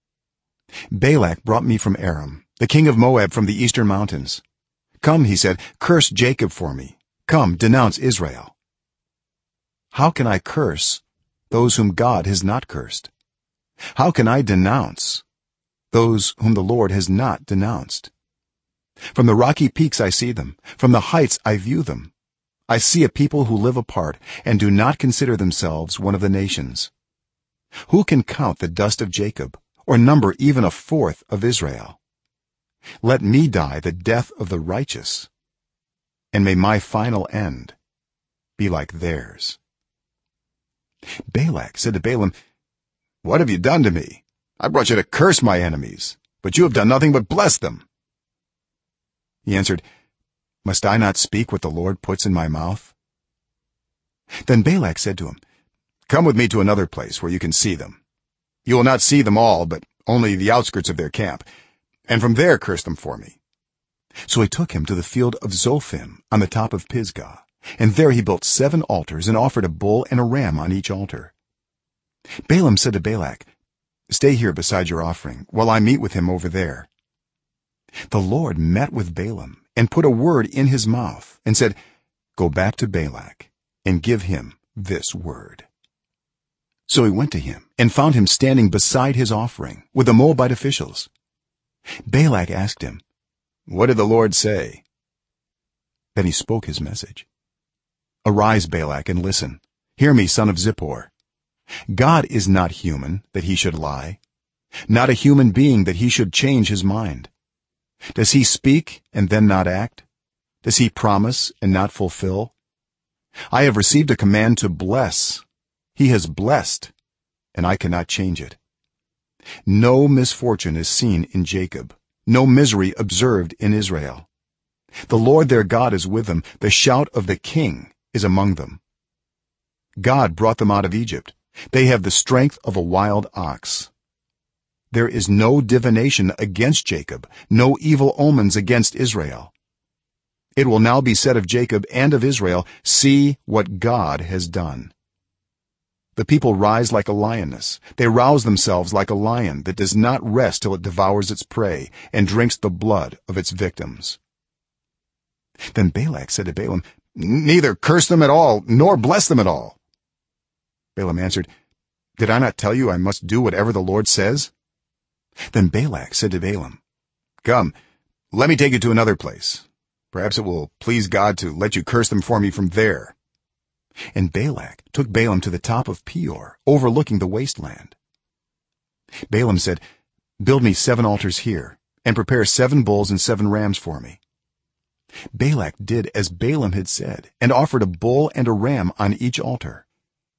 "Balak brought me from Aram, the king of Moab from the eastern mountains. Come," he said, "curse Jacob for me. Come, denounce Israel." How can I curse those whom God has not cursed? How can I denounce those whom the Lord has not denounced? From the rocky peaks I see them, from the heights I view them. I see a people who live apart and do not consider themselves one of the nations. Who can count the dust of Jacob, or number even a fourth of Israel? Let me die the death of the righteous, and may my final end be like theirs. Balak said to Balaam, "What have you done to me? I brought you to curse my enemies, but you have done nothing but bless them." He answered, "Must I not speak what the Lord puts in my mouth?" Then Balak said to him, "Come with me to another place where you can see them. You will not see them all, but only the outskirts of their camp, and from there curse them for me." So he took him to the field of Zophim on the top of Pisgah, and there he built 7 altars and offered a bull and a ram on each altar. Balaam said to Balak, "Stay here beside your offering while I meet with him over there." The Lord met with Balaam and put a word in his mouth and said, "Go back to Balak and give him this word." So he went to him and found him standing beside his offering with the Moabite officials. Balak asked him, "What did the Lord say?" Then he spoke his message. "Arise, Balak, and listen. Hear me, son of Zippor. God is not human that he should lie, not a human being that he should change his mind. Does he speak and then not act? Does he promise and not fulfill? I have received a command to bless. He has blessed, and I cannot change it. No misfortune is seen in Jacob, no misery observed in Israel. The Lord their God is with them, the shout of the king is among them. God brought them out of Egypt. They have the strength of a wild ox. There is no divination against Jacob, no evil omens against Israel. It will now be said of Jacob and of Israel, see what God has done. The people rise like a lioness. They rouse themselves like a lion that does not rest till it devours its prey and drinks the blood of its victims. Then Balak said to Balaam, "Neither curse them at all, nor bless them at all." Balaam answered, "Did I not tell you I must do whatever the Lord says?" Then Balak said to Balaam, "Come, let me take you to another place. Perhaps it will please God to let you curse them for me from there." And Balak took Balaam to the top of Peor, overlooking the wasteland. Balaam said, "Build me 7 altars here, and prepare 7 bulls and 7 rams for me." Balak did as Balaam had said, and offered a bull and a ram on each altar.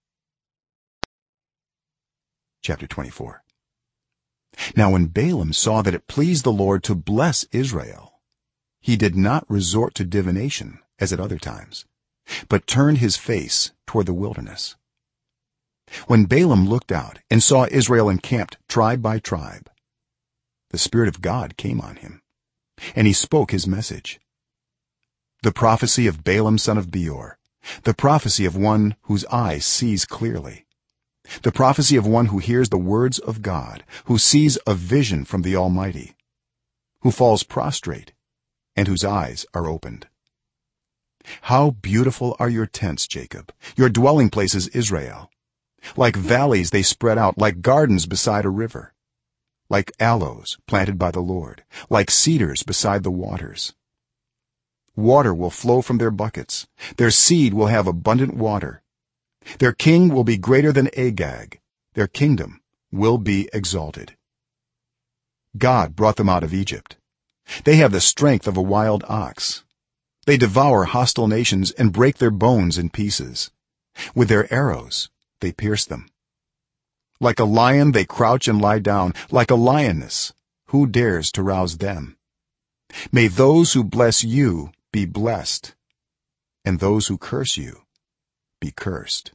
Chapter 24. Now when Balaam saw that it pleased the Lord to bless Israel, he did not resort to divination as at other times, but turned his face toward the wilderness. When Balaam looked out and saw Israel encamped tribe by tribe, the Spirit of God came on him, and he spoke his message. The prophecy of Balaam son of Beor, the prophecy of one whose eye sees clearly, the prophecy of one who hears the words of God, who sees a vision from the Almighty, who falls prostrate and whose eyes are opened. How beautiful are your tents, Jacob, your dwelling places, Israel. Like valleys they spread out, like gardens beside a river, like aloes planted by the Lord, like cedars beside the waters. Water will flow from their buckets, their seed will have abundant water. Their king will be greater than Agag, their kingdom will be exalted. God brought them out of Egypt. They have the strength of a wild ox. They devour hostile nations and break their bones in pieces. With their arrows they pierce them. like a lion they crouch and lie down, like a lioness who dares to rouse them? May those who bless you be blessed, and those who curse you be cursed."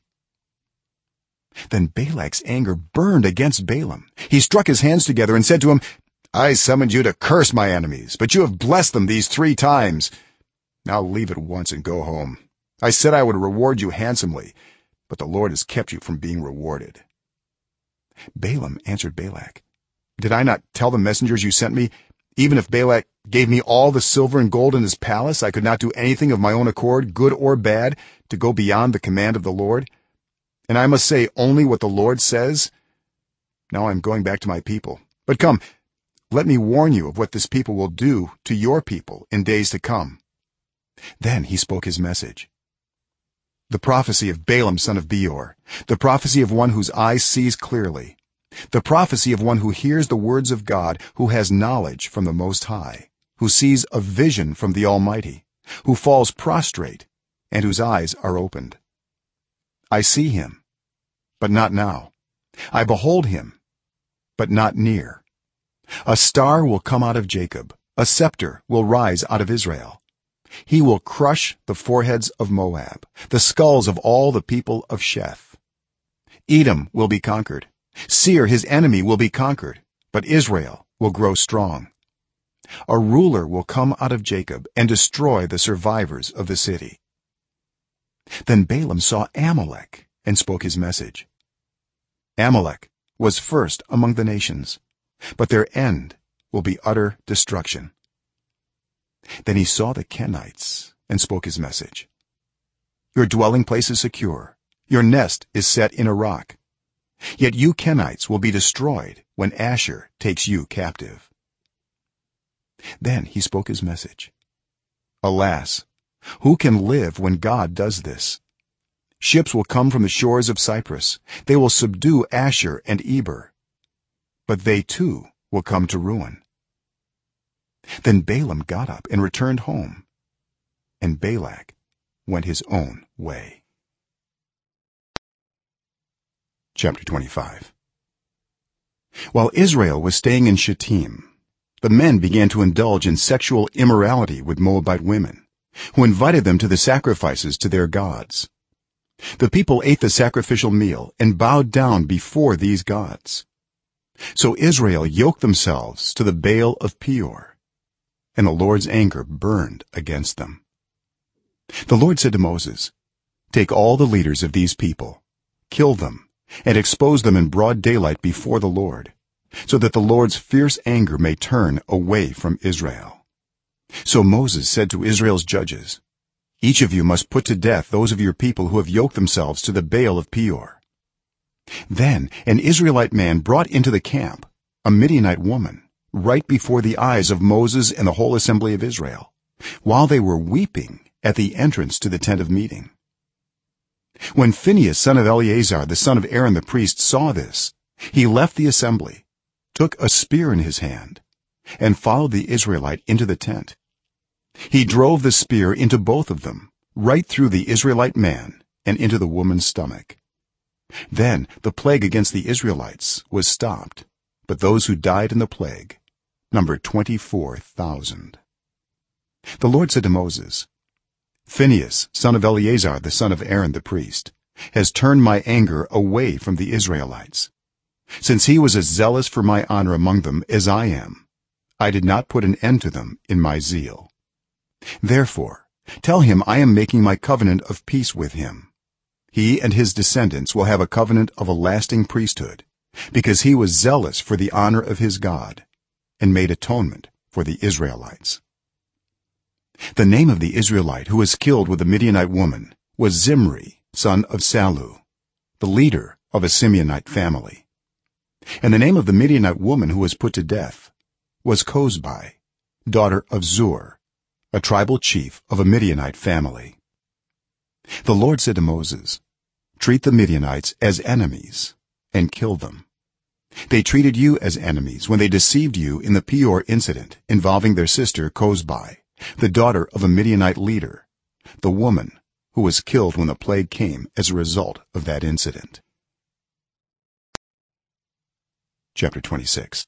Then Balak's anger burned against Balaam. He struck his hands together and said to him, "I summoned you to curse my enemies, but you have blessed them these 3 times. Now leave at once and go home. I said I would reward you handsomely, but the Lord has kept you from being rewarded." Balaam answered Balak, "Did I not tell the messengers you sent me, even if Balak gave me all the silver and gold in his palace, I could not do anything of my own accord, good or bad, to go beyond the command of the Lord? And I must say only what the Lord says? Now I am going back to my people. But come, let me warn you of what this people will do to your people in days to come." Then he spoke his message: "The prophecy of Balaam son of Beor, the prophecy of one whose eye sees clearly, the prophecy of one who hears the words of God, who has knowledge from the Most High, who sees a vision from the Almighty, who falls prostrate and whose eyes are opened. I see him, but not now. I behold him, but not near. A star will come out of Jacob, a scepter will rise out of Israel. He will crush the foreheads of Moab, the skulls of all the people of Sheth. Edom will be conquered, Seir his enemy will be conquered, but Israel will grow strong. A ruler will come out of Jacob and destroy the survivors of the city." Then Balaam saw Amalek and spoke his message: "Amalek was first among the nations, but their end will be utter destruction." Then he saw the Kenites and spoke his message: "Your dwelling place is secure, your nest is set in a rock. Yet you Kenites will be destroyed when Asshur takes you captive." Then he spoke his message: "Alas, who can live when God does this? Ships will come from the shores of Cyprus, they will subdue Asshur and Eber, but they too will come to ruin." Then Balaam got up and returned home, and Balak went his own way. Chapter 25. While Israel was staying in Shittim, the men began to indulge in sexual immorality with Moabite women, who invited them to the sacrifices to their gods. The people ate the sacrificial meal and bowed down before these gods. So Israel yoked themselves to the Baal of Peor, and the Lord's anger burned against them. The Lord said to Moses, "Take all the leaders of these people, kill them, and expose them in broad daylight before the Lord, so that the Lord's fierce anger may turn away from Israel." So Moses said to Israel's judges, "Each of you must put to death those of your people who have yoked themselves to the Baal of Peor." Then an Israelite man brought into the camp a Midianite woman right before the eyes of Moses and the whole assembly of Israel, while they were weeping at the entrance to the tent of meeting. When Phinehas son of Eleazar the son of Aaron the priest saw this, he left the assembly, took a spear in his hand, and followed the Israelite into the tent. He drove the spear into both of them, right through the Israelite man and into the woman's stomach. Then the plague against the Israelites was stopped, but those who died in the plague numbered 24,000. The Lord said to Moses, "Phinehas son of Eleazar the son of Aaron the priest has turned my anger away from the Israelites. Since he was as zealous for my honor among them as I am, I did not put an end to them in my zeal. Therefore tell him I am making my covenant of peace with him. He and his descendants will have a covenant of a lasting priesthood, because he was zealous for the honor of his God and made atonement for the Israelites." The name of the Israelite who was killed with the Midianite woman was Zimri son of Salu, the leader of a Simeonite family. And the name of the Midianite woman who was put to death was Kozbi, daughter of Zur, a tribal chief of a Midianite family. The Lord said to Moses, "Treat the Midianites as enemies and kill them. They treated you as enemies when they deceived you in the Peor incident involving their sister Kozbi, the daughter of a Midianite leader, the woman who was killed when the plague came as a result of that incident." chapter 26.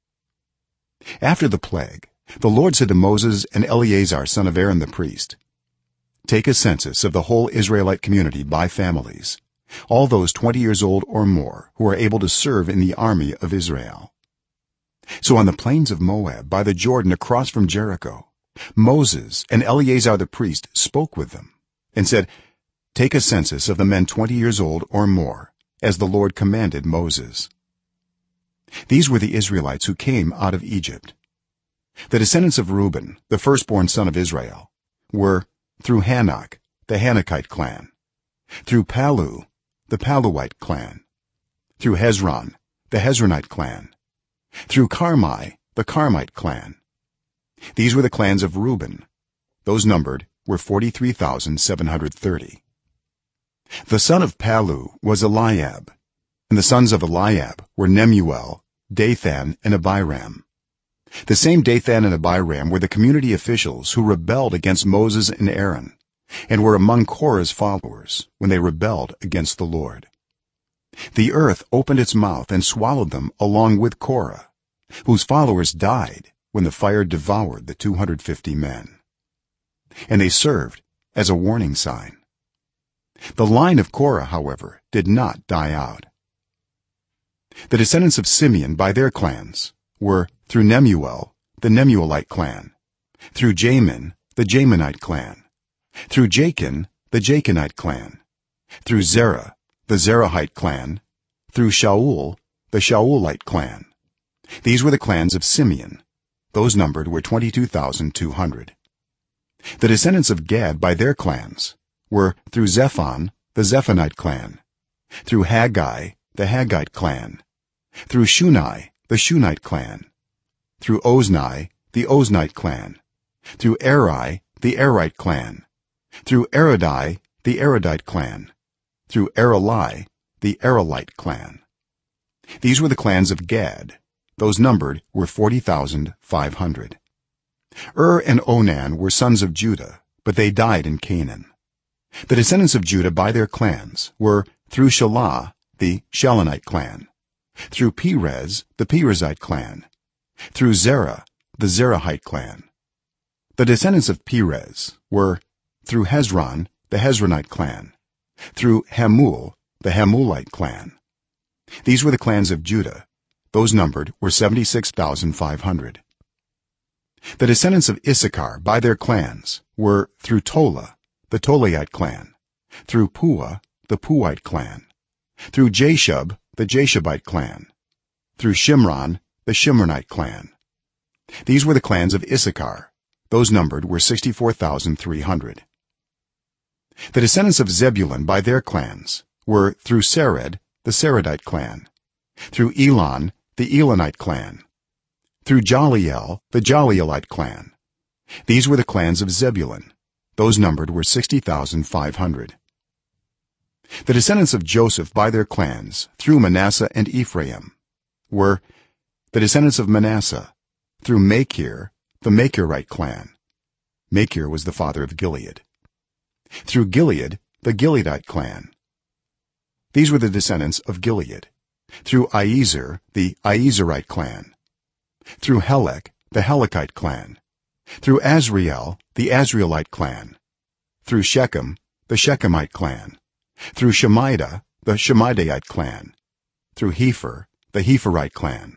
After the plague, the Lord said to Moses and Eleazar son of Aaron the priest, take a census of the whole Israelite community by families, all those 20 years old or more who are able to serve in the army of Israel. So on the plains of Moab by the Jordan across from Jericho, Moses and Eleazar the priest spoke with them and said, take a census of the men 20 years old or more, as the Lord commanded Moses. These were the Israelites who came out of Egypt. The descendants of Reuben, the firstborn son of Israel, were through Hanok, the Hanokite clan, through Palu, the Paluite clan, through Hezron, the Hezronite clan, through Carmi, the Carmite clan. These were the clans of Reuben. Those numbered were 43,730. The son of Palu was Eliab, and the sons of Eliab were Nemuel, Dathan, and Abiram. The same Dathan and Abiram were the community officials who rebelled against Moses and Aaron and were among Korah's followers when they rebelled against the Lord. The earth opened its mouth and swallowed them along with Korah, whose followers died when the fire devoured the 250 men. And they served as a warning sign. The line of Korah, however, did not die out. The descendants of Simeon by their clans were through Nemuel, the Nemuelite clan, through Jamin, the Jaminite clan, through Jachin, the Jachinite clan, through Zerah, the Zerahite clan, through Shaul, the Shaulite clan. These were the clans of Simeon. Those numbered were 22,200. The descendants of Gad by their clans were through Zephon, the Zephonite clan, through Haggai, the Haggite clan, through Shunai, the Shunite clan, through Ozni, the Oznite clan, through Eri, the Erite clan, through Erodai, the Erodite clan, through Erelai, the Erelite clan. These were the clans of Gad. Those numbered were 40,500. And Onan were sons of Judah, but they died in Canaan. The descendants of Judah by their clans were through Shelah, the Shelonite clan, through Perez, the Perezite clan, through Zerah, the Zerahite clan. The descendants of Perez were through Hezron, the Hezronite clan, through Hamul, the Hamulite clan. These were the clans of Judah. Those numbered were 76,500. The descendants of Issachar by their clans were through Tola, the Tolaite clan, through Puah, the Puite clan, through Jashub, the Jashabite clan, through Shimron, the Shimronite clan. These were the clans of Issachar. Those numbered were 64,300. The descendants of Zebulun by their clans were through Sered, the Seredite clan, through Elon, the Elonite clan, through Jaliel, the Jalielite clan. These were the clans of Zebulun. Those numbered were 60,500. The descendants of Joseph by their clans through Manasseh and Ephraim were the descendants of Manasseh through Machir, the Machirite clan. Machir was the father of Gilead. Through Gilead, the Gileadite clan. These were the descendants of Gilead. Through Iezer, the Iezerite clan, through Helek, the Helekite clan, through Azriel, the Azrielite clan, through Shechem, the Shechemite clan, through Shemida, the Shemidaite clan, through Hepher, the Hepherite clan.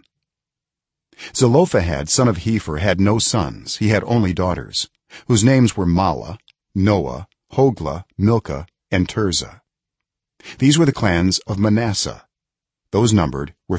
Zelophehad son of Hepher had no sons, he had only daughters, whose names were Mahlah, Noah, Hoglah, Milcah, and Tirzah. These were the clans of Manasseh. Those numbered were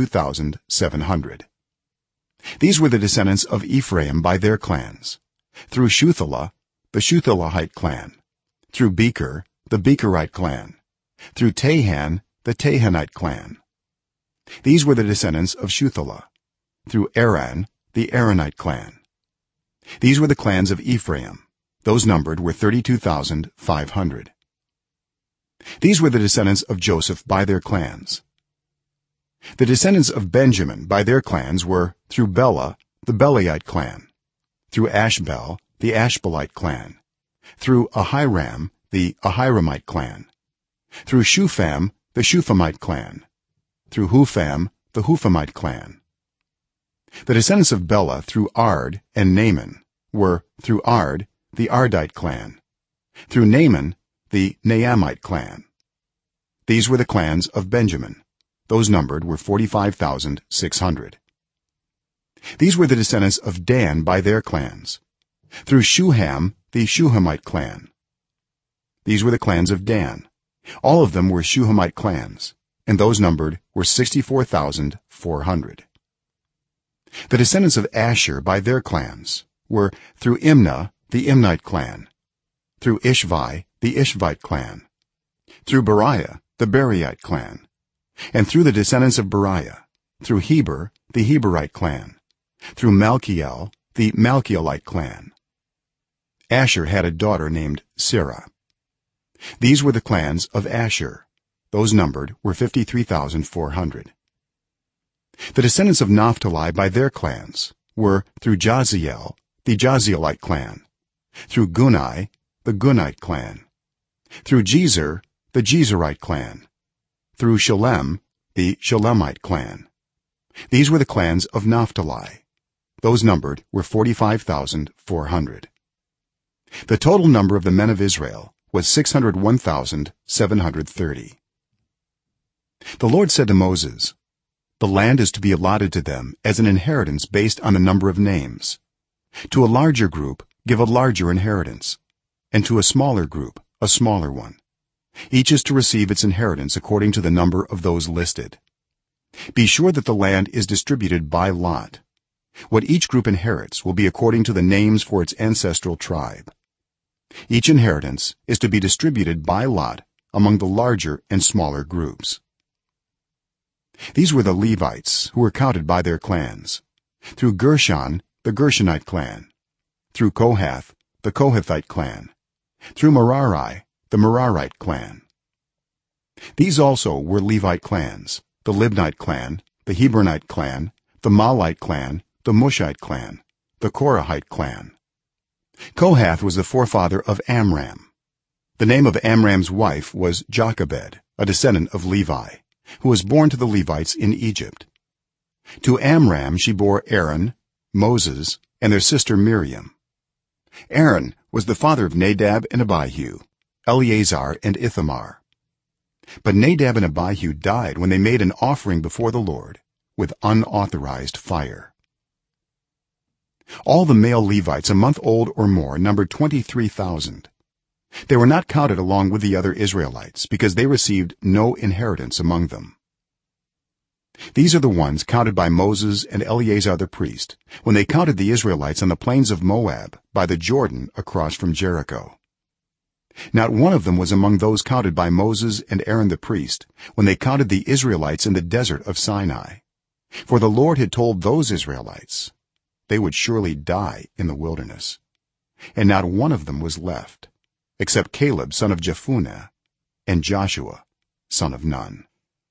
52,700. These were the descendants of Ephraim by their clans through Shuthelah, the Shuthelahite clan, through Becher, the Becherite clan, through Tahan, the Tahanite clan. These were the descendants of Shuthelah, through Aran, the Aranite clan. These were the clans of Ephraim. Those numbered were 32,500. These were the descendants of Joseph by their clans. The descendants of Benjamin by their clans were through Bela, the Belaite clan, through Ashbel, the Ashbelite clan, through Ahiram, the Ahiramite clan, through Shupham, the Shuphamite clan, through Hupham, the Huphamite clan. The descendants of Bela through Ard and Naaman were through Ard the Ardite clan, through Naaman the Naamite clan. These were the clans of Benjamin. Those numbered were 45,600. These were the descendants of Dan by their clans, through Shuham the Shuhamite clan. These were the clans of Dan. All of them were Shuhamite clans, and those numbered were 64,400. The descendants of Asher by their clans were through Imnah the Imnite clan, through Ishvi the Ishvite clan, through Beriah the Beriite clan, and through the descendants of Beriah, through Heber the Heberite clan, through Malchiel the Malchielite clan. Asher had a daughter named Serah. These were the clans of Asher. Those numbered were 53,400. The descendants of Naphtali by their clans were through Jaziel the Jazielite clan, through Gunai the Gunite clan, through Jezer the Jezerite clan, through Shalem the Shalemite clan. These were the clans of Naphtali. Those numbered were 45,400. The total number of the men of Israel was 601,730. The Lord said to Moses, "The land is to be allotted to them as an inheritance based on the number of names. To a larger group give a larger inheritance, and to a smaller group a smaller one. Each is to receive its inheritance according to the number of those listed. Be sure that the land is distributed by lot. What each group inherits will be according to the names for its ancestral tribe. Each inheritance is to be distributed by lot among the larger and smaller groups." These were the Levites who were counted by their clans, through Gershon the Gershonite clan, through Kohath the Kohathite clan, through Merari the Merarite clan. These also were Levite clans: the Libnite clan, the Hebronite clan, the Malite clan, the Mushite clan, the Korahite clan. Kohath was the forefather of Amram. The name of Amram's wife was Jochebed, a descendant of Levi, who was born to the Levites in Egypt. To Amram she bore Aaron, Moses, and their sister Miriam. Aaron was the father of Nadab and Abihu, Eleazar and Ithamar. But Nadab and Abihu died when they made an offering before the Lord with unauthorized fire. All the male Levites a month old or more numbered 23,000. They were not counted along with the other Israelites because they received no inheritance among them. These are the ones counted by Moses and Eleazar the priest when they counted the Israelites on the plains of Moab by the Jordan across from Jericho. Not one of them was among those counted by Moses and Aaron the priest when they counted the Israelites in the desert of Sinai, for the Lord had told those Israelites they would surely die in the wilderness, and not one of them was left except Caleb son of Jephunneh and Joshua son of Nun.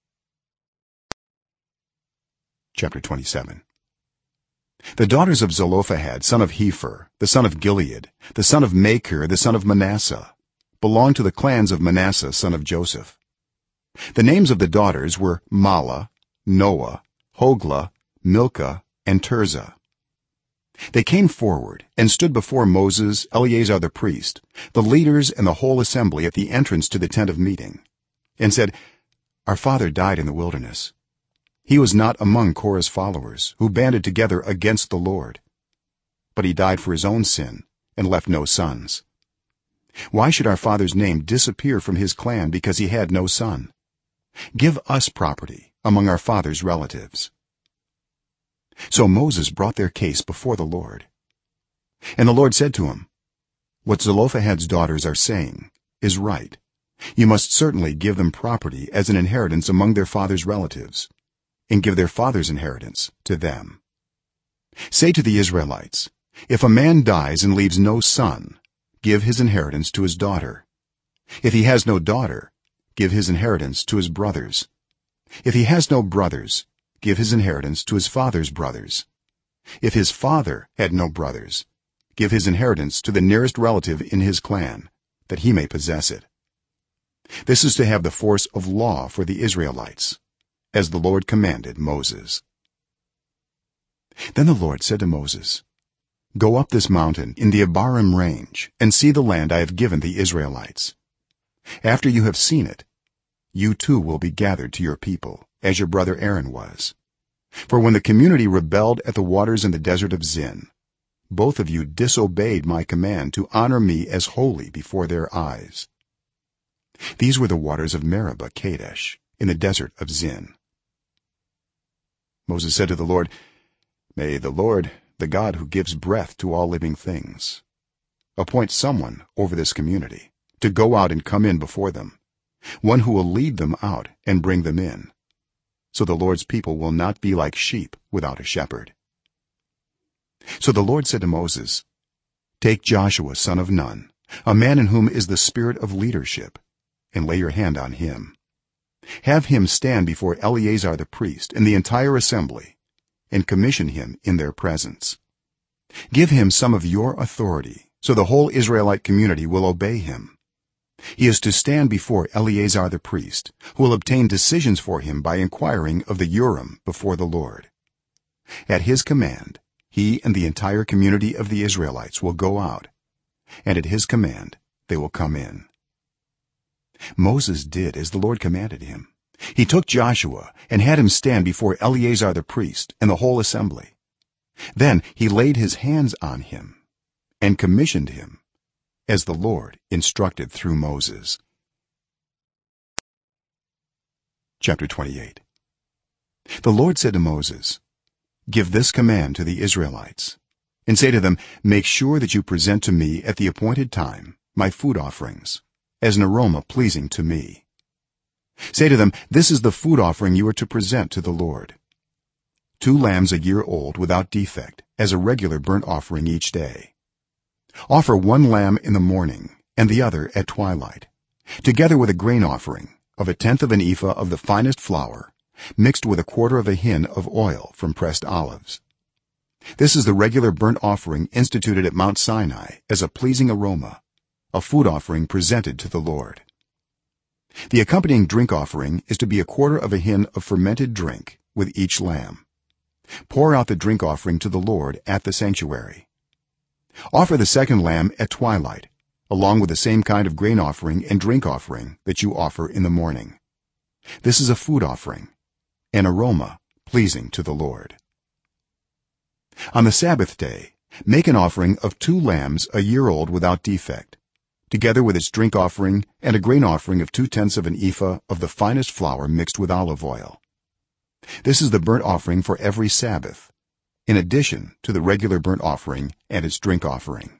Chapter 27. The daughters of Zelophehad son of Hepher, the son of Gilead, the son of Machir, the son of Manasseh, belonged to the clans of Manasseh son of Joseph. The names of the daughters were Mahlah, Noah, Hoglah, Milcah, and Tirzah. They came forward and stood before Moses, Eleazar the priest, the leaders and the whole assembly at the entrance to the tent of meeting, and said, "Our father died in the wilderness. He was not among Korah's followers who banded together against the Lord, but he died for his own sin and left no sons. Why should our father's name disappear from his clan because he had no son? Give us property among our father's relatives." So Moses brought their case before the Lord. And the Lord said to him, "What Zelophehad's daughters are saying is right. You must certainly give them property as an inheritance among their father's relatives, and give their father's inheritance to them. Say to the Israelites, if a man dies and leaves no son, give his inheritance to his daughter. If he has no daughter, give his inheritance to his brothers. If he has no brothers, give his inheritance to his father's brothers. If his father had no brothers, give his inheritance to the nearest relative in his clan, that he may possess it. This is to have the force of law for the Israelites, as the Lord commanded Moses. Then the Lord said to Moses, "Go up this mountain in the Abarim range and see the land I have given the Israelites. After you have seen it, you too will be gathered to your people, as your brother Aaron was. For when the community rebelled at the waters in the desert of Zin, both of you disobeyed my command to honor me as holy before their eyes. These were the waters of Meribah Kadesh in the desert of Zin." Moses said to the Lord, "May the Lord, the God who gives breath to all living things, appoint someone over this community to go out and come in before them, one who will lead them out and bring them in, so the Lord's people will not be like sheep without a shepherd." So the Lord said to Moses, "Take Joshua son of Nun, a man in whom is the spirit of leadership, and lay your hand on him. Have him stand before Eleazar the priest and the entire assembly, and commission him in their presence. Give him some of your authority, so the whole Israelite community will obey him. He is to stand before Eleazar the priest, who will obtain decisions for him by inquiring of the Urim before the Lord. At his command he and the entire community of the Israelites will go out, and at his command they will come in." Moses did as the Lord commanded him. He took Joshua and had him stand before Eleazar the priest and the whole assembly. Then he laid his hands on him and commissioned him as the Lord instructed through Moses. Chapter 28. The Lord said to Moses, "Give this command to the Israelites and say to them, make sure that you present to me at the appointed time my food offerings as an aroma pleasing to me. Say to them, this is the food offering you are to present to the Lord: 2 lambs a year old without defect as a regular burnt offering each day. Offer 1 lamb in the morning and the other at twilight, together with a grain offering of 1/10 of an ephah of the finest flour mixed with 1/4 of a hin of oil from pressed olives. This is the regular burnt offering instituted at Mount Sinai as a pleasing aroma, a food offering presented to the Lord. The accompanying drink offering is to be 1/4 of a hin of fermented drink with each lamb. Pour out the drink offering to the Lord at the sanctuary. Offer the second lamb at twilight, along with the same kind of grain offering and drink offering that you offer in the morning. This is a food offering, an aroma pleasing to the Lord. On the Sabbath day, make an offering of 2 lambs a year old without defect, together with its drink offering and a grain offering of 2/10 of an ephah of the finest flour mixed with olive oil. This is the burnt offering for every Sabbath, in addition to the regular burnt offering and its drink offering.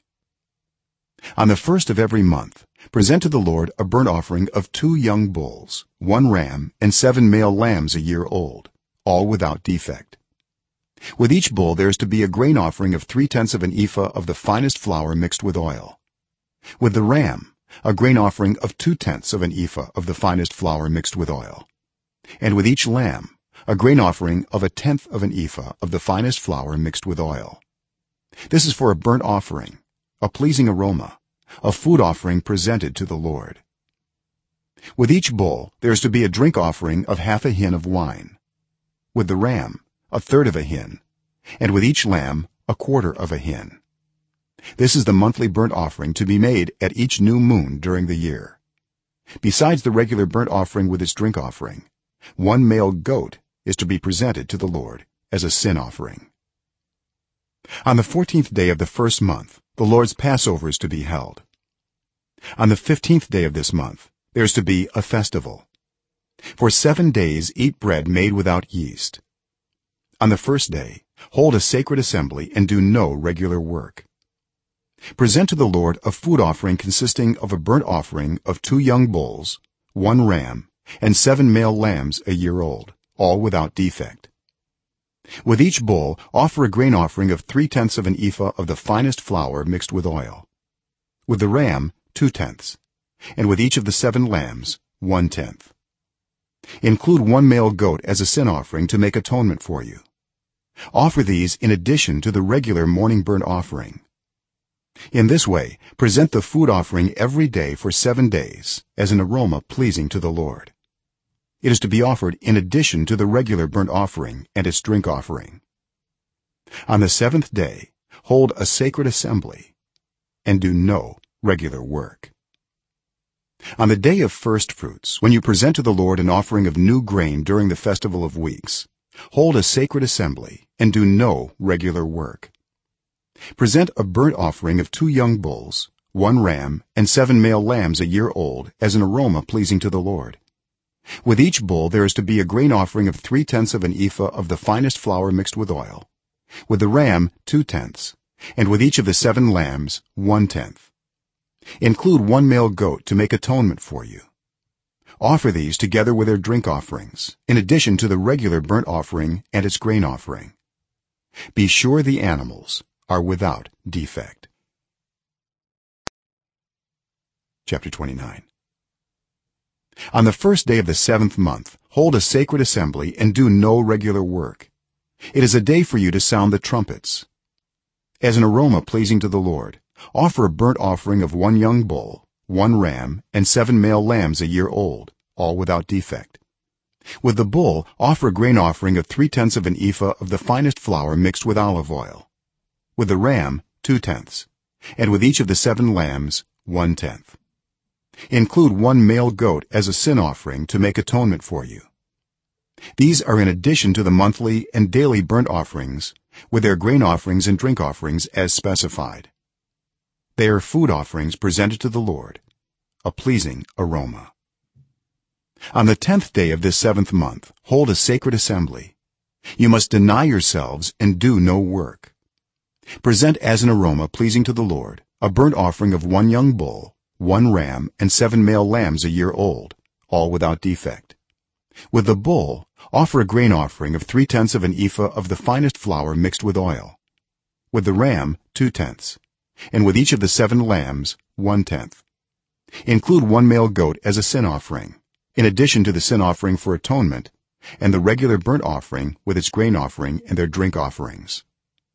On the first of every month, present to the Lord a burnt offering of 2 young bulls, 1 ram, and 7 male lambs a year old, all without defect. With each bull there is to be a grain offering of 3/10 of an ephah of the finest flour mixed with oil. With the ram, a grain offering of 2/10 of an ephah of the finest flour mixed with oil, and with each lamb a grain offering of 1/10 of an ephah of the finest flour mixed with oil. This is for a burnt offering, a pleasing aroma, a food offering presented to the Lord. With each bull there is to be a drink offering of 1/2 a hin of wine, with the ram 1/3 of a hin, and with each lamb 1/4 of a hin. This is the monthly burnt offering to be made at each new moon during the year. Besides the regular burnt offering with its drink offering, 1 male goat is to be presented to the Lord as a sin offering. On the 14th day of the first month, the Lord's Passover is to be held. On the 15th day of this month, there is to be a festival. For 7 days eat bread made without yeast. On the first day, hold a sacred assembly and do no regular work. Present to the Lord a food offering consisting of a burnt offering of 2 young bulls, 1 ram, and 7 male lambs a year old, all without defect. With each bull offer a grain offering of 3/10 of an ephah of the finest flour mixed with oil. With the ram 2/10, and with each of the 7 lambs 1/10. Include 1 male goat as a sin offering to make atonement for you. Offer these in addition to the regular morning burnt offering. In this way present the food offering every day for 7 days as an aroma pleasing to the Lord. it is to be offered in addition to the regular burnt offering and its drink offering. On the 7th day hold a sacred assembly and do no regular work. On the day of first fruits, when you present to the Lord an offering of new grain during the festival of weeks, hold a sacred assembly and do no regular work. Present a burnt offering of 2 young bulls, 1 ram, and 7 male lambs a year old as an aroma pleasing to the Lord. With each bull there is to be a grain offering of 3/10 of an ephah of the finest flour mixed with oil, with the ram 2/10, and with each of the 7 lambs 1/10. Include 1 male goat to make atonement for you. Offer these together with their drink offerings in addition to the regular burnt offering and its grain offering. Be sure the animals are without defect. Chapter 29. On the first day of the 7th month hold a sacred assembly and do no regular work. It is a day for you to sound the trumpets. As an aroma pleasing to the Lord, offer a burnt offering of 1 young bull, 1 ram, and 7 male lambs a year old, all without defect. With the bull offer a grain offering of 3/10 of an ephah of the finest flour mixed with olive oil, with the ram 2/10, and with each of the 7 lambs 1/10. Include 1 male goat as a sin offering to make atonement for you. These are in addition to the monthly and daily burnt offerings with their grain offerings and drink offerings as specified. They are food offerings presented to the Lord, a pleasing aroma. On the 10th day of this 7th month hold a sacred assembly. You must deny yourselves and do no work. Present as an aroma pleasing to the Lord a burnt offering of 1 young bull, 1 ram, and 7 male lambs a year old, all without defect. With the bull offer a grain offering of 3/10 of an ephah of the finest flour mixed with oil, with the ram 2/10, and with each of the 7 lambs 1/10. Include 1 male goat as a sin offering in addition to the sin offering for atonement and the regular burnt offering with its grain offering and their drink offerings.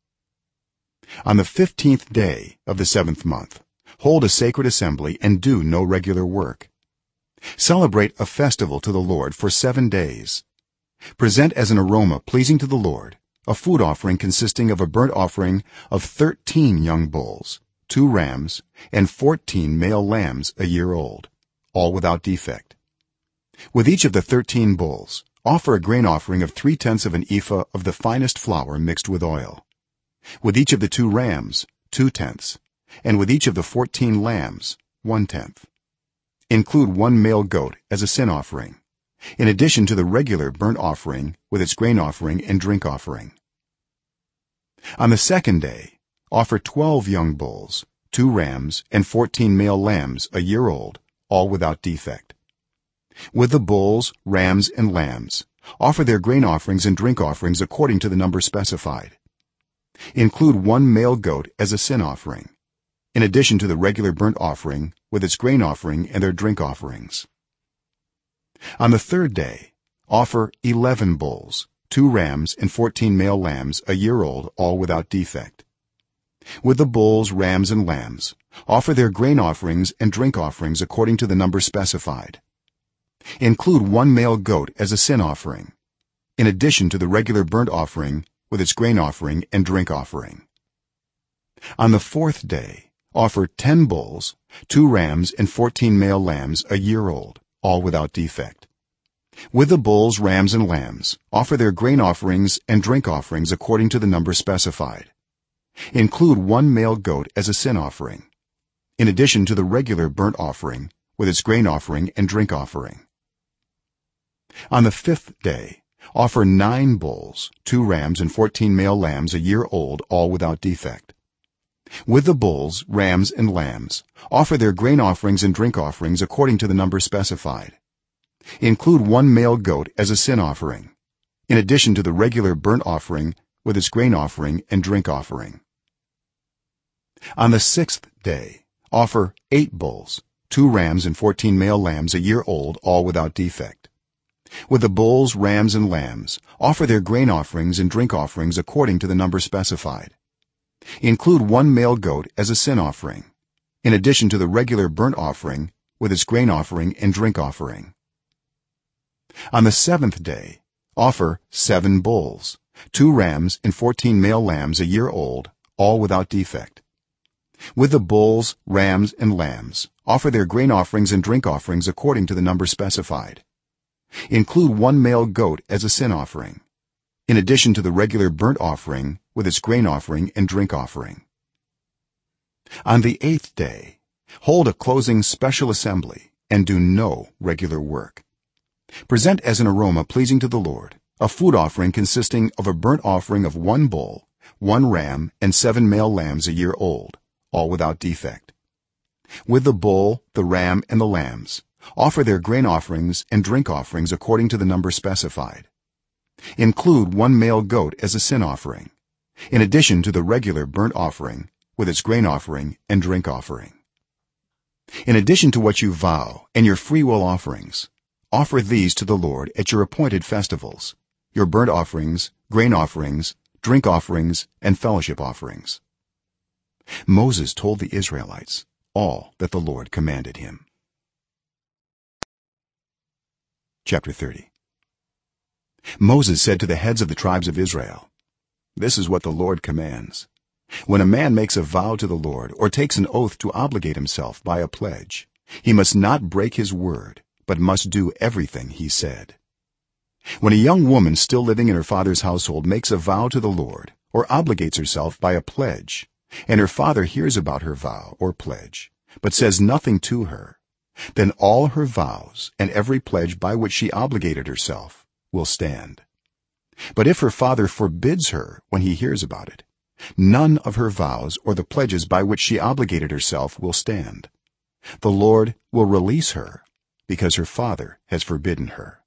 On the 15th day of the 7th month hold a sacred assembly and do no regular work. Celebrate a festival to the Lord for 7 days. Present as an aroma pleasing to the Lord a food offering consisting of a burnt offering of 13 young bulls, 2 rams, and 14 male lambs a year old, all without defect. With each of the 13 bulls offer a grain offering of 3/10 of an ephah of the finest flour mixed with oil. With each of the 2 rams 2/10, and with each of the 14 lambs 1/10. Include 1 male goat as a sin offering in addition to the regular burnt offering with its grain offering and drink offering. On the 2nd day offer 12 young bulls, 2 rams, and 14 male lambs a year old, all without defect. With the bulls, rams, and lambs offer their grain offerings and drink offerings according to the number specified. Include 1 male goat as a sin offering in addition to the regular burnt offering with its grain offering and their drink offerings. On the 3rd day offer 11 bulls, 2 rams, and 14 male lambs a year old, all without defect. With the bulls, rams, and lambs offer their grain offerings and drink offerings according to the number specified. Include 1 male goat as a sin offering in addition to the regular burnt offering with its grain offering and drink offering. On the 4th day offer 10 bulls, 2 rams, and 14 male lambs a year old, all without defect. With the bulls, rams, and lambs offer their grain offerings and drink offerings according to the number specified. Include 1 male goat as a sin offering in addition to the regular burnt offering with its grain offering and drink offering. On the 5th day offer 9 bulls, 2 rams, and 14 male lambs a year old, all without defect. With the bulls, rams, and lambs offer their grain offerings and drink offerings according to the number specified. Include 1 male goat as a sin offering in addition to the regular burnt offering with its grain offering and drink offering. On the 6th day offer 8 bulls, 2 rams, and 14 male lambs a year old, all without defect. With the bulls, rams, and lambs offer their grain offerings and drink offerings according to the number specified. Include 1 male goat as a sin offering in addition to the regular burnt offering with its grain offering and drink offering. on the 7th day offer 7 bulls, 2 rams and 14 male lambs a year old, all without defect. With the bulls, rams and lambs offer their grain offerings and drink offerings according to the number specified. Include 1 male goat as a sin offering, in addition to the regular burnt offering with its grain offering and drink offering. On the 8th day hold a closing special assembly and do no regular work. Present as an aroma pleasing to the Lord a food offering consisting of a burnt offering of 1 bull, 1 ram and 7 male lambs a year old, all without defect. With the bull, the ram and the lambs offer their grain offerings and drink offerings according to the number specified. Include 1 male goat as a sin offering, in addition to the regular burnt offering with its grain offering and drink offering. In addition to what you vow and your freewill offerings, offer these to the Lord at your appointed festivals: your burnt offerings, grain offerings, drink offerings and fellowship offerings. Moses told the Israelites all that the Lord commanded him. Chapter 30. Moses said to the heads of the tribes of Israel, "This is what the Lord commands: when a man makes a vow to the Lord or takes an oath to obligate himself by a pledge, he must not break his word, but must do everything he said. When a young woman still living in her father's household makes a vow to the Lord or obligates herself by a pledge, and her father hears about her vow or pledge but says nothing to her, then all her vows and every pledge by which she obligated herself will stand. But if her father forbids her when he hears about it, none of her vows or the pledges by which she obligated herself will stand. The Lord will release her because her father has forbidden her.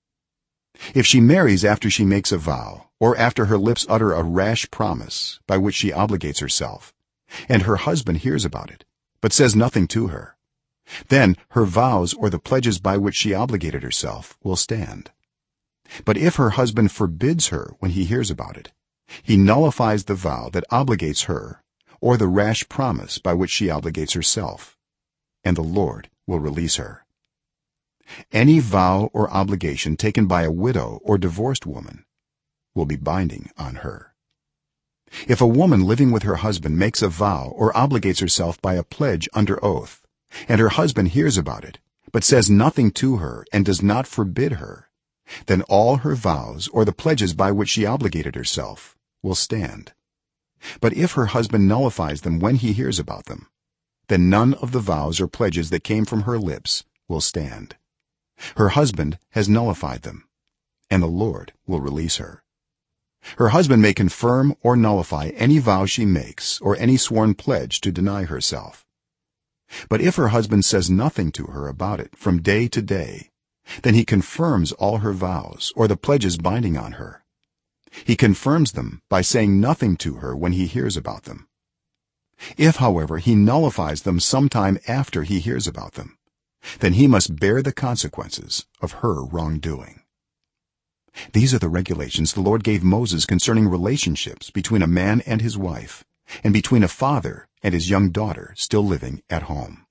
If she marries after she makes a vow or after her lips utter a rash promise by which she obligates herself, and her husband hears about it but says nothing to her, then her vows or the pledges by which she obligated herself will stand. But if her husband forbids her when he hears about it, he nullifies the vow that obligates her or the rash promise by which she obligates herself, and the Lord will release her. Any vow or obligation taken by a widow or divorced woman will be binding on her. If a woman living with her husband makes a vow or obligates herself by a pledge under oath, and her husband hears about it but says nothing to her and does not forbid her, then all her vows or the pledges by which she obligated herself will stand. But if her husband nullifies them when he hears about them, then none of the vows or pledges that came from her lips will stand. Her husband has nullified them, and the Lord will release her. Her husband may confirm or nullify any vow she makes or any sworn pledge to deny herself. But if her husband says nothing to her about it from day to day, then he confirms all her vows or the pledges binding on her. He confirms them by saying nothing to her when he hears about them. If, however, he nullifies them sometime after he hears about them, then he must bear the consequences of her wrongdoing. These are the regulations the Lord gave Moses concerning relationships between a man and his wife, and between a father and his young daughter still living at home.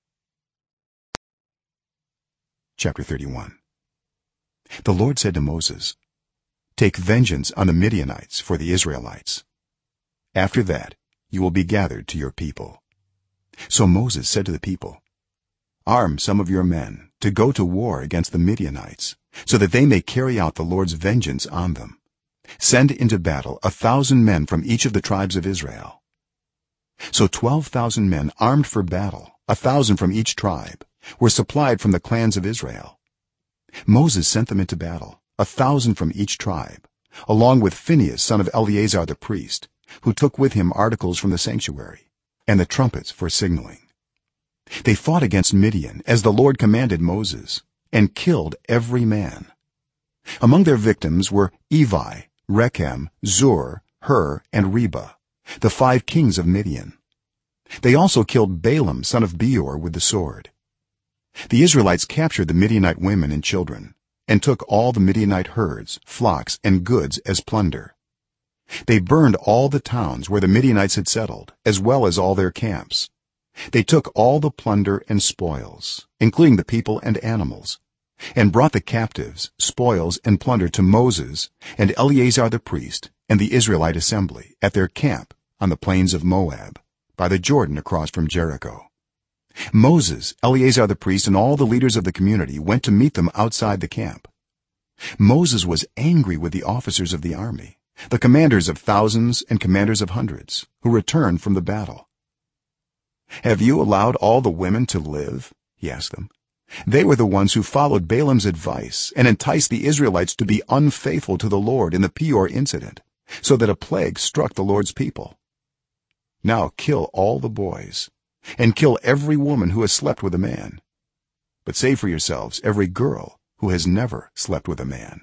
Chapter 31. The Lord said to Moses, "Take vengeance on the Midianites for the Israelites. After that you will be gathered to your people." So Moses said to the people, "Arm some of your men to go to war against the Midianites, so that they may carry out the Lord's vengeance on them. Send into battle 1,000 men from each of the tribes of Israel." So 12,000 men armed for battle, 1,000 from each tribe, were supplied from the clans of Israel. Moses sent them into battle, 1,000 from each tribe, along with Phinehas son of Eleazar the priest, who took with him articles from the sanctuary and the trumpets for signaling. They fought against Midian as the Lord commanded Moses, and killed every man. Among their victims were Evi, Rechem, Zur, Hur and Reba, the 5 kings of Midian. They also killed Balaam son of Beor with the sword. The Israelites captured the Midianite women and children and took all the Midianite herds, flocks and goods as plunder. They burned all the towns where the Midianites had settled, as well as all their camps. They took all the plunder and spoils, including the people and animals, and brought the captives, spoils and plunder to Moses and Eleazar the priest and the Israelite assembly at their camp on the plains of Moab by the Jordan across from Jericho. Moses, Eleazar the priest and all the leaders of the community went to meet them outside the camp. Moses was angry with the officers of the army, the commanders of thousands and commanders of hundreds, who returned from the battle. "Have you allowed all the women to live?" he asked them. "They were the ones who followed Balaam's advice and enticed the Israelites to be unfaithful to the Lord in the Peor incident, so that a plague struck the Lord's people. Now kill all the boys and kill every woman who has slept with a man, but save for yourselves every girl who has never slept with a man.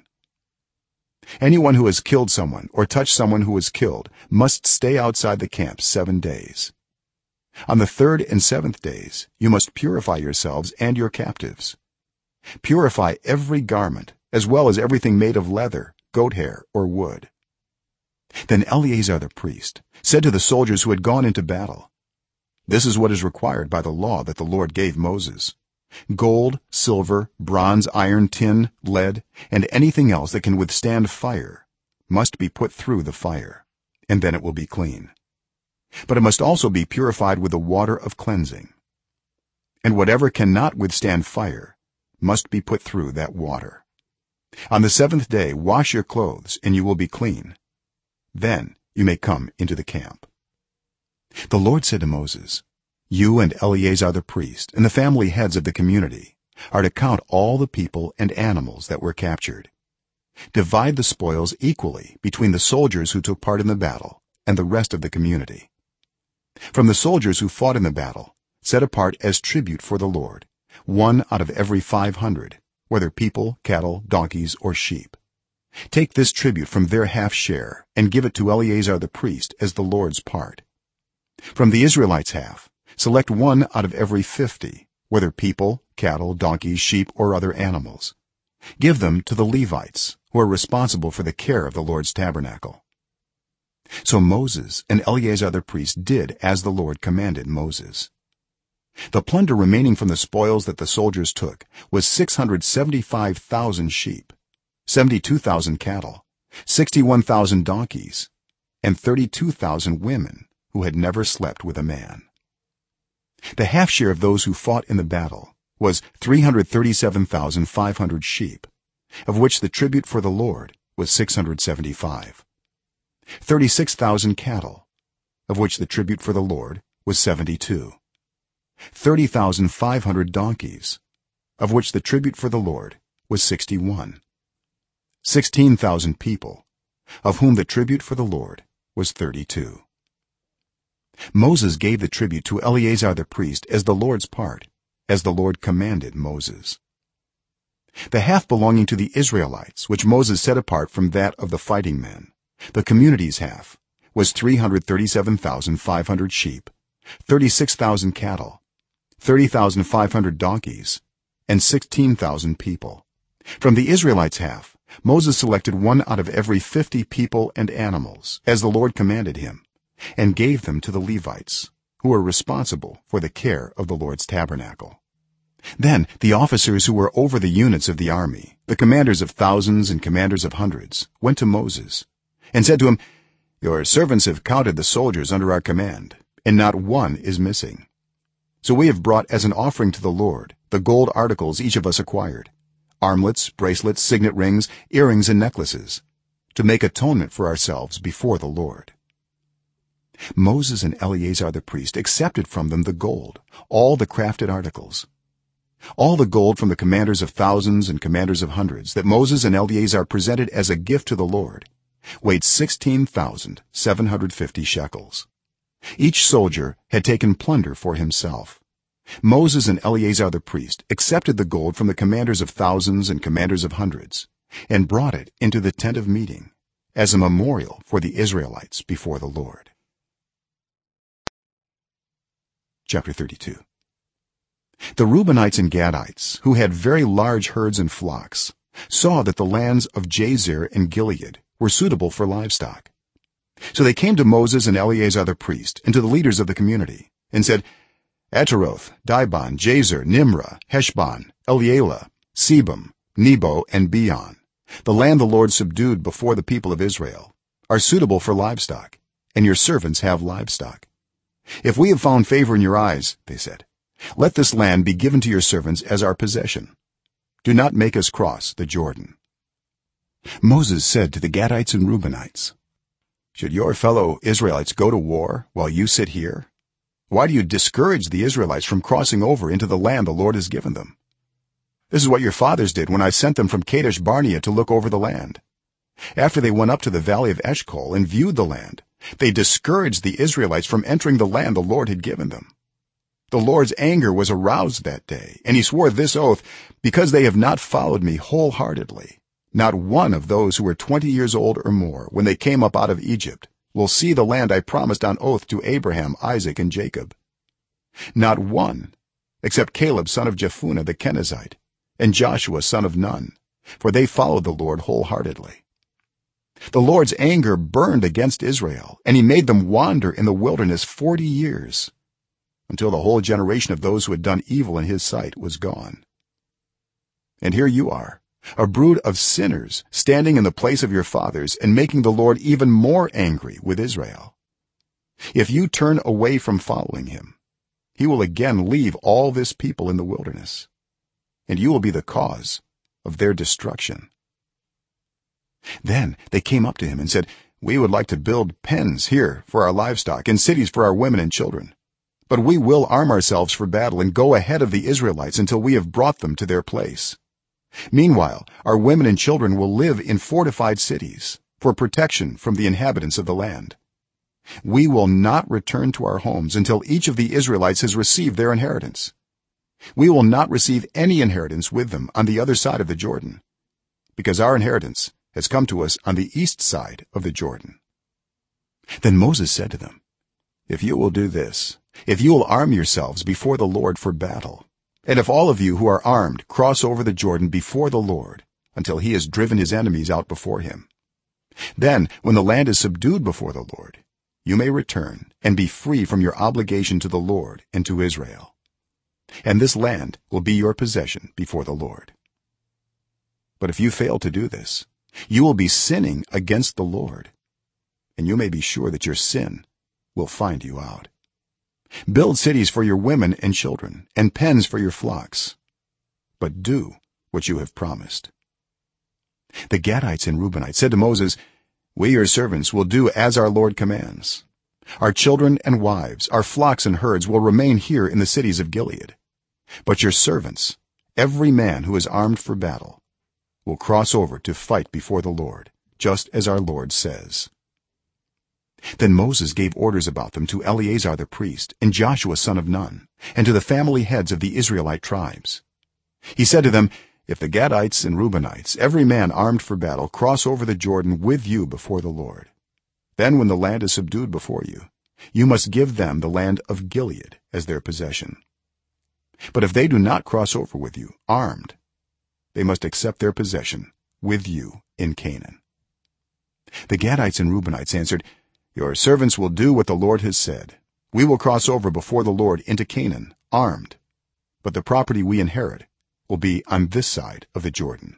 Anyone who has killed someone or touched someone who was killed must stay outside the camp 7 days. On the 3rd and 7th days you must purify yourselves and your captives. Purify every garment as well as everything made of leather, goat hair or wood." Then Eleazar the priest said to the soldiers who had gone into battle, "This is what is required by the law that the Lord gave Moses: gold, silver, bronze, iron, tin, lead, and anything else that can withstand fire must be put through the fire, and then it will be clean. But it must also be purified with the water of cleansing. And whatever cannot withstand fire must be put through that water. On the 7th day wash your clothes and you will be clean. Then you may come into the camp." The Lord said to Moses, "You and Eleazar the priest and the family heads of the community are to count all the people and animals that were captured. Divide the spoils equally between the soldiers who took part in the battle and the rest of the community. From the soldiers who fought in the battle, set apart as tribute for the Lord 1 out of every 500, whether people, cattle, donkeys or sheep. Take this tribute from their half share and give it to Eleazar the priest as the Lord's part. From the Israelites' half, select 1 out of every 50, whether people, cattle, donkeys, sheep or other animals. Give them to the Levites, who are responsible for the care of the Lord's tabernacle." So Moses and Eleazar the priest did as the Lord commanded Moses. The plunder remaining from the spoils that the soldiers took was 675,000 sheep, 72,000 cattle, 61,000 donkeys, and 32,000 women who had never slept with a man. The half share of those who fought in the battle was 337,500 sheep, of which the tribute for the Lord was 675; 36,000 cattle, of which the tribute for the Lord was 72; 30,500 donkeys, of which the tribute for the Lord was 61; 16,000 people, of whom the tribute for the Lord was 32. Moses gave the tribute to Eleazar the priest as the Lord's part, as the Lord commanded Moses. The half belonging to the Israelites, which Moses set apart from that of the fighting men, the community's half, was 337,500 sheep, 36,000 cattle, 30,500 donkeys, and 16,000 people. From the Israelites' half, Moses selected 1 out of every 50 people and animals, as the Lord commanded him, and gave them to the Levites, who were responsible for the care of the Lord's tabernacle. Then the officers who were over the units of the army, the commanders of thousands and commanders of hundreds, went to Moses and said to him, "Your servants have counted the soldiers under our command, and not one is missing. So we have brought as an offering to the Lord the gold articles each of us acquired, armlets, bracelets, signet rings, earrings and necklaces, to make atonement for ourselves before the Lord." Moses and Eleazar the priest accepted from them the gold, all the crafted articles. All the gold from the commanders of thousands and commanders of hundreds that Moses and Eleazar presented as a gift to the Lord weighed 16,750 shekels. Each soldier had taken plunder for himself. Moses and Eleazar the priest accepted the gold from the commanders of thousands and commanders of hundreds and brought it into the tent of meeting as a memorial for the Israelites before the Lord. Chapter 32. The Reubenites and Gadites, who had very large herds and flocks, saw that the lands of Jazer and Gilead were suitable for livestock. So they came to Moses and Eleazar the priest and to the leaders of the community and said, "Ataroth, Dibon, Jazer, Nimrah, Heshbon, Elealeh, sebum, nebo, and beon, the land the lord subdued before the people of israel, are suitable for livestock, and your servants have livestock. If we have found favor in your eyes, they said, let this land be given to your servants as our possession. Do not make us cross the jordan. Moses said to the Gadites and Reubenites, should your fellow Israelites go to war while you sit here? Why do you discourage the Israelites from crossing over into the land the Lord has given them? This is what your fathers did when I sent them from Kadesh Barnea to look over the land. After they went up to the valley of Eshcol and viewed the land, they discouraged the Israelites from entering the land the Lord had given them. The Lord's anger was aroused that day, and he swore this oath, because they have not followed me wholeheartedly, not one of those who were 20 years old or more when they came up out of Egypt will see the land I promised on oath to Abraham, Isaac, and Jacob. Not one, except Caleb son of Jephunneh the Kenizzite and Joshua son of Nun, for they followed the Lord wholeheartedly. The Lord's anger burned against Israel, and he made them wander in the wilderness 40 years, until the whole generation of those who had done evil in his sight was gone. And here you are, a brood of sinners, standing in the place of your fathers and making the Lord even more angry with Israel. If you turn away from following him, he will again leave all this people in the wilderness, and you will be the cause of their destruction. Then they came up to him and said, we would like to build pens here for our livestock and cities for our women and children, but we will arm ourselves for battle and go ahead of the Israelites until we have brought them to their place. Meanwhile our women and children will live in fortified cities for protection from the inhabitants of the land. We will not return to our homes until each of the Israelites has received their inheritance. We will not receive any inheritance with them on the other side of the Jordan, because our inheritance has come to us on the east side of the Jordan. Then Moses said to them, if you will do this, if you will arm yourselves before the Lord for battle, and if all of you who are armed cross over the Jordan before the Lord until he has driven his enemies out before him, then when the land is subdued before the Lord, you may return and be free from your obligation to the Lord and to Israel, and this land will be your possession before the Lord. But if you fail to do this, you will be sinning against the Lord, and you may be sure that your sin will find you out. Build cities for your women and children and pens for your flocks, but do what you have promised. The Gadites and Reubenites said to Moses, we your servants will do as our Lord commands. Our children and wives, our flocks and herds will remain here in the cities of Gilead, but your servants, every man who is armed for battle, will cross over to fight before the Lord, just as our Lord says. Then Moses gave orders about them to Eleazar the priest and Joshua son of Nun, and to the family heads of the Israelite tribes. He said to them, if the Gadites and Reubenites, every man armed for battle, cross over the Jordan with you before the Lord, then when the land is subdued before you, you must give them the land of Gilead as their possession. But if they do not cross over with you armed, they must accept their possession with you in Canaan. The Gadites and Reubenites answered, your servants will do what the Lord has said. We will cross over before the Lord into Canaan armed, but the property we inherit will be on this side of the Jordan.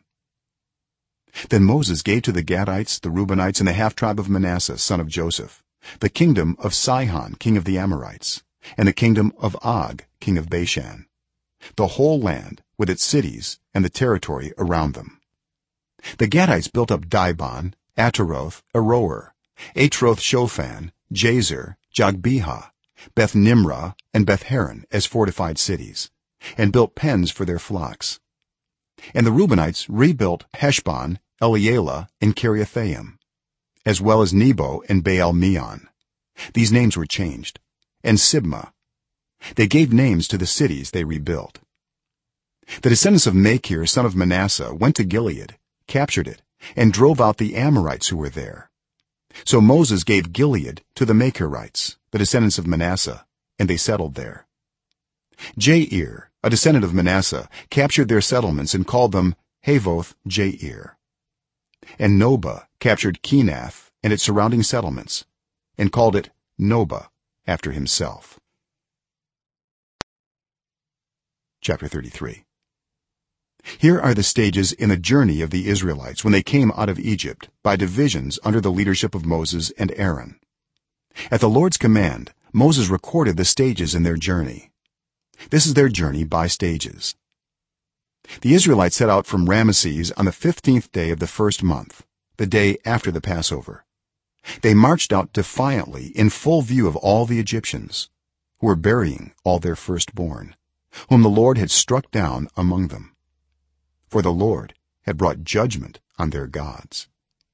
Then Moses gave to the Gadites, the Reubenites, and the half tribe of Manasseh son of Joseph the kingdom of Sihon king of the Amorites and the kingdom of Og king of Bashan, the whole land with its cities and the territory around them. The Gadites built up Dibon, Ataroth, Aroer, Atroth Shophan, Jazer, Jogbehah, Beth Nimrah, and Beth Haran as fortified cities, and built pens for their flocks. And the Reubenites rebuilt Heshbon, Elealeh, and Kiriathaim, as well as Nebo and Baal Meon. These names were changed, and Sibmah. They gave names to the cities they rebuilt. The descendants of Machir son of Manasseh went to Gilead, captured it, and drove out the Amorites who were there. So Moses gave Gilead to the Machirites, the descendants of Manasseh, and they settled there. Jair, a descendant of Manasseh, captured their settlements and called them Havoth Jair. And Nobah captured Kenath and its surrounding settlements and called it Nobah after himself. Chapter 33. here are the stages in the journey of the israelites when they came out of egypt by divisions under the leadership of moses and aaron at the lord's command moses recorded the stages in their journey. This is their journey by stages. The israelites set out from Ramesses on the 15th day of the first month, the day after the Passover. They marched out defiantly in full view of all the Egyptians, who were burying all their firstborn, whom the Lord had struck down among them, for the Lord had brought judgment on their gods.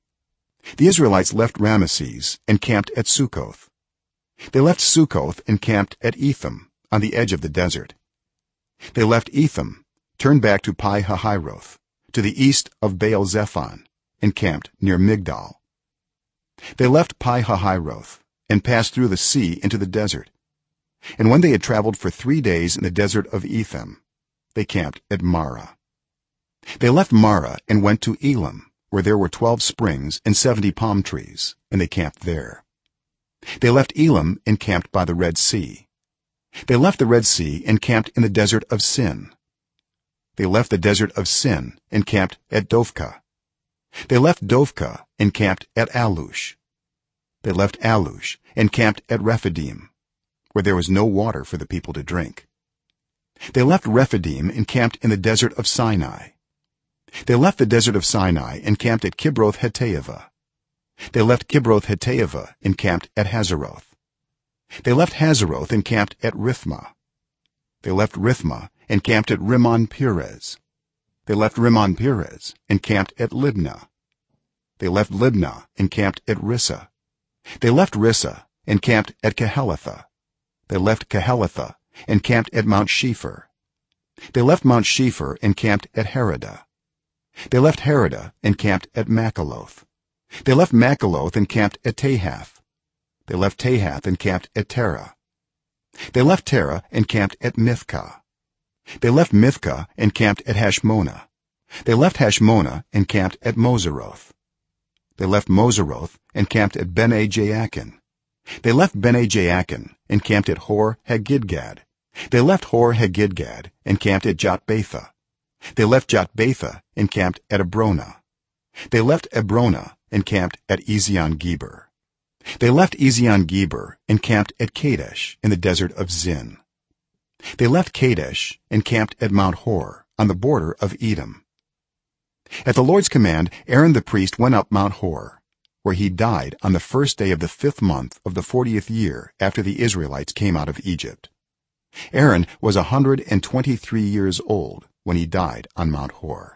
The Israelites left Ramesses and camped at Succoth. They left Succoth and camped at Etham on the edge of the desert. They left Etham, turned back to Pi-hahiroth to the east of Baal-zephon, and camped near Migdal. They left Pi-hahiroth and passed through the sea into the desert, and when they had traveled for 3 days in the desert of Etham, they camped at Marah. They left Marah and went to Elim, where there were 12 springs and 70 palm trees, and they camped there. They left Elim and camped by the Red Sea. They left the Red Sea and camped in the desert of Sin. They left the desert of Sin and camped at Dophkah. They left Dophkah and camped at Alush. They left Alush and camped at Rephidim, where there was no water for the people to drink. They left Rephidim and camped in the desert of Sinai. They left the desert of Sinai and camped at Kibroth Hattaavah. They left Kibroth Hattaavah and camped at Hazeroth. They left Hazeroth and camped at Rithmah. They left Rithmah and camped at Rimmon Perez. They left Rimmon Perez and camped at Libnah. They left Libnah and camped at Rissah. They left Rissah and camped at Kehelatha. They left Kehelatha and camped at Mount Shepher. They left Mount Shepher and camped at Haradah. They left Haradah and camped at Makaloth. They left Makaloth and camped at Tahath. They left Tahath and camped at Terah. They left Terah and camped at Mithkah. They left Mithkah and camped at Hashmonah. They left Hashmonah and camped at Moseroth. They left Moseroth and camped at Bene Jaakan. They left Bene Jaakan and camped at Hor Haggidgad. They left Hor Haggidgad and camped at Jotbatha. They left Jotbatha and camped at Abrona. They left Abrona and camped at Ezion-Geber. They left Ezion-Geber and camped at Kadesh in the desert of Zin. They left Kadesh and camped at Mount Hor on the border of Edom. At the Lord's command Aaron the priest went up Mount Hor, where he died on the first day of the 5th month of the 40th year after the Israelites came out of Egypt. Aaron was 123 years old when he died on Mount Hor.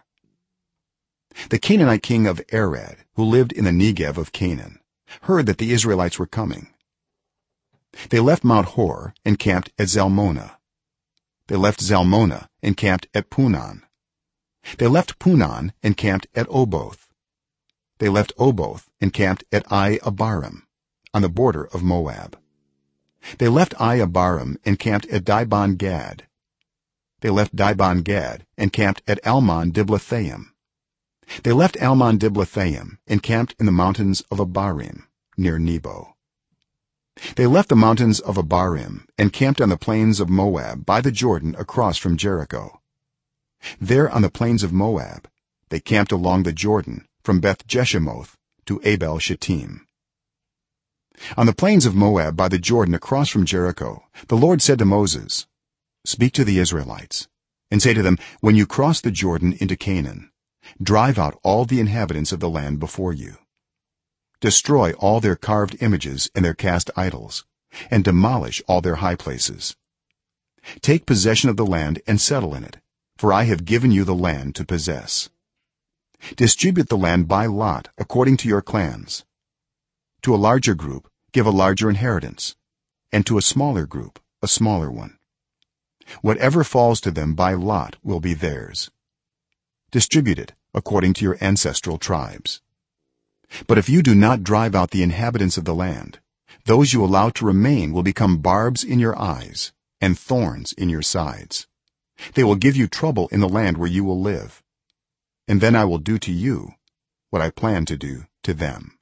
The Canaanite king of Arad, who lived in the Negev of Canaan, heard that the Israelites were coming. They left Mount Hor and camped at Zalmonah. They left Zalmonah and camped at Punon. They left Punon and camped at Oboth. They left Oboth and camped at Abarim on the border of Moab. They left Abarim and camped at Dibon Gad. They left Dibon Gad and camped at Almon Diblathaim. They left Almon Diblathaim and camped in the mountains of Abarim near Nebo. They left the mountains of Abarim and camped on the plains of Moab by the Jordan across from Jericho. There on the plains of Moab they camped along the Jordan from Beth Jeshimoth to Abel Shittim. On the plains of Moab by the Jordan across from Jericho the Lord said to Moses, "Speak to the Israelites and say to them, when you cross the Jordan into Canaan, drive out all the inhabitants of the land before you. Destroy all their carved images and their cast idols, and demolish all their high places. Take possession of the land and settle in it, for I have given you the land to possess. Distribute the land by lot according to your clans. To a larger group give a larger inheritance, and to a smaller group a smaller one. Whatever falls to them by lot will be theirs. Distribute it according to your ancestral tribes. But if you do not drive out the inhabitants of the land, those you allow to remain will become barbs in your eyes and thorns in your sides. They will give you trouble in the land where you will live, and then I will do to you what I plan to do to them."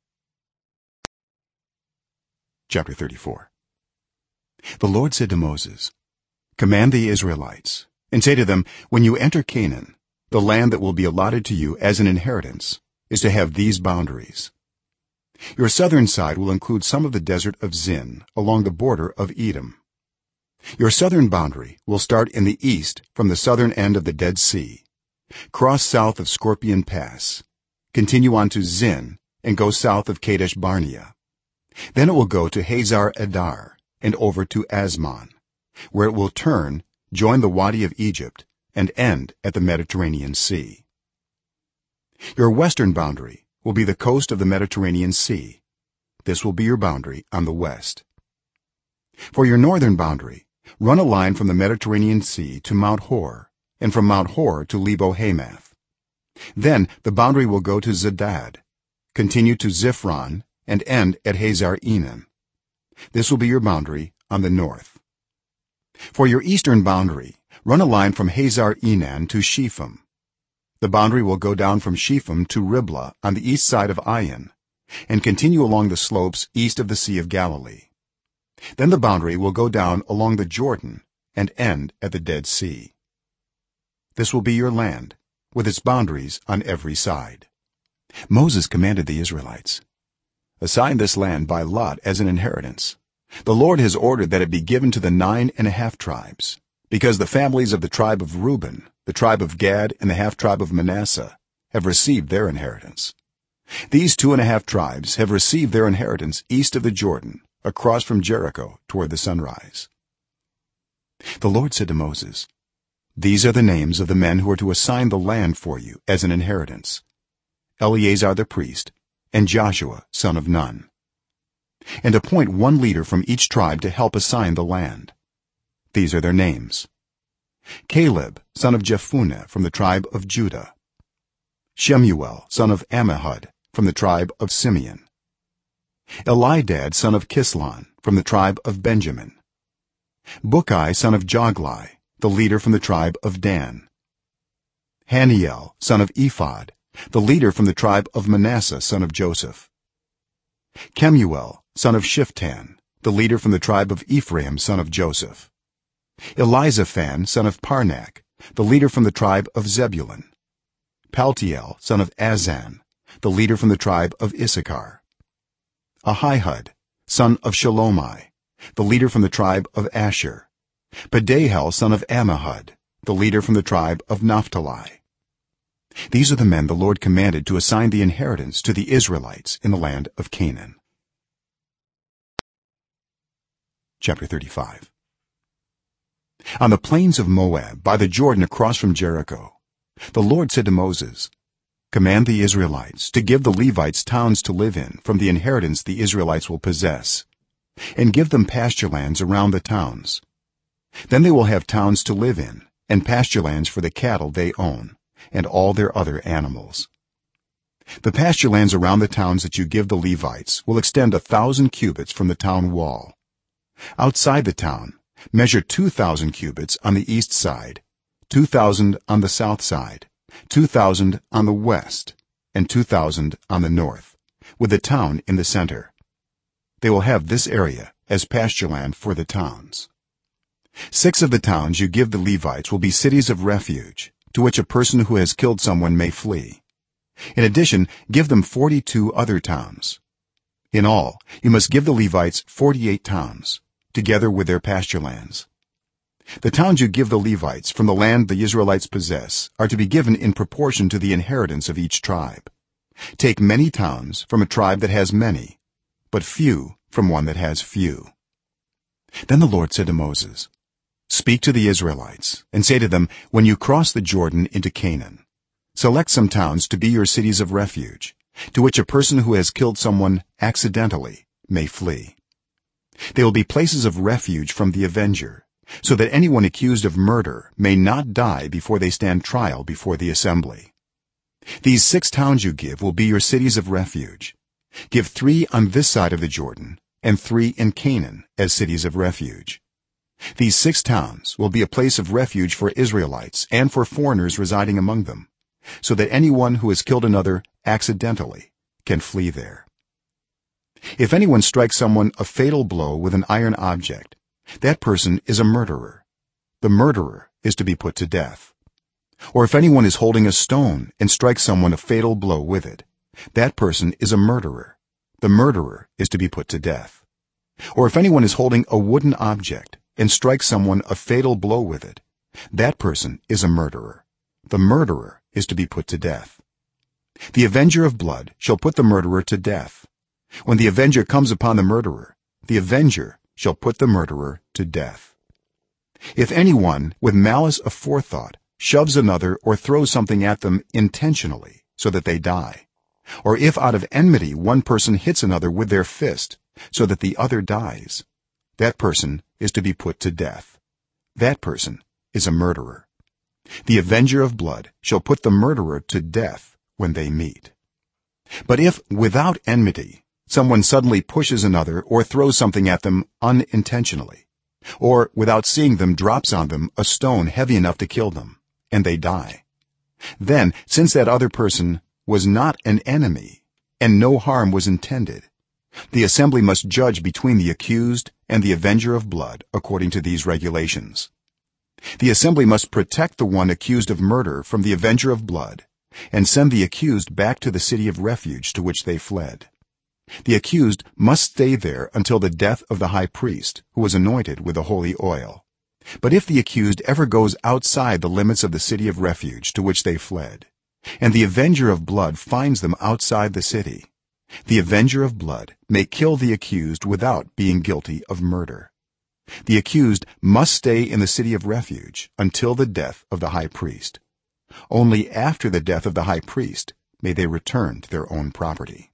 Chapter 34. The Lord said to Moses, "Command the Israelites and say to them, when you enter Canaan, the land that will be allotted to you as an inheritance is to have these boundaries. Your southern side will include some of the desert of Zin along the border of Edom. Your southern boundary will start in the east from the southern end of the Dead Sea, cross south of Scorpion Pass, continue on to Zin, and go south of Kadesh Barnea. Then it will go to Hazar Adar and over to Asmon, where it will turn, join the Wadi of Egypt, and end at the Mediterranean Sea. Your western boundary will be the coast of the Mediterranean Sea. This will be your boundary on the west. For your northern boundary, run a line from the Mediterranean Sea to Mount Hor, and from Mount Hor to Lebo Hamath. Then the boundary will go to Zedad, continue to Ziphron, and end at Hazar Enan. This will be your boundary on the north. For your eastern boundary, run a line from Hazar Enan to Shepham. The boundary will go down from Shepham to Riblah on the east side of Ain, and continue along the slopes east of the Sea of Galilee. Then the boundary will go down along the Jordan and end at the Dead Sea. This will be your land, with its boundaries on every side. Moses commanded the Israelites, "Assign this land by lot as an inheritance. The Lord has ordered that it be given to the 9.5 tribes, because the families of the tribe of Reuben, the tribe of Gad, and the half-tribe of Manasseh have received their inheritance. These 2.5 tribes have received their inheritance east of the Jordan, across from Jericho toward the sunrise." The Lord said to Moses, "These are the names of the men who are to assign the land for you as an inheritance: Eleazar the priest and Joshua son of Nun. And appoint one leader from each tribe to help assign the land. These are their names: Caleb son of Jephunneh from the tribe of Judah, Shemuel son of Ammihud from the tribe of Simeon, Elidad son of Kislon from the tribe of Benjamin, Bukki son of Joglai, the leader from the tribe of Dan, Haniel son of Ephod, the leader from the tribe of Manasseh son of Joseph, Kemuel son of Shiftan, the leader from the tribe of Ephraim son of Joseph, Elizaphan son of Parnak, the leader from the tribe of Zebulun, Paltiel son of Azan, the leader from the tribe of Issachar, Ahihud son of Shalomai, the leader from the tribe of Asher, Pedahel son of Ammihud, the leader from the tribe of Naphtali. These are the men the Lord commanded to assign the inheritance to the Israelites in the land of Canaan. Chapter 35. On the plains of Moab by the Jordan across from Jericho, the Lord said to Moses, "Command the Israelites to give the Levites towns to live in from the inheritance the Israelites will possess, and give them pasture lands around the towns. Then they will have towns to live in and pasture lands for the cattle they own and all their other animals. The pasture lands around the towns that you give the Levites will extend 1,000 cubits from the town wall. Outside the town, measure 2,000 cubits on the east side, 2,000 on the south side, 2,000 on the west, and 2,000 on the north, with the town in the center. They will have this area as pasture land for the towns. 6 of the towns you give the Levites will be cities of refuge, to which a person who has killed someone may flee. In addition, give them 42 other towns. In all, you must give the Levites 48 towns, together with their pasture lands. The towns you give the Levites from the land the Israelites possess are to be given in proportion to the inheritance of each tribe. Take many towns from a tribe that has many, but few from one that has few." Then the Lord said to Moses, "Speak to the Israelites and say to them, when you cross the Jordan into Canaan, select some towns to be your cities of refuge, to which a person who has killed someone accidentally may flee. They will be places of refuge from the avenger, so that anyone accused of murder may not die before they stand trial before the assembly. These 6 towns you give will be your cities of refuge. Give 3 on this side of the Jordan and 3 in Canaan as cities of refuge. These 6 towns will be a place of refuge for Israelites and for foreigners residing among them, so that anyone who has killed another accidentally can flee there. If anyone strikes someone a fatal blow with an iron object, that person is a murderer. The murderer is to be put to death. or if anyone is holding a stone and strikes someone a fatal blow with it, that person is a murderer. The murderer is to be put to death. Or if anyone is holding a wooden object and strikes someone a fatal blow with it, that person is a murderer. The murderer is to be put to death. The avenger of blood shall put the murderer to death. When the avenger comes upon the murderer, the avenger shall put the murderer to death. If anyone with malice aforethought shoves another or throws something at them intentionally so that they die, or if out of enmity one person hits another with their fist so that the other dies, that person is to be put to death. That person is a murderer. The avenger of blood shall put the murderer to death when they meet. But if without enmity someone suddenly pushes another or throws something at them unintentionally, or without seeing them drops on them a stone heavy enough to kill them, and they die, then since that other person was not an enemy and no harm was intended, the assembly must judge between the accused and the avenger of blood according to these regulations. The assembly must protect the one accused of murder from the avenger of blood and send the accused back to the city of refuge to which they fled. The accused must stay there until the death of the high priest, who was anointed with the holy oil. But if the accused ever goes outside the limits of the city of refuge to which they fled, and the avenger of blood finds them outside the city, the avenger of blood may kill the accused without being guilty of murder. The accused must stay in the city of refuge until the death of the high priest. Only after the death of the high priest may they return to their own property.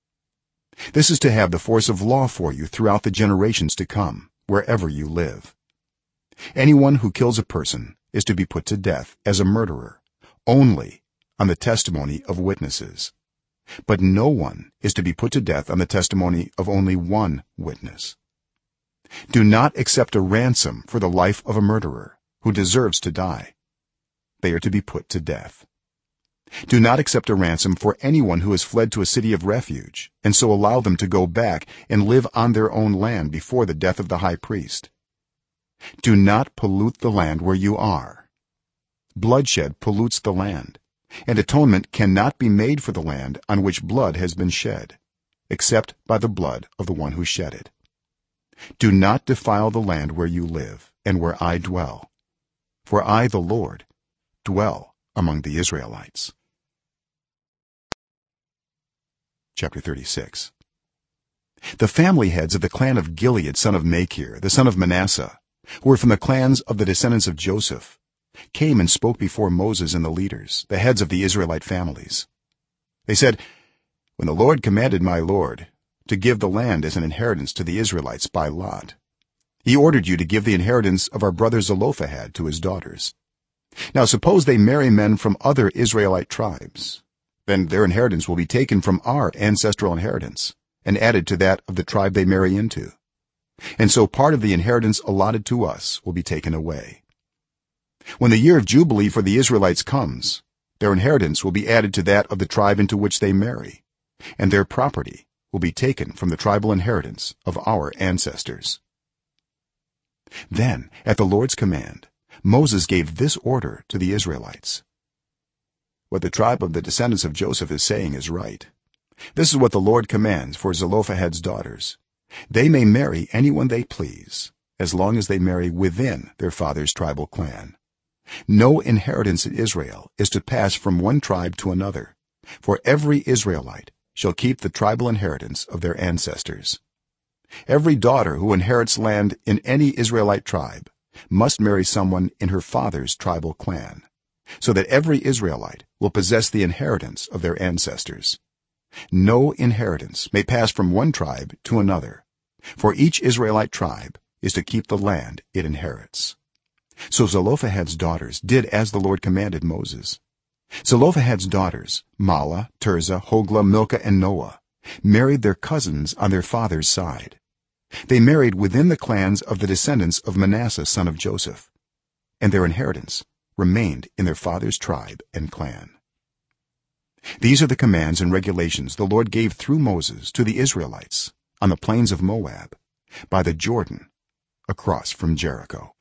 This is to have the force of law for you throughout the generations to come, wherever you live. Anyone who kills a person is to be put to death as a murderer, only on the testimony of witnesses. But no one is to be put to death on the testimony of only one witness. Do not accept a ransom for the life of a murderer who deserves to die. They are to be put to death. Do not accept a ransom for anyone who has fled to a city of refuge and so allow them to go back and live on their own land before the death of the high priest. Do not pollute the land where you are. Bloodshed pollutes the land, and atonement cannot be made for the land on which blood has been shed, except by the blood of the one who shed it. Do not defile the land where you live and where I dwell, for I, the Lord, dwell among the Israelites. Chapter 36. The family heads of the clan of Gilead son of Machir, the son of Manasseh, who were from the clans of the descendants of Joseph, came and spoke before Moses and the leaders, the heads of the Israelite families. They said, "When the Lord commanded my lord to give the land as an inheritance to the Israelites by lot, he ordered you to give the inheritance of our brother Zelophehad to his daughters. Now suppose they marry men from other Israelite tribes, then their inheritance will be taken from our ancestral inheritance and added to that of the tribe they marry into, and so part of the inheritance allotted to us will be taken away. When the year of jubilee for the Israelites comes, their inheritance will be added to that of the tribe into which they marry, and their property will be taken from the tribal inheritance of our ancestors." Then at the Lord's command Moses gave this order to the Israelites: "What the tribe of the descendants of Joseph is saying is right. This is what the Lord commands for Zelophehad's daughters: they may marry anyone they please, as long as they marry within their father's tribal clan. No inheritance in Israel is to pass from one tribe to another, for every Israelite shall keep the tribal inheritance of their ancestors. Every daughter who inherits land in any Israelite tribe must marry someone in her father's tribal clan, so that every Israelite will possess the inheritance of their ancestors. No inheritance may pass from one tribe to another, for each Israelite tribe is to keep the land it inherits." So Zelophehad's daughters did as the Lord commanded Moses. Zelophehad's daughters, Mahlah, Tirzah, Hoglah, Milcah, and Noah, married their cousins on their father's side. They married within the clans of the descendants of Manasseh son of Joseph, and their inheritance remained in their father's tribe and clan. These are the commands and regulations the Lord gave through Moses to the Israelites on the plains of Moab, by the Jordan, across from Jericho.